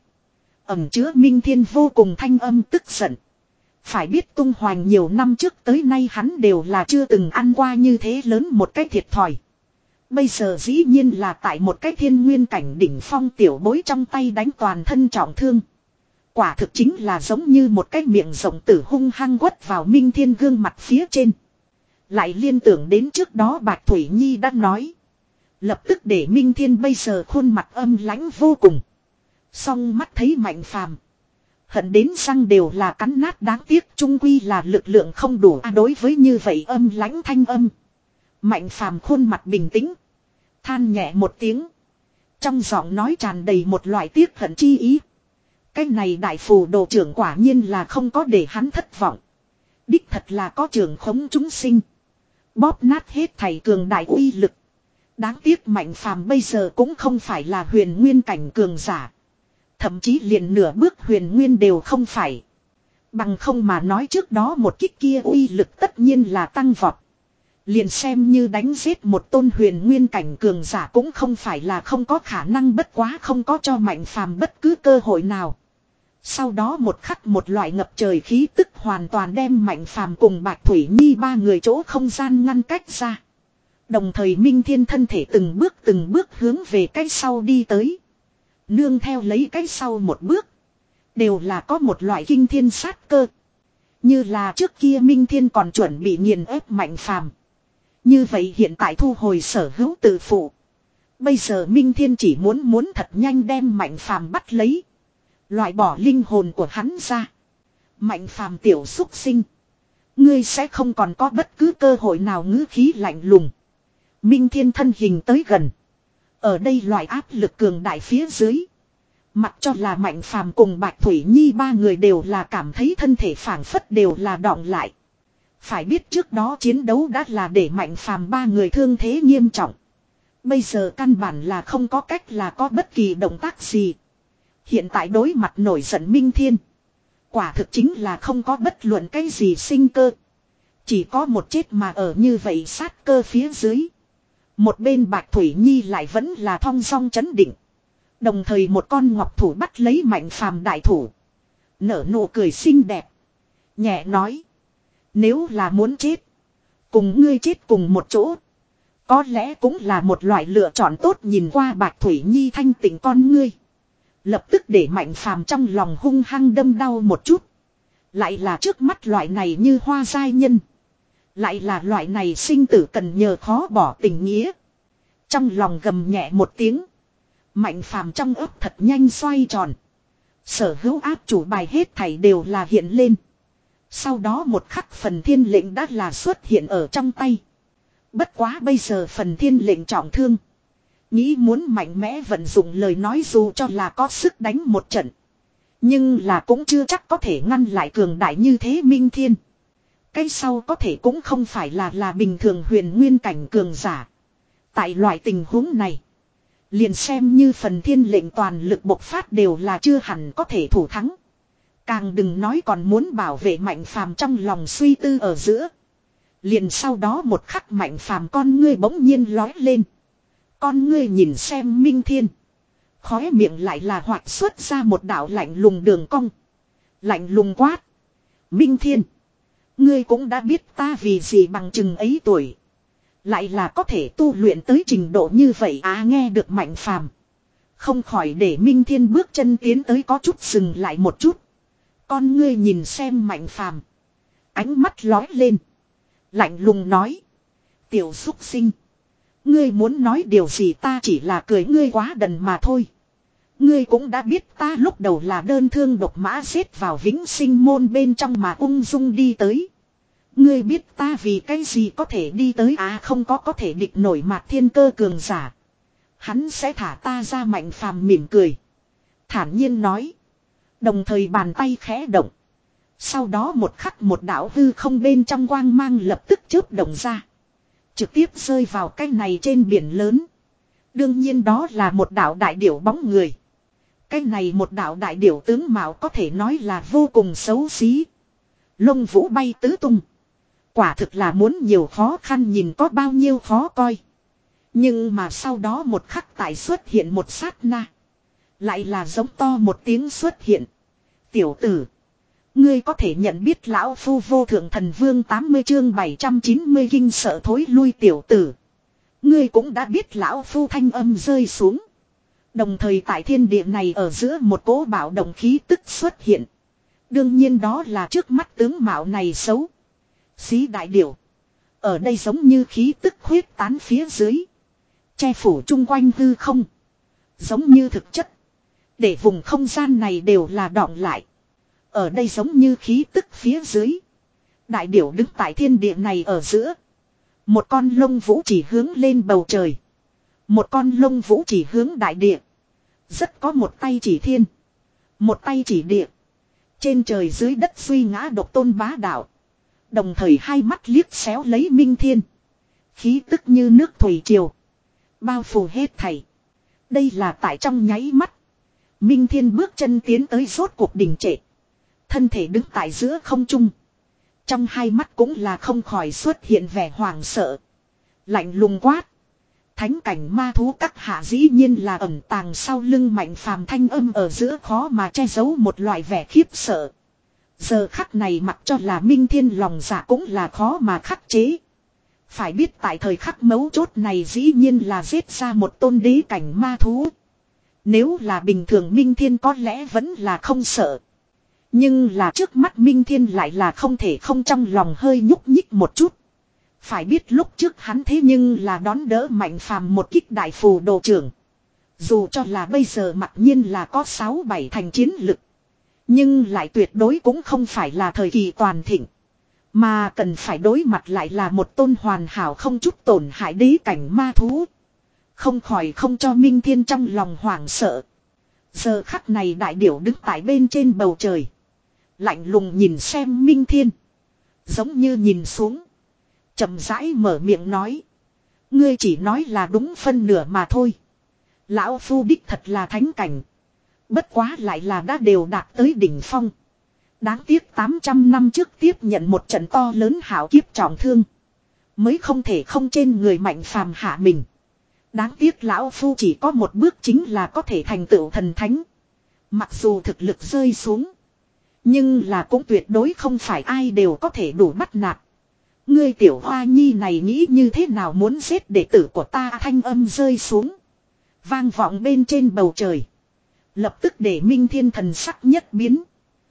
Ẩm chứa Minh Thiên vô cùng thanh âm tức giận. Phải biết tung hoành nhiều năm trước tới nay hắn đều là chưa từng ăn qua như thế lớn một cái thiệt thòi. Bây giờ dĩ nhiên là tại một cái thiên nguyên cảnh đỉnh phong tiểu bối trong tay đánh toàn thân trọng thương. Quả thực chính là giống như một cái miệng rộng tử hung hăng quất vào Minh Thiên gương mặt phía trên. Lại liên tưởng đến trước đó Bạch Thủy Nhi đã nói. Lập tức để Minh Thiên bây giờ khuôn mặt âm lãnh vô cùng. Song mắt thấy Mạnh Phàm, hận đến răng đều là cắn nát, đáng tiếc trung quy là lực lượng không đủ. À, đối với như vậy âm lãnh thanh âm. Mạnh Phàm khuôn mặt bình tĩnh. Than nhẹ một tiếng. Trong giọng nói tràn đầy một loại tiếc hận chi ý. Cái này đại phù đồ trưởng quả nhiên là không có để hắn thất vọng. Đích thật là có trưởng khống chúng sinh. Bóp nát hết thảy cường đại uy lực. Đáng tiếc Mạnh Phàm bây giờ cũng không phải là huyền nguyên cảnh cường giả. Thậm chí liền nửa bước huyền nguyên đều không phải. Bằng không mà nói trước đó một kích kia uy lực tất nhiên là tăng vọt. Liền xem như đánh giết một tôn huyền nguyên cảnh cường giả cũng không phải là không có khả năng, bất quá không có cho Mạnh Phàm bất cứ cơ hội nào. Sau đó một khắc một loại ngập trời khí tức hoàn toàn đem Mạnh Phàm cùng Bạch Thủy Nhi ba người chỗ không gian ngăn cách ra. Đồng thời Minh Thiên thân thể từng bước từng bước hướng về cái sau đi tới. Nương theo lấy cái sau một bước. Đều là có một loại kinh thiên sát cơ. Như là trước kia Minh Thiên còn chuẩn bị nghiền ép Mạnh Phàm. Như vậy hiện tại thu hồi sở hữu tự phụ. Bây giờ Minh Thiên chỉ muốn muốn thật nhanh đem Mạnh Phàm bắt lấy. Loại bỏ linh hồn của hắn ra. Mạnh Phàm tiểu xúc sinh. Ngươi sẽ không còn có bất cứ cơ hội nào ngữ khí lạnh lùng. Minh Thiên thân hình tới gần. Ở đây loại áp lực cường đại phía dưới. Mặc cho là Mạnh Phàm cùng Bạch Thủy Nhi ba người đều là cảm thấy thân thể phảng phất đều là đọng lại. Phải biết trước đó chiến đấu đã là để Mạnh Phàm ba người thương thế nghiêm trọng. Bây giờ căn bản là không có cách là có bất kỳ động tác gì. Hiện tại đối mặt nổi giận Minh Thiên. Quả thực chính là không có bất luận cái gì sinh cơ. Chỉ có một chết mà ở như vậy sát cơ phía dưới. Một bên Bạch Thủy Nhi lại vẫn là thong dong chấn định. Đồng thời một con ngọc thủ bắt lấy Mạnh Phàm đại thủ. Nở nụ cười xinh đẹp. Nhẹ nói. Nếu là muốn chết. Cùng ngươi chết cùng một chỗ. Có lẽ cũng là một loại lựa chọn tốt. Nhìn qua Bạch Thủy Nhi thanh tịnh con ngươi. Lập tức để Mạnh Phàm trong lòng hung hăng đâm đau một chút. Lại là trước mắt loại này như hoa giai nhân. Lại là loại này sinh tử cần nhờ khó bỏ tình nghĩa. Trong lòng gầm nhẹ một tiếng. Mạnh Phàm trong ấp thật nhanh xoay tròn. Sở hữu áp chủ bài hết thảy đều là hiện lên. Sau đó một khắc phần thiên lệnh đã là xuất hiện ở trong tay. Bất quá bây giờ phần thiên lệnh trọng thương. Nghĩ muốn mạnh mẽ vận dụng lời nói dù cho là có sức đánh một trận. Nhưng là cũng chưa chắc có thể ngăn lại cường đại như thế Minh Thiên. Cái sau có thể cũng không phải là là bình thường huyền nguyên cảnh cường giả. Tại loại tình huống này. Liền xem như phần thiên lệnh toàn lực bộc phát đều là chưa hẳn có thể thủ thắng. Càng đừng nói còn muốn bảo vệ Mạnh Phàm trong lòng suy tư ở giữa. Liền sau đó một khắc Mạnh Phàm con ngươi bỗng nhiên lói lên. Con ngươi nhìn xem Minh Thiên. Khóe miệng lại là hoạt xuất ra một đạo lạnh lùng đường cong. Lạnh lùng quát. Minh Thiên. Ngươi cũng đã biết ta vì gì bằng chừng ấy tuổi. Lại là có thể tu luyện tới trình độ như vậy à nghe được Mạnh Phàm. Không khỏi để Minh Thiên bước chân tiến tới có chút dừng lại một chút. Con ngươi nhìn xem Mạnh Phàm. Ánh mắt lói lên. Lạnh lùng nói. Tiểu xúc sinh. Ngươi muốn nói điều gì ta chỉ là cười ngươi quá đần mà thôi. Ngươi cũng đã biết ta lúc đầu là đơn thương độc mã xếp vào vĩnh sinh môn bên trong mà ung dung đi tới. Ngươi biết ta vì cái gì có thể đi tới à không có có thể địch nổi Mạc Thiên Cơ cường giả. Hắn sẽ thả ta ra Mạnh Phàm mỉm cười. Thản nhiên nói. Đồng thời bàn tay khẽ động. Sau đó một khắc một đạo hư không bên trong quang mang lập tức chớp động ra. Trực tiếp rơi vào cái này trên biển lớn. Đương nhiên đó là một đạo đại điểu bóng người. Cái này một đạo đại điểu tướng mạo có thể nói là vô cùng xấu xí. Lông vũ bay tứ tung. Quả thực là muốn nhiều khó khăn nhìn có bao nhiêu khó coi. Nhưng mà sau đó một khắc tại xuất hiện một sát na. Lại là giống to một tiếng xuất hiện. Tiểu tử. Ngươi có thể nhận biết lão phu vô thượng thần vương tám mươi chương bảy trăm chín mươi kinh sợ thối lui tiểu tử. Ngươi cũng đã biết lão phu thanh âm rơi xuống. Đồng thời tại thiên địa này ở giữa một cỗ bạo động khí tức xuất hiện. Đương nhiên đó là trước mắt tướng mạo này xấu. Xí đại điểu. Ở đây giống như khí tức khuyết tán phía dưới. Che phủ chung quanh hư không. Giống như thực chất. Để vùng không gian này đều là đọng lại. Ở đây giống như khí tức phía dưới. Đại điểu đứng tại thiên địa này ở giữa. Một con lông vũ chỉ hướng lên bầu trời. Một con lông vũ chỉ hướng đại địa. Rất có một tay chỉ thiên. Một tay chỉ địa. Trên trời dưới đất suy ngã độc tôn bá đạo. Đồng thời hai mắt liếc xéo lấy Minh Thiên. Khí tức như nước thủy triều. Bao phủ hết thảy. Đây là tại trong nháy mắt. Minh Thiên bước chân tiến tới rốt cuộc đỉnh trệ. Thân thể đứng tại giữa không trung. Trong hai mắt cũng là không khỏi xuất hiện vẻ hoảng sợ. Lạnh lùng quát. Thánh cảnh ma thú các hạ dĩ nhiên là ẩn tàng sau lưng Mạnh Phàm thanh âm ở giữa khó mà che giấu một loại vẻ khiếp sợ. Giờ khắc này mặc cho là Minh Thiên lòng dạ cũng là khó mà khắc chế. Phải biết tại thời khắc mấu chốt này dĩ nhiên là giết ra một tôn đế cảnh ma thú. Nếu là bình thường Minh Thiên có lẽ vẫn là không sợ. Nhưng là trước mắt Minh Thiên lại là không thể không trong lòng hơi nhúc nhích một chút. Phải biết lúc trước hắn thế nhưng là đón đỡ Mạnh Phàm một kích đại phù đồ trưởng. Dù cho là bây giờ mặc nhiên là có sáu bảy thành chiến lực. Nhưng lại tuyệt đối cũng không phải là thời kỳ toàn thịnh. Mà cần phải đối mặt lại là một tôn hoàn hảo không chút tổn hại đế cảnh ma thú. Không khỏi không cho Minh Thiên trong lòng hoảng sợ. Giờ khắc này đại điểu đứng tại bên trên bầu trời. Lạnh lùng nhìn xem Minh Thiên. Giống như nhìn xuống. Chậm rãi mở miệng nói. Ngươi chỉ nói là đúng phân nửa mà thôi. Lão Phu đích thật là thánh cảnh. Bất quá lại là đã đều đạt tới đỉnh phong. Đáng tiếc tám trăm năm trước tiếp nhận một trận to lớn hảo kiếp trọng thương. Mới không thể không trên người Mạnh Phàm hạ mình. Đáng tiếc Lão Phu chỉ có một bước chính là có thể thành tựu thần thánh. Mặc dù thực lực rơi xuống. Nhưng là cũng tuyệt đối không phải ai đều có thể đủ bắt nạt. Ngươi tiểu hoa nhi này nghĩ như thế nào muốn giết đệ tử của ta, thanh âm rơi xuống. Vang vọng bên trên bầu trời. Lập tức để Minh Thiên thần sắc nhất biến.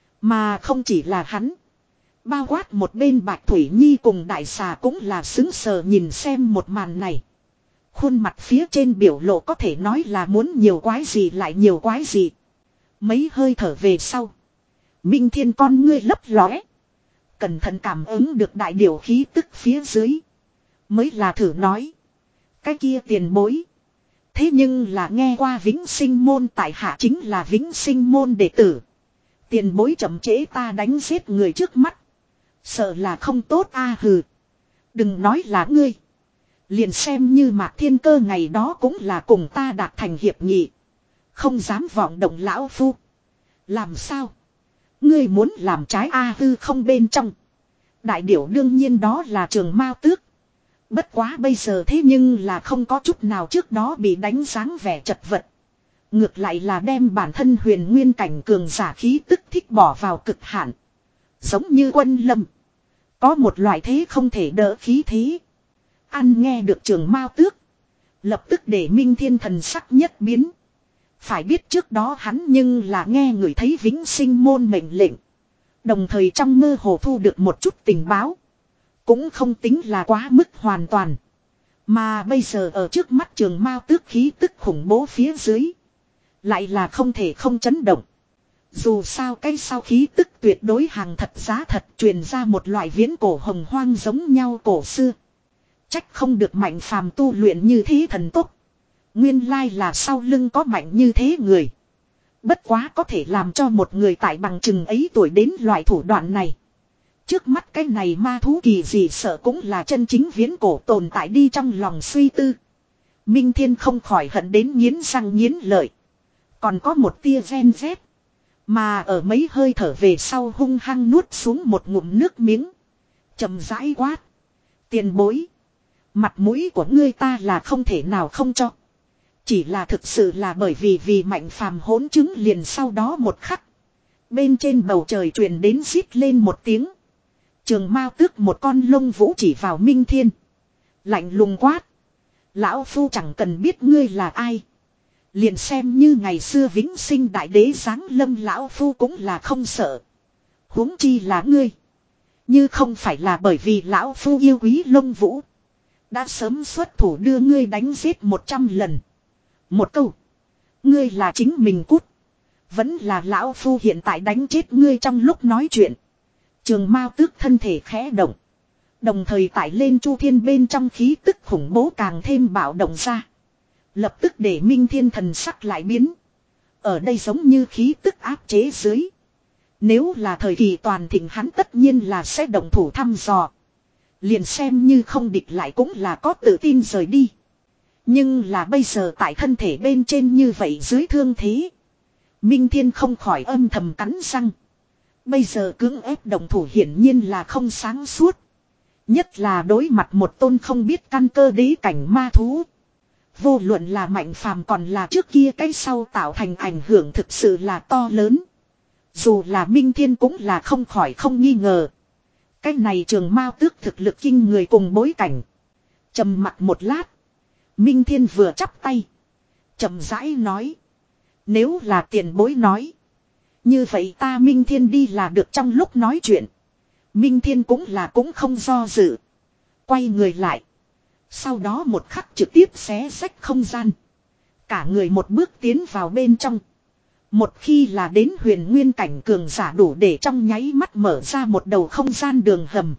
Mà không chỉ là hắn. Bao quát một bên Bạch Thủy Nhi cùng đại xà cũng là xứng sờ nhìn xem một màn này. Khuôn mặt phía trên biểu lộ có thể nói là muốn nhiều quái gì lại nhiều quái gì. Mấy hơi thở về sau. Minh Thiên con ngươi lấp lóe. Cẩn thận cảm ứng được đại điều khí tức phía dưới. Mới là thử nói. Cái kia tiền bối. Thế nhưng là nghe qua Vĩnh Sinh môn tại hạ chính là Vĩnh Sinh môn đệ tử. Tiền bối chậm trễ ta đánh giết người trước mắt. Sợ là không tốt a hừ. Đừng nói là ngươi. Liền xem như Mạc Thiên Cơ ngày đó cũng là cùng ta đạt thành hiệp nghị. Không dám vọng động lão phu. Làm sao? Ngươi muốn làm trái a hư không bên trong. Đại điểu đương nhiên đó là Trường Mao Tước. Bất quá bây giờ thế nhưng là không có chút nào trước đó bị đánh dáng vẻ chật vật. Ngược lại là đem bản thân huyền nguyên cảnh cường giả khí tức thích bỏ vào cực hạn. Giống như Quân Lâm. Có một loại thế không thể đỡ khí thế. Ăn nghe được Trường Mao Tước. Lập tức để Minh Thiên thần sắc nhất biến. Phải biết trước đó hắn nhưng là nghe người thấy Vĩnh Sinh môn mệnh lệnh. Đồng thời trong mơ hồ thu được một chút tình báo. Cũng không tính là quá mức hoàn toàn. Mà bây giờ ở trước mắt Trường Mao Tước khí tức khủng bố phía dưới. Lại là không thể không chấn động. Dù sao cái sau khí tức tuyệt đối hàng thật giá thật truyền ra một loại viễn cổ hồng hoang giống nhau cổ xưa. Trách không được Mạnh Phàm tu luyện như thế thần tốc. Nguyên lai là sau lưng có mạnh như thế người. Bất quá có thể làm cho một người tại bằng chừng ấy tuổi đến loại thủ đoạn này. Trước mắt cái này ma thú kỳ gì sợ cũng là chân chính viễn cổ tồn tại đi trong lòng suy tư. Minh Thiên không khỏi hận đến nghiến răng nghiến lợi. Còn có một tia gen z. Mà ở mấy hơi thở về sau hung hăng nuốt xuống một ngụm nước miếng. Chầm rãi quát. Tiền bối. Mặt mũi của ngươi ta là không thể nào không cho. Chỉ là thực sự là bởi vì vì Mạnh Phàm hỗn chứng liền sau đó một khắc. Bên trên bầu trời truyền đến rít lên một tiếng. Trường Mao Tước một con lông vũ chỉ vào Minh Thiên. Lạnh lùng quát. Lão Phu chẳng cần biết ngươi là ai. Liền xem như ngày xưa Vĩnh Sinh đại đế giáng lâm Lão Phu cũng là không sợ. Huống chi là ngươi. Như không phải là bởi vì Lão Phu yêu quý lông vũ. Đã sớm xuất thủ đưa ngươi đánh giết một trăm lần. Một câu. Ngươi là chính mình cút. Vẫn là Lão Phu hiện tại đánh chết ngươi trong lúc nói chuyện. Trường Mao Tước thân thể khẽ động. Đồng thời tải lên Chu Thiên bên trong khí tức khủng bố càng thêm bạo động ra. Lập tức để Minh Thiên thần sắc lại biến. Ở đây giống như khí tức áp chế dưới. Nếu là thời kỳ toàn thịnh hắn tất nhiên là sẽ động thủ thăm dò. Liền xem như không địch lại cũng là có tự tin rời đi. Nhưng là bây giờ tại thân thể bên trên như vậy dưới thương thế. Minh Thiên không khỏi âm thầm cắn răng. Bây giờ cưỡng ép động thủ hiển nhiên là không sáng suốt. Nhất là đối mặt một tôn không biết căn cơ đế cảnh ma thú. Vô luận là Mạnh Phàm còn là trước kia cái sau tạo thành ảnh hưởng thực sự là to lớn. Dù là Minh Thiên cũng là không khỏi không nghi ngờ. Cái này Trường Mao Tước thực lực kinh người cùng bối cảnh. Trầm mặc một lát. Minh Thiên vừa chắp tay. Chậm rãi nói. Nếu là tiền bối nói. Như vậy ta Minh Thiên đi là được. Trong lúc nói chuyện, Minh Thiên cũng là cũng không do dự. Quay người lại. Sau đó một khắc trực tiếp xé rách không gian. Cả người một bước tiến vào bên trong. Một khi là đến huyền nguyên cảnh cường giả đủ để trong nháy mắt mở ra một đầu không gian đường hầm.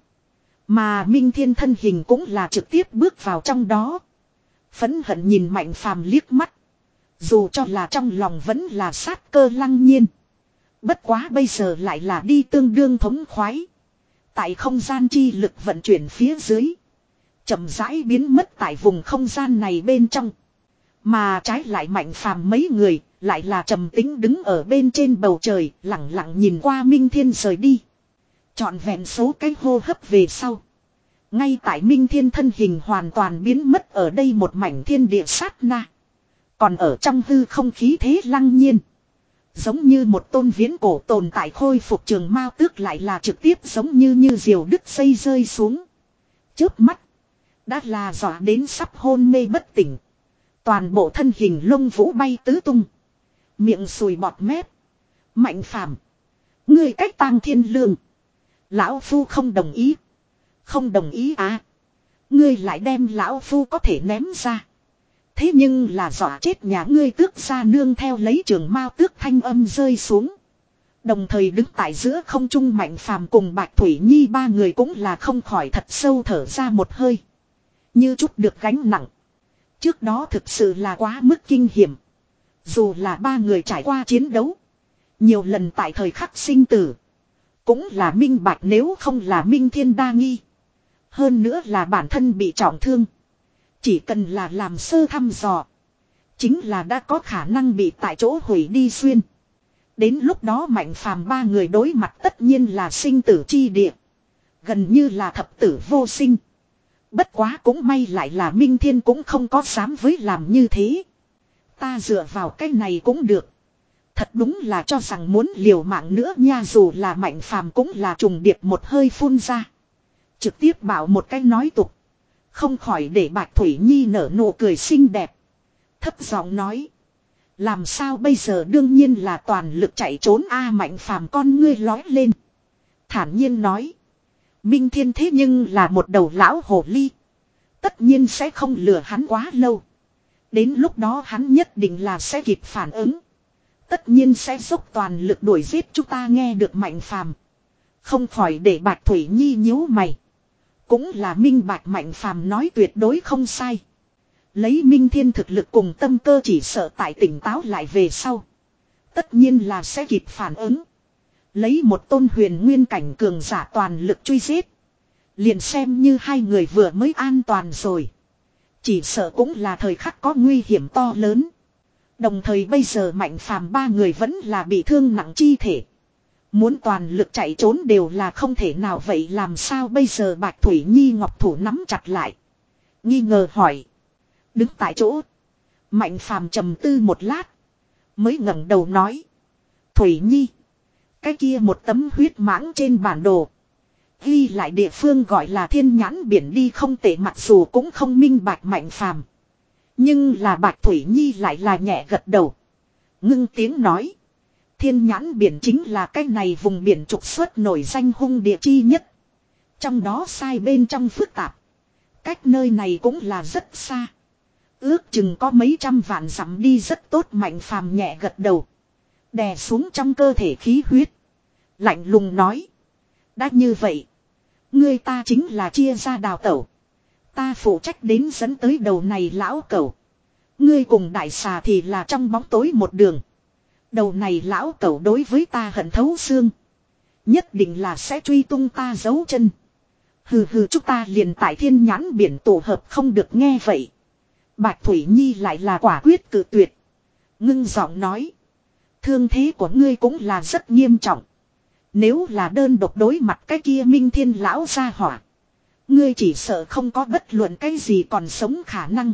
Mà Minh Thiên thân hình cũng là trực tiếp bước vào trong đó. Phẫn hận nhìn Mạnh Phàm liếc mắt. Dù cho là trong lòng vẫn là sát cơ lăng nhiên. Bất quá bây giờ lại là đi tương đương thống khoái. Tại không gian chi lực vận chuyển phía dưới. Chậm rãi biến mất tại vùng không gian này bên trong. Mà trái lại Mạnh Phàm mấy người lại là trầm tĩnh đứng ở bên trên bầu trời, lặng lặng nhìn qua Minh Thiên rời đi. Trọn vẹn số cái hô hấp về sau. Ngay tại Minh Thiên thân hình hoàn toàn biến mất ở đây một mảnh thiên địa sát na. Còn ở trong hư không khí thế lăng nhiên. Giống như một tôn viễn cổ tồn tại khôi phục Trường Mao Tước lại là trực tiếp giống như như diều đứt dây rơi xuống. Chớp mắt. Đã là dọa đến sắp hôn mê bất tỉnh. Toàn bộ thân hình lông vũ bay tứ tung. Miệng sùi bọt mép. Mạnh Phàm, ngươi cách tang thiên lương. Lão Phu không đồng ý. Không đồng ý à. Ngươi lại đem Lão Phu có thể ném ra. Thế nhưng là dọa chết nhà ngươi tước ra nương theo lấy Trường Mao Tước thanh âm rơi xuống. Đồng thời đứng tại giữa không trung Mạnh Phàm cùng Bạch Thủy Nhi ba người cũng là không khỏi thật sâu thở ra một hơi. Như chút được gánh nặng. Trước đó thực sự là quá mức kinh hiểm. Dù là ba người trải qua chiến đấu. Nhiều lần tại thời khắc sinh tử. Cũng là minh bạch nếu không là Minh Thiên đa nghi. Hơn nữa là bản thân bị trọng thương. Chỉ cần là làm sơ thăm dò. Chính là đã có khả năng bị tại chỗ hủy đi xuyên. Đến lúc đó Mạnh Phàm ba người đối mặt tất nhiên là sinh tử chi địa. Gần như là thập tử vô sinh. Bất quá cũng may lại là Minh Thiên cũng không có dám với làm như thế. Ta dựa vào cái này cũng được. Thật đúng là cho rằng muốn liều mạng nữa nha, dù là Mạnh Phàm cũng là trùng điệp một hơi phun ra. Trực tiếp bảo một cái nói tục. Không khỏi để Bạch Thủy Nhi nở nụ cười xinh đẹp. Thấp giọng nói. Làm sao bây giờ, đương nhiên là toàn lực chạy trốn a. Mạnh Phàm con ngươi lói lên. Thản nhiên nói. Minh Thiên thế nhưng là một đầu lão hồ ly. Tất nhiên sẽ không lừa hắn quá lâu. Đến lúc đó hắn nhất định là sẽ kịp phản ứng. Tất nhiên sẽ dốc toàn lực đuổi giết chúng ta. Nghe được Mạnh Phàm, không khỏi để Bạch Thủy Nhi nhíu mày. Cũng là minh bạch Mạnh Phàm nói tuyệt đối không sai. Lấy Minh Thiên thực lực cùng tâm cơ, chỉ sợ tại tỉnh táo lại về sau. Tất nhiên là sẽ kịp phản ứng. Lấy một tôn huyền nguyên cảnh cường giả toàn lực truy giết. Liền xem như hai người vừa mới an toàn rồi. Chỉ sợ cũng là thời khắc có nguy hiểm to lớn. Đồng thời bây giờ Mạnh Phàm ba người vẫn là bị thương nặng chi thể. Muốn toàn lực chạy trốn đều là không thể nào, vậy làm sao bây giờ? Bạch Thủy Nhi ngọc thủ nắm chặt lại. Nghi ngờ hỏi. Đứng tại chỗ. Mạnh Phàm trầm tư một lát. Mới ngẩng đầu nói. Thủy Nhi. Cái kia một tấm huyết mãng trên bản đồ. Ghi lại địa phương gọi là Thiên Nhãn Biển đi không tệ, mặc dù cũng không minh bạch Mạnh Phàm. Nhưng là Bạch Thủy Nhi lại là nhẹ gật đầu. Ngưng tiếng nói. Thiên Nhãn Biển chính là cái này vùng biển trục xuất nổi danh hung địa chi nhất. Trong đó sai bên trong phức tạp. Cách nơi này cũng là rất xa. Ước chừng có mấy trăm vạn dặm đi, rất tốt. Mạnh Phàm nhẹ gật đầu. Đè xuống trong cơ thể khí huyết. Lạnh lùng nói. Đã như vậy. Ngươi ta chính là chia ra đào tẩu. Ta phụ trách đến dẫn tới đầu này lão cẩu. Ngươi cùng đại xà thì là trong bóng tối một đường. Đầu này lão cẩu đối với ta hận thấu xương. Nhất định là sẽ truy tung ta giấu chân. Hừ hừ, chúng ta liền tại Thiên Nhãn Biển tổ hợp không được. Nghe vậy. Bạch Thủy Nhi lại là quả quyết cự tuyệt. Ngưng giọng nói. Thương thế của ngươi cũng là rất nghiêm trọng. Nếu là đơn độc đối mặt cái kia Minh Thiên lão gia hỏa. Ngươi chỉ sợ không có bất luận cái gì còn sống khả năng.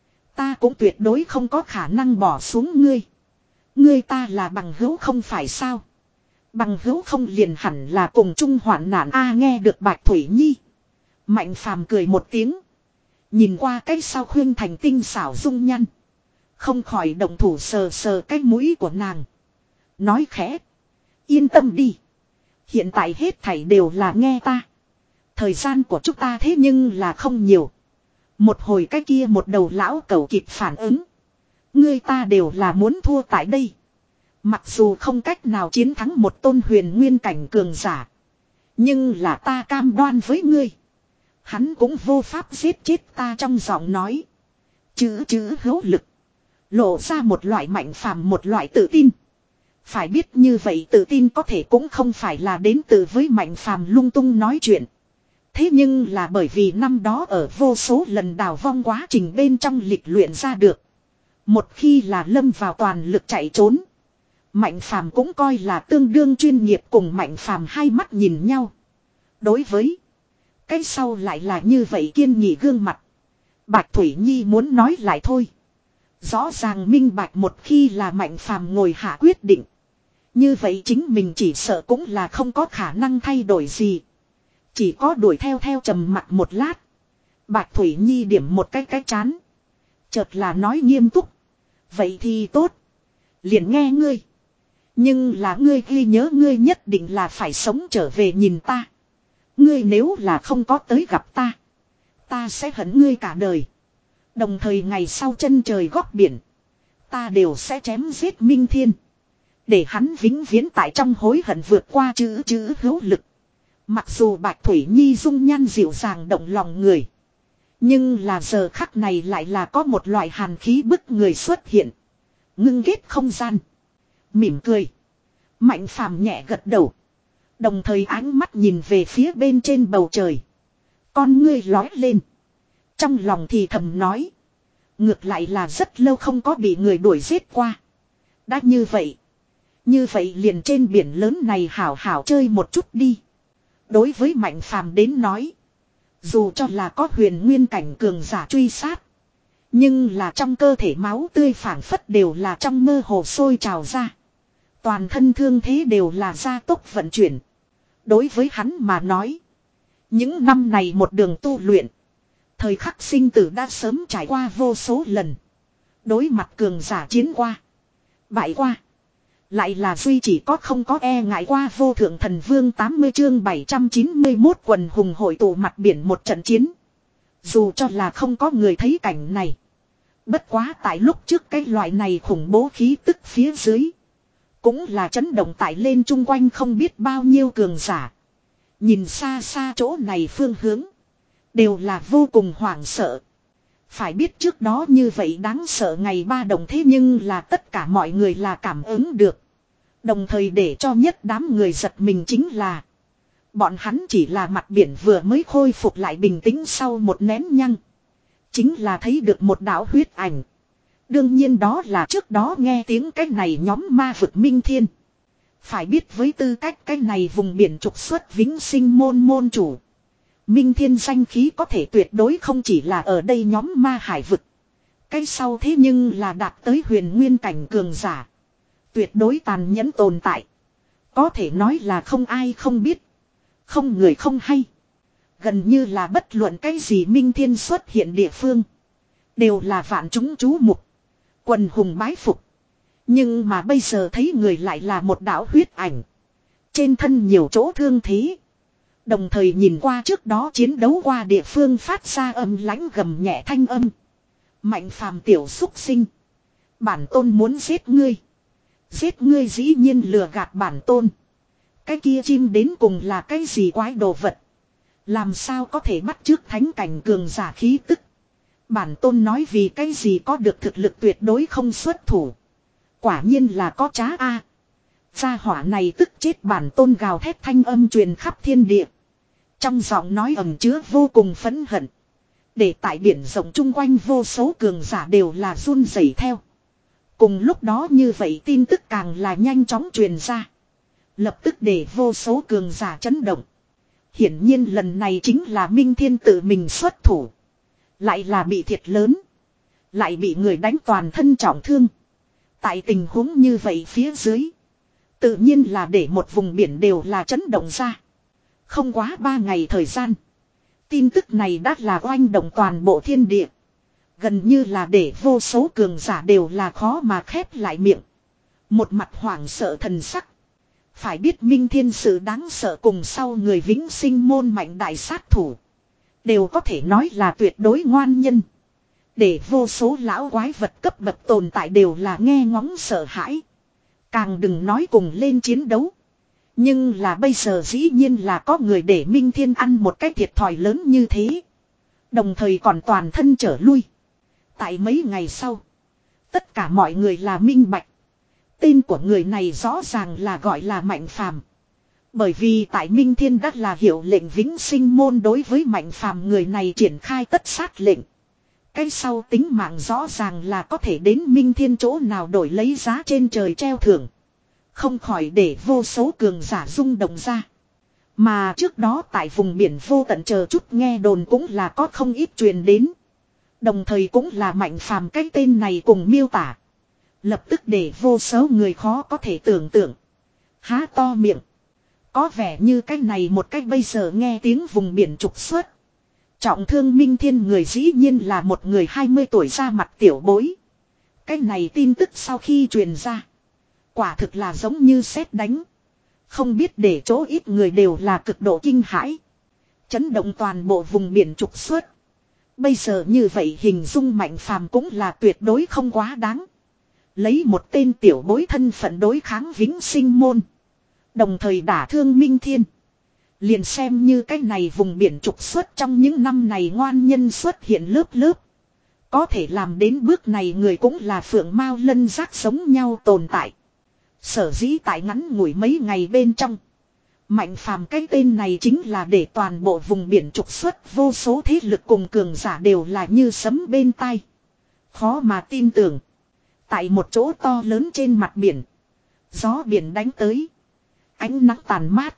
Ta cũng tuyệt đối không có khả năng bỏ xuống ngươi. Ngươi ta là bằng hữu không phải sao? Bằng hữu không liền hẳn là cùng chung hoạn nạn a. Nghe được Bạch Thủy Nhi. Mạnh Phàm cười một tiếng. Nhìn qua cái sau khuyên thành tinh xảo dung nhăn. Không khỏi động thủ sờ sờ cái mũi của nàng. Nói khẽ. Yên tâm đi. Hiện tại hết thảy đều là nghe ta. Thời gian của chúng ta thế nhưng là không nhiều. Một hồi cái kia một đầu lão cẩu kịp phản ứng. Ngươi ta đều là muốn thua tại đây. Mặc dù không cách nào chiến thắng một tôn huyền nguyên cảnh cường giả. Nhưng là ta cam đoan với ngươi. Hắn cũng vô pháp giết chết ta trong giọng nói. Chữ chữ hữu lực. Lộ ra một loại mạnh phàm, một loại tự tin. Phải biết như vậy tự tin có thể cũng không phải là đến từ với mạnh phàm lung tung nói chuyện. Thế nhưng là bởi vì năm đó ở vô số lần đào vong quá trình bên trong lịch luyện ra được. Một khi là lâm vào toàn lực chạy trốn. Mạnh phàm cũng coi là tương đương chuyên nghiệp, cùng mạnh phàm hai mắt nhìn nhau. Đối với cái sau lại là như vậy kiên nghị gương mặt. Bạch Thủy Nhi muốn nói lại thôi. Rõ ràng minh bạch một khi là mạnh phàm ngồi hạ quyết định. Như vậy chính mình chỉ sợ cũng là không có khả năng thay đổi gì. Chỉ có đuổi theo theo trầm mặt một lát. Bạch Thủy Nhi điểm một cái cái chán. Chợt là nói nghiêm túc. Vậy thì tốt. Liền nghe ngươi. Nhưng là ngươi ghi nhớ ngươi nhất định là phải sống trở về nhìn ta. Ngươi nếu là không có tới gặp ta. Ta sẽ hận ngươi cả đời. Đồng thời ngày sau chân trời góc biển. Ta đều sẽ chém giết Minh Thiên. Để hắn vĩnh viễn tại trong hối hận vượt qua chữ chữ hữu lực. Mặc dù Bạch Thủy Nhi dung nhan dịu dàng động lòng người. Nhưng là giờ khắc này lại là có một loại hàn khí bức người xuất hiện. Ngưng ghét không gian. Mỉm cười. Mạnh phàm nhẹ gật đầu. Đồng thời ánh mắt nhìn về phía bên trên bầu trời. Con ngươi lói lên. Trong lòng thì thầm nói. Ngược lại là rất lâu không có bị người đuổi giết qua. Đã như vậy. Như vậy liền trên biển lớn này hảo hảo chơi một chút đi. Đối với Mạnh phàm đến nói. Dù cho là có huyền nguyên cảnh cường giả truy sát. Nhưng là trong cơ thể máu tươi phảng phất đều là trong mơ hồ sôi trào ra. Toàn thân thương thế đều là gia tốc vận chuyển. Đối với hắn mà nói. Những năm này một đường tu luyện. Thời khắc sinh tử đã sớm trải qua vô số lần. Đối mặt cường giả chiến qua. Bại qua. Lại là duy chỉ có không có e ngại qua vô thượng thần vương tám mươi chương bảy trăm chín mươi mốt quần hùng hội tụ mặt biển một trận chiến. Dù cho là không có người thấy cảnh này. Bất quá tại lúc trước cái loại này khủng bố khí tức phía dưới. Cũng là chấn động tại lên chung quanh không biết bao nhiêu cường giả. Nhìn xa xa chỗ này phương hướng. Đều là vô cùng hoảng sợ. Phải biết trước đó như vậy đáng sợ ngày ba đồng thế nhưng là tất cả mọi người là cảm ứng được. Đồng thời để cho nhất đám người giật mình chính là. Bọn hắn chỉ là mặt biển vừa mới khôi phục lại bình tĩnh sau một nén nhăng. Chính là thấy được một đạo huyết ảnh. Đương nhiên đó là trước đó nghe tiếng cái này nhóm ma vực Minh Thiên. Phải biết với tư cách cái này vùng biển trục xuất vĩnh sinh môn môn chủ. Minh Thiên danh khí có thể tuyệt đối không chỉ là ở đây nhóm ma hải vực. Cái sau thế nhưng là đạt tới huyền nguyên cảnh cường giả. Tuyệt đối tàn nhẫn tồn tại. Có thể nói là không ai không biết. Không người không hay. Gần như là bất luận cái gì Minh Thiên xuất hiện địa phương. Đều là vạn chúng chú mục. Quần hùng bái phục. Nhưng mà bây giờ thấy người lại là một đạo huyết ảnh. Trên thân nhiều chỗ thương thế. Đồng thời nhìn qua trước đó chiến đấu qua địa phương phát ra âm lãnh gầm nhẹ thanh âm. Mạnh phàm tiểu xúc sinh. Bản tôn muốn giết ngươi. Giết ngươi dĩ nhiên lừa gạt bản tôn. Cái kia chim đến cùng là cái gì quái đồ vật. Làm sao có thể bắt chước thánh cảnh cường giả khí tức. Bản tôn nói vì cái gì có được thực lực tuyệt đối không xuất thủ. Quả nhiên là có trá a. Gia hỏa này tức chết bản tôn gào thét thanh âm truyền khắp thiên địa. Trong giọng nói ẩn chứa vô cùng phẫn hận. Để tại biển rộng chung quanh vô số cường giả đều là run rẩy theo. Cùng lúc đó như vậy tin tức càng là nhanh chóng truyền ra. Lập tức để vô số cường giả chấn động. Hiển nhiên lần này chính là Minh Thiên tự mình xuất thủ. Lại là bị thiệt lớn. Lại bị người đánh toàn thân trọng thương. Tại tình huống như vậy phía dưới. Tự nhiên là để một vùng biển đều là chấn động ra. Không quá ba ngày thời gian. Tin tức này đã là oanh động toàn bộ thiên địa. Gần như là để vô số cường giả đều là khó mà khép lại miệng. Một mặt hoảng sợ thần sắc. Phải biết Minh Thiên sự đáng sợ cùng sau người vĩnh sinh môn mạnh đại sát thủ. Đều có thể nói là tuyệt đối ngoan nhân. Để vô số lão quái vật cấp bậc tồn tại đều là nghe ngóng sợ hãi. Càng đừng nói cùng lên chiến đấu. Nhưng là bây giờ dĩ nhiên là có người để Minh Thiên ăn một cái thiệt thòi lớn như thế. Đồng thời còn toàn thân trở lui. Tại mấy ngày sau. Tất cả mọi người là minh bạch. Tên của người này rõ ràng là gọi là Mạnh Phàm. Bởi vì tại Minh Thiên đã là hiệu lệnh vĩnh sinh môn đối với Mạnh Phàm người này triển khai tất sát lệnh. Cái sau tính mạng rõ ràng là có thể đến Minh Thiên chỗ nào đổi lấy giá trên trời treo thưởng. Không khỏi để vô số cường giả rung động ra. Mà trước đó tại vùng biển vô tận chờ chút nghe đồn cũng là có không ít truyền đến. Đồng thời cũng là Mạnh Phàm cái tên này cùng miêu tả. Lập tức để vô số người khó có thể tưởng tượng. Há to miệng. Có vẻ như cái này một cách bây giờ nghe tiếng vùng biển trục xuất. Trọng thương Minh Thiên người dĩ nhiên là một người hai mươi tuổi ra mặt tiểu bối. Cái này tin tức sau khi truyền ra. Quả thực là giống như sét đánh. Không biết để chỗ ít người đều là cực độ kinh hãi. Chấn động toàn bộ vùng biển trục xuất. Bây giờ như vậy hình dung Mạnh Phàm cũng là tuyệt đối không quá đáng. Lấy một tên tiểu bối thân phận đối kháng vĩnh sinh môn. Đồng thời đả thương Minh Thiên. Liền xem như cái này vùng biển trục xuất trong những năm này ngoan nhân xuất hiện lớp lớp. Có thể làm đến bước này người cũng là phượng mao lân giác giống nhau tồn tại. Sở dĩ tại ngắn ngủi mấy ngày bên trong. Mạnh Phàm cái tên này chính là để toàn bộ vùng biển trục xuất vô số thế lực cùng cường giả đều là như sấm bên tai. Khó mà tin tưởng. Tại một chỗ to lớn trên mặt biển. Gió biển đánh tới. Ánh nắng tàn mát.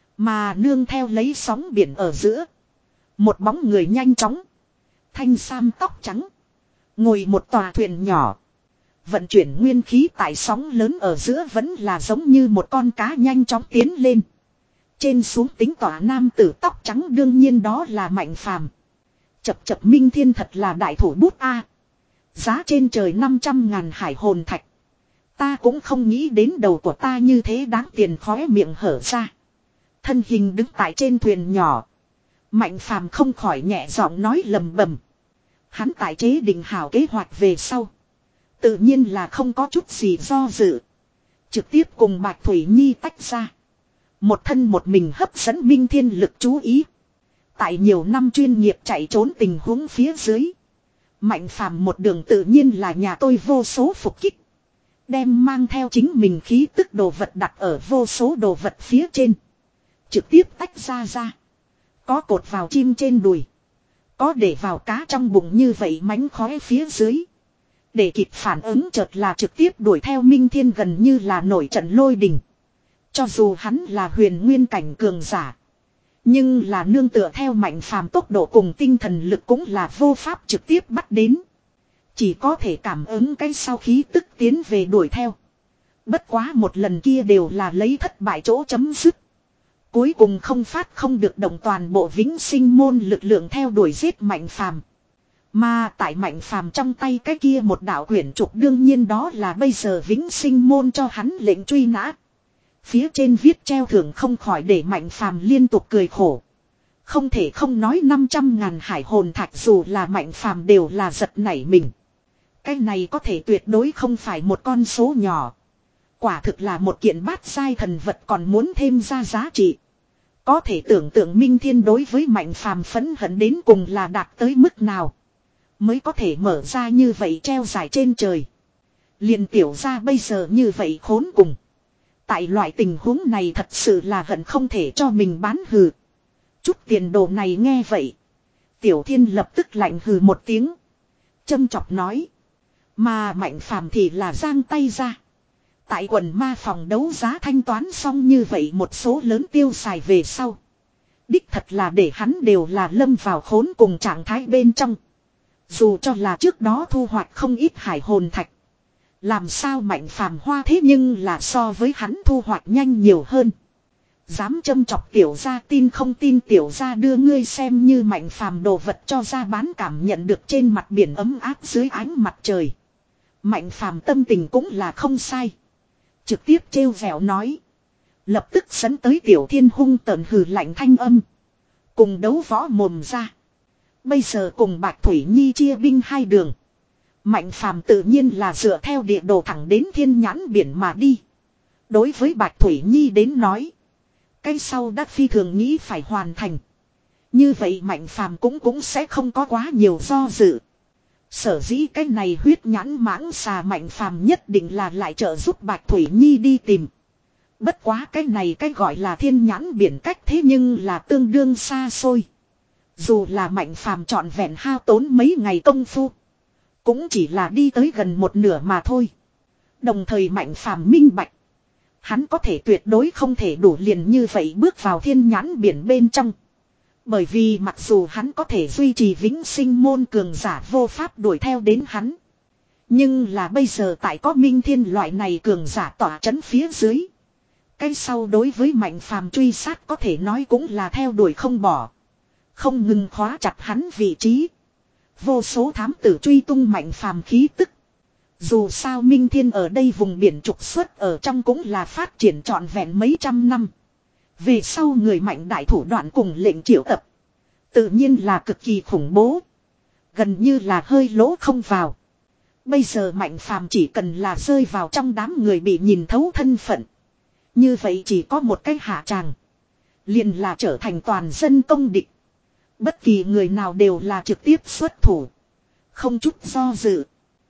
Mà nương theo lấy sóng biển ở giữa. Một bóng người nhanh chóng. Thanh sam tóc trắng. Ngồi một tòa thuyền nhỏ. Vận chuyển nguyên khí tại sóng lớn ở giữa vẫn là giống như một con cá nhanh chóng tiến lên. Trên xuống tính tỏa nam tử tóc trắng đương nhiên đó là Mạnh Phàm. Chập chập Minh Thiên thật là đại thủ bút A. Giá trên trời năm trăm ngàn hải hồn thạch. Ta cũng không nghĩ đến đầu của ta như thế đáng tiền khóe miệng hở ra. Thân hình đứng tại trên thuyền nhỏ. Mạnh Phàm không khỏi nhẹ giọng nói lầm bầm. Hắn tại chế định hảo kế hoạch về sau. Tự nhiên là không có chút gì do dự. Trực tiếp cùng Bạch Thủy Nhi tách ra. Một thân một mình hấp dẫn Minh Thiên lực chú ý. Tại nhiều năm chuyên nghiệp chạy trốn tình huống phía dưới. Mạnh Phàm một đường tự nhiên là nhà tôi vô số phục kích. Đem mang theo chính mình khí tức đồ vật đặt ở vô số đồ vật phía trên. Trực tiếp tách ra ra. Có cột vào chim trên đùi. Có để vào cá trong bụng như vậy mánh khóe phía dưới. Để kịp phản ứng chợt là trực tiếp đuổi theo Minh Thiên gần như là nổi trận lôi đình. Cho dù hắn là huyền nguyên cảnh cường giả. Nhưng là nương tựa theo Mạnh Phàm tốc độ cùng tinh thần lực cũng là vô pháp trực tiếp bắt đến. Chỉ có thể cảm ứng cái sau khí tức tiến về đuổi theo. Bất quá một lần kia đều là lấy thất bại chỗ chấm dứt. Cuối cùng không phát không được động toàn bộ vĩnh sinh môn lực lượng theo đuổi giết Mạnh Phàm. Mà tại Mạnh Phàm trong tay cái kia một đạo quyển trục đương nhiên đó là bây giờ vĩnh sinh môn cho hắn lệnh truy nã. Phía trên viết treo thưởng không khỏi để Mạnh Phàm liên tục cười khổ. Không thể không nói năm trăm ngàn hải hồn thạch dù là Mạnh Phàm đều là giật nảy mình. Cái này có thể tuyệt đối không phải một con số nhỏ. Quả thực là một kiện bát giai thần vật còn muốn thêm ra giá trị. Có thể tưởng tượng Minh Thiên đối với Mạnh Phàm phẫn hận đến cùng là đạt tới mức nào. Mới có thể mở ra như vậy treo dài trên trời. Liền tiểu ra bây giờ như vậy khốn cùng. Tại loại tình huống này thật sự là hận không thể cho mình bán hừ. Chút tiền đồ này nghe vậy. Tiểu Thiên lập tức lạnh hừ một tiếng. Châm chọc nói. Mà Mạnh Phàm thì là giang tay ra. Tại quần ma phòng đấu giá thanh toán xong như vậy một số lớn tiêu xài về sau. Đích thật là để hắn đều là lâm vào khốn cùng trạng thái bên trong. Dù cho là trước đó thu hoạch không ít hải hồn thạch. Làm sao Mạnh Phàm hoa thế nhưng là so với hắn thu hoạch nhanh nhiều hơn. Dám châm chọc tiểu gia tin không tin tiểu gia đưa ngươi xem như Mạnh Phàm đồ vật cho ra bán cảm nhận được trên mặt biển ấm áp dưới ánh mặt trời. Mạnh Phàm tâm tình cũng là không sai. Trực tiếp trêu vẻo nói. Lập tức dẫn tới Tiểu Thiên hung tợn hừ lạnh thanh âm. Cùng đấu võ mồm ra. Bây giờ cùng Bạch Thủy Nhi chia binh hai đường. Mạnh Phàm tự nhiên là dựa theo địa đồ thẳng đến Thiên Nhãn Biển mà đi. Đối với Bạch Thủy Nhi đến nói. Cái sau đã phi thường nghĩ phải hoàn thành. Như vậy Mạnh Phàm cũng cũng sẽ không có quá nhiều do dự. Sở dĩ cái này huyết nhãn mãng xà Mạnh Phàm nhất định là lại trợ giúp Bạch Thủy Nhi đi tìm. Bất quá cái này cái gọi là Thiên Nhãn Biển cách thế nhưng là tương đương xa xôi. Dù là Mạnh Phàm trọn vẹn hao tốn mấy ngày công phu. Cũng chỉ là đi tới gần một nửa mà thôi. Đồng thời Mạnh Phàm minh bạch. Hắn có thể tuyệt đối không thể đủ liền như vậy bước vào Thiên Nhãn Biển bên trong. Bởi vì mặc dù hắn có thể duy trì vĩnh sinh môn cường giả vô pháp đuổi theo đến hắn. Nhưng là bây giờ tại có Minh Thiên loại này cường giả tỏa chấn phía dưới. Cái sau đối với Mạnh Phàm truy sát có thể nói cũng là theo đuổi không bỏ. Không ngừng khóa chặt hắn vị trí. Vô số thám tử truy tung Mạnh Phàm khí tức. Dù sao Minh Thiên ở đây vùng biển trục xuất ở trong cũng là phát triển trọn vẹn mấy trăm năm. Về sau người mạnh đại thủ đoạn cùng lệnh triệu tập. Tự nhiên là cực kỳ khủng bố. Gần như là hơi lỗ không vào. Bây giờ Mạnh Phàm chỉ cần là rơi vào trong đám người bị nhìn thấu thân phận. Như vậy chỉ có một cái hạ tràng. Liền là trở thành toàn dân công địch. Bất kỳ người nào đều là trực tiếp xuất thủ. Không chút do dự.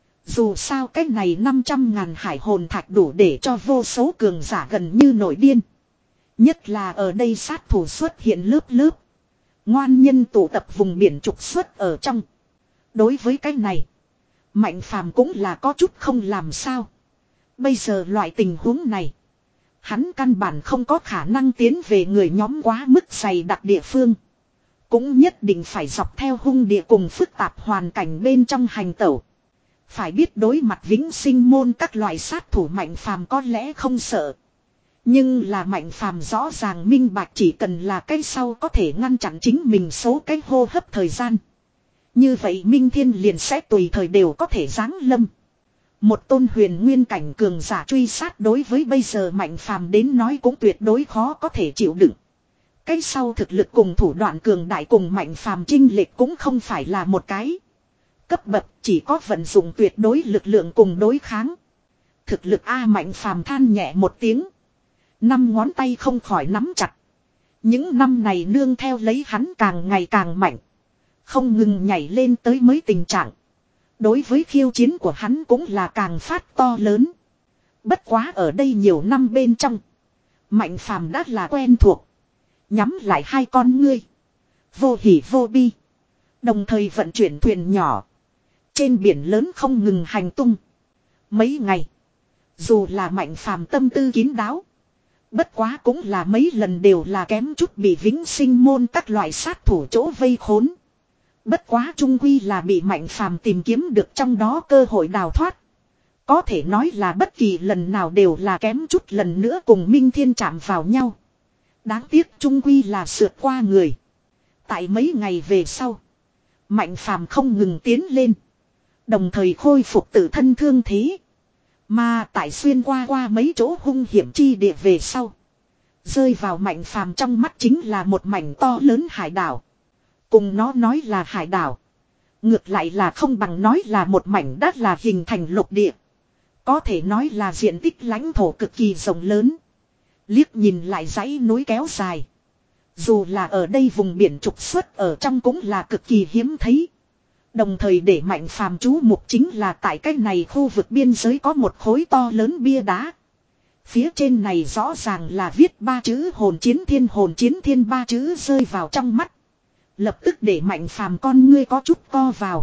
Dù sao cái này năm trăm ngàn hải hồn thạch đủ để cho vô số cường giả gần như nổi điên. Nhất là ở đây sát thủ xuất hiện lớp lớp. Ngoan nhân tụ tập vùng biển trục xuất ở trong. Đối với cái này. Mạnh Phàm cũng là có chút không làm sao. Bây giờ loại tình huống này. Hắn căn bản không có khả năng tiến về người nhóm quá mức dày đặc địa phương. Cũng nhất định phải dọc theo hung địa cùng phức tạp hoàn cảnh bên trong hành tẩu. Phải biết đối mặt vĩnh sinh môn các loại sát thủ Mạnh Phàm có lẽ không sợ. Nhưng là Mạnh Phàm rõ ràng minh bạch chỉ cần là cái sau có thể ngăn chặn chính mình số cái hô hấp thời gian. Như vậy Minh Thiên liền sẽ tùy thời đều có thể giáng lâm. Một tôn huyền nguyên cảnh cường giả truy sát đối với bây giờ Mạnh Phàm đến nói cũng tuyệt đối khó có thể chịu đựng. Cái sau thực lực cùng thủ đoạn cường đại cùng Mạnh Phàm chênh lệch cũng không phải là một cái cấp bậc, chỉ có vận dụng tuyệt đối lực lượng cùng đối kháng. Thực lực A Mạnh Phàm than nhẹ một tiếng. Năm ngón tay không khỏi nắm chặt. Những năm này nương theo lấy hắn càng ngày càng mạnh. Không ngừng nhảy lên tới mới tình trạng. Đối với khiêu chiến của hắn cũng là càng phát to lớn. Bất quá ở đây nhiều năm bên trong. Mạnh Phàm đã là quen thuộc. Nhắm lại hai con ngươi. Vô hỉ vô bi. Đồng thời vận chuyển thuyền nhỏ. Trên biển lớn không ngừng hành tung. Mấy ngày. Dù là Mạnh Phàm tâm tư kín đáo. Bất quá cũng là mấy lần đều là kém chút bị vĩnh sinh môn các loại sát thủ chỗ vây khốn. Bất quá trung quy là bị Mạnh Phàm tìm kiếm được trong đó cơ hội đào thoát. Có thể nói là bất kỳ lần nào đều là kém chút lần nữa cùng Minh Thiên chạm vào nhau. Đáng tiếc trung quy là sượt qua người. Tại mấy ngày về sau. Mạnh Phàm không ngừng tiến lên. Đồng thời khôi phục tự thân thương thế. Mà tại xuyên qua qua mấy chỗ hung hiểm chi địa về sau. Rơi vào Mạnh Phàm trong mắt chính là một mảnh to lớn hải đảo. Cùng nó nói là hải đảo. Ngược lại là không bằng nói là một mảnh đất là hình thành lục địa. Có thể nói là diện tích lãnh thổ cực kỳ rộng lớn. Liếc nhìn lại dãy núi kéo dài. Dù là ở đây vùng biển trục xuất ở trong cũng là cực kỳ hiếm thấy. Đồng thời để Mạnh Phàm chú mục chính là tại cái này khu vực biên giới có một khối to lớn bia đá. Phía trên này rõ ràng là viết ba chữ hồn chiến thiên, hồn chiến thiên ba chữ rơi vào trong mắt. Lập tức để Mạnh Phàm con ngươi có chút co vào.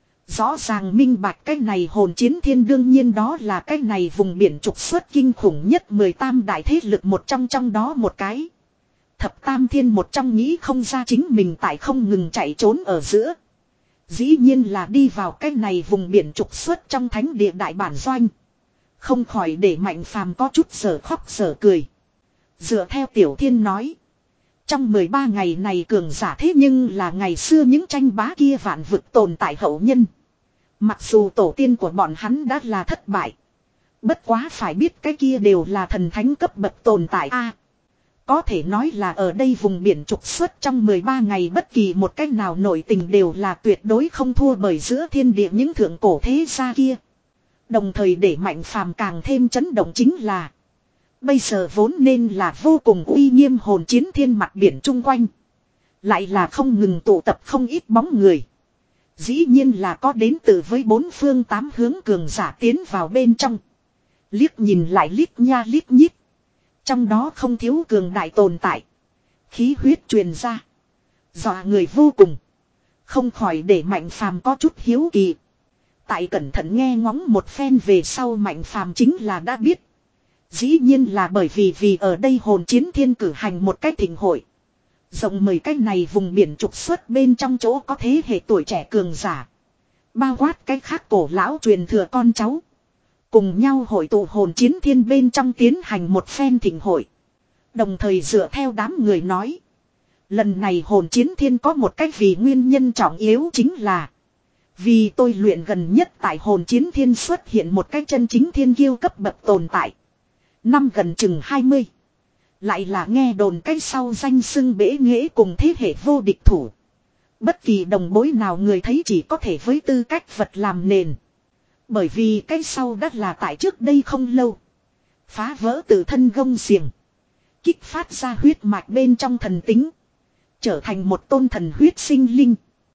Rõ ràng minh bạch cái này hồn chiến thiên đương nhiên đó là cái này vùng biển trục xuất kinh khủng nhất mười tam đại thế lực một trong trong đó một cái. Thập tam thiên một trong nghĩ không ra chính mình tại không ngừng chạy trốn ở giữa. Dĩ nhiên là đi vào cái này vùng biển trục xuất trong thánh địa đại bản doanh. Không khỏi để Mạnh Phàm có chút sở khóc sở cười. Dựa theo Tiểu Thiên nói. Trong mười ba ngày này cường giả thế nhưng là ngày xưa những tranh bá kia vạn vực tồn tại hậu nhân. Mặc dù tổ tiên của bọn hắn đã là thất bại. Bất quá phải biết cái kia đều là thần thánh cấp bậc tồn tại a. Có thể nói là ở đây vùng biển trục xuất trong mười ba ngày bất kỳ một cách nào nổi tình đều là tuyệt đối không thua bởi giữa thiên địa những thượng cổ thế gia kia. Đồng thời để Mạnh Phàm càng thêm chấn động chính là bây giờ vốn nên là vô cùng uy nghiêm hồn chiến thiên mặt biển chung quanh. Lại là không ngừng tụ tập không ít bóng người. Dĩ nhiên là có đến từ với bốn phương tám hướng cường giả tiến vào bên trong. Liếc nhìn lại liếc nha liếc nhít. Trong đó không thiếu cường đại tồn tại. Khí huyết truyền ra. Dọa người vô cùng. Không khỏi để Mạnh Phàm có chút hiếu kỳ. Tại cẩn thận nghe ngóng một phen về sau Mạnh Phàm chính là đã biết. Dĩ nhiên là bởi vì vì ở đây hồn chiến thiên cử hành một cách thịnh hội. Rộng mời cách này vùng biển trục xuất bên trong chỗ có thế hệ tuổi trẻ cường giả. Bao quát cái khác cổ lão truyền thừa con cháu. Cùng nhau hội tụ hồn chiến thiên bên trong tiến hành một phen thịnh hội. Đồng thời dựa theo đám người nói. Lần này hồn chiến thiên có một cách vì nguyên nhân trọng yếu chính là. Vì tôi luyện gần nhất tại hồn chiến thiên xuất hiện một cách chân chính thiên kiêu cấp bậc tồn tại. Năm gần chừng hai mươi. Lại là nghe đồn cái sau danh xưng bể nghệ cùng thế hệ vô địch thủ. Bất kỳ đồng bối nào người thấy chỉ có thể với tư cách vật làm nền. Bởi vì cái sau đã là tại trước đây không lâu. Phá vỡ từ thân gông xiềng. Kích phát ra huyết mạch bên trong thần tính. Trở thành một tôn thần huyết sinh linh.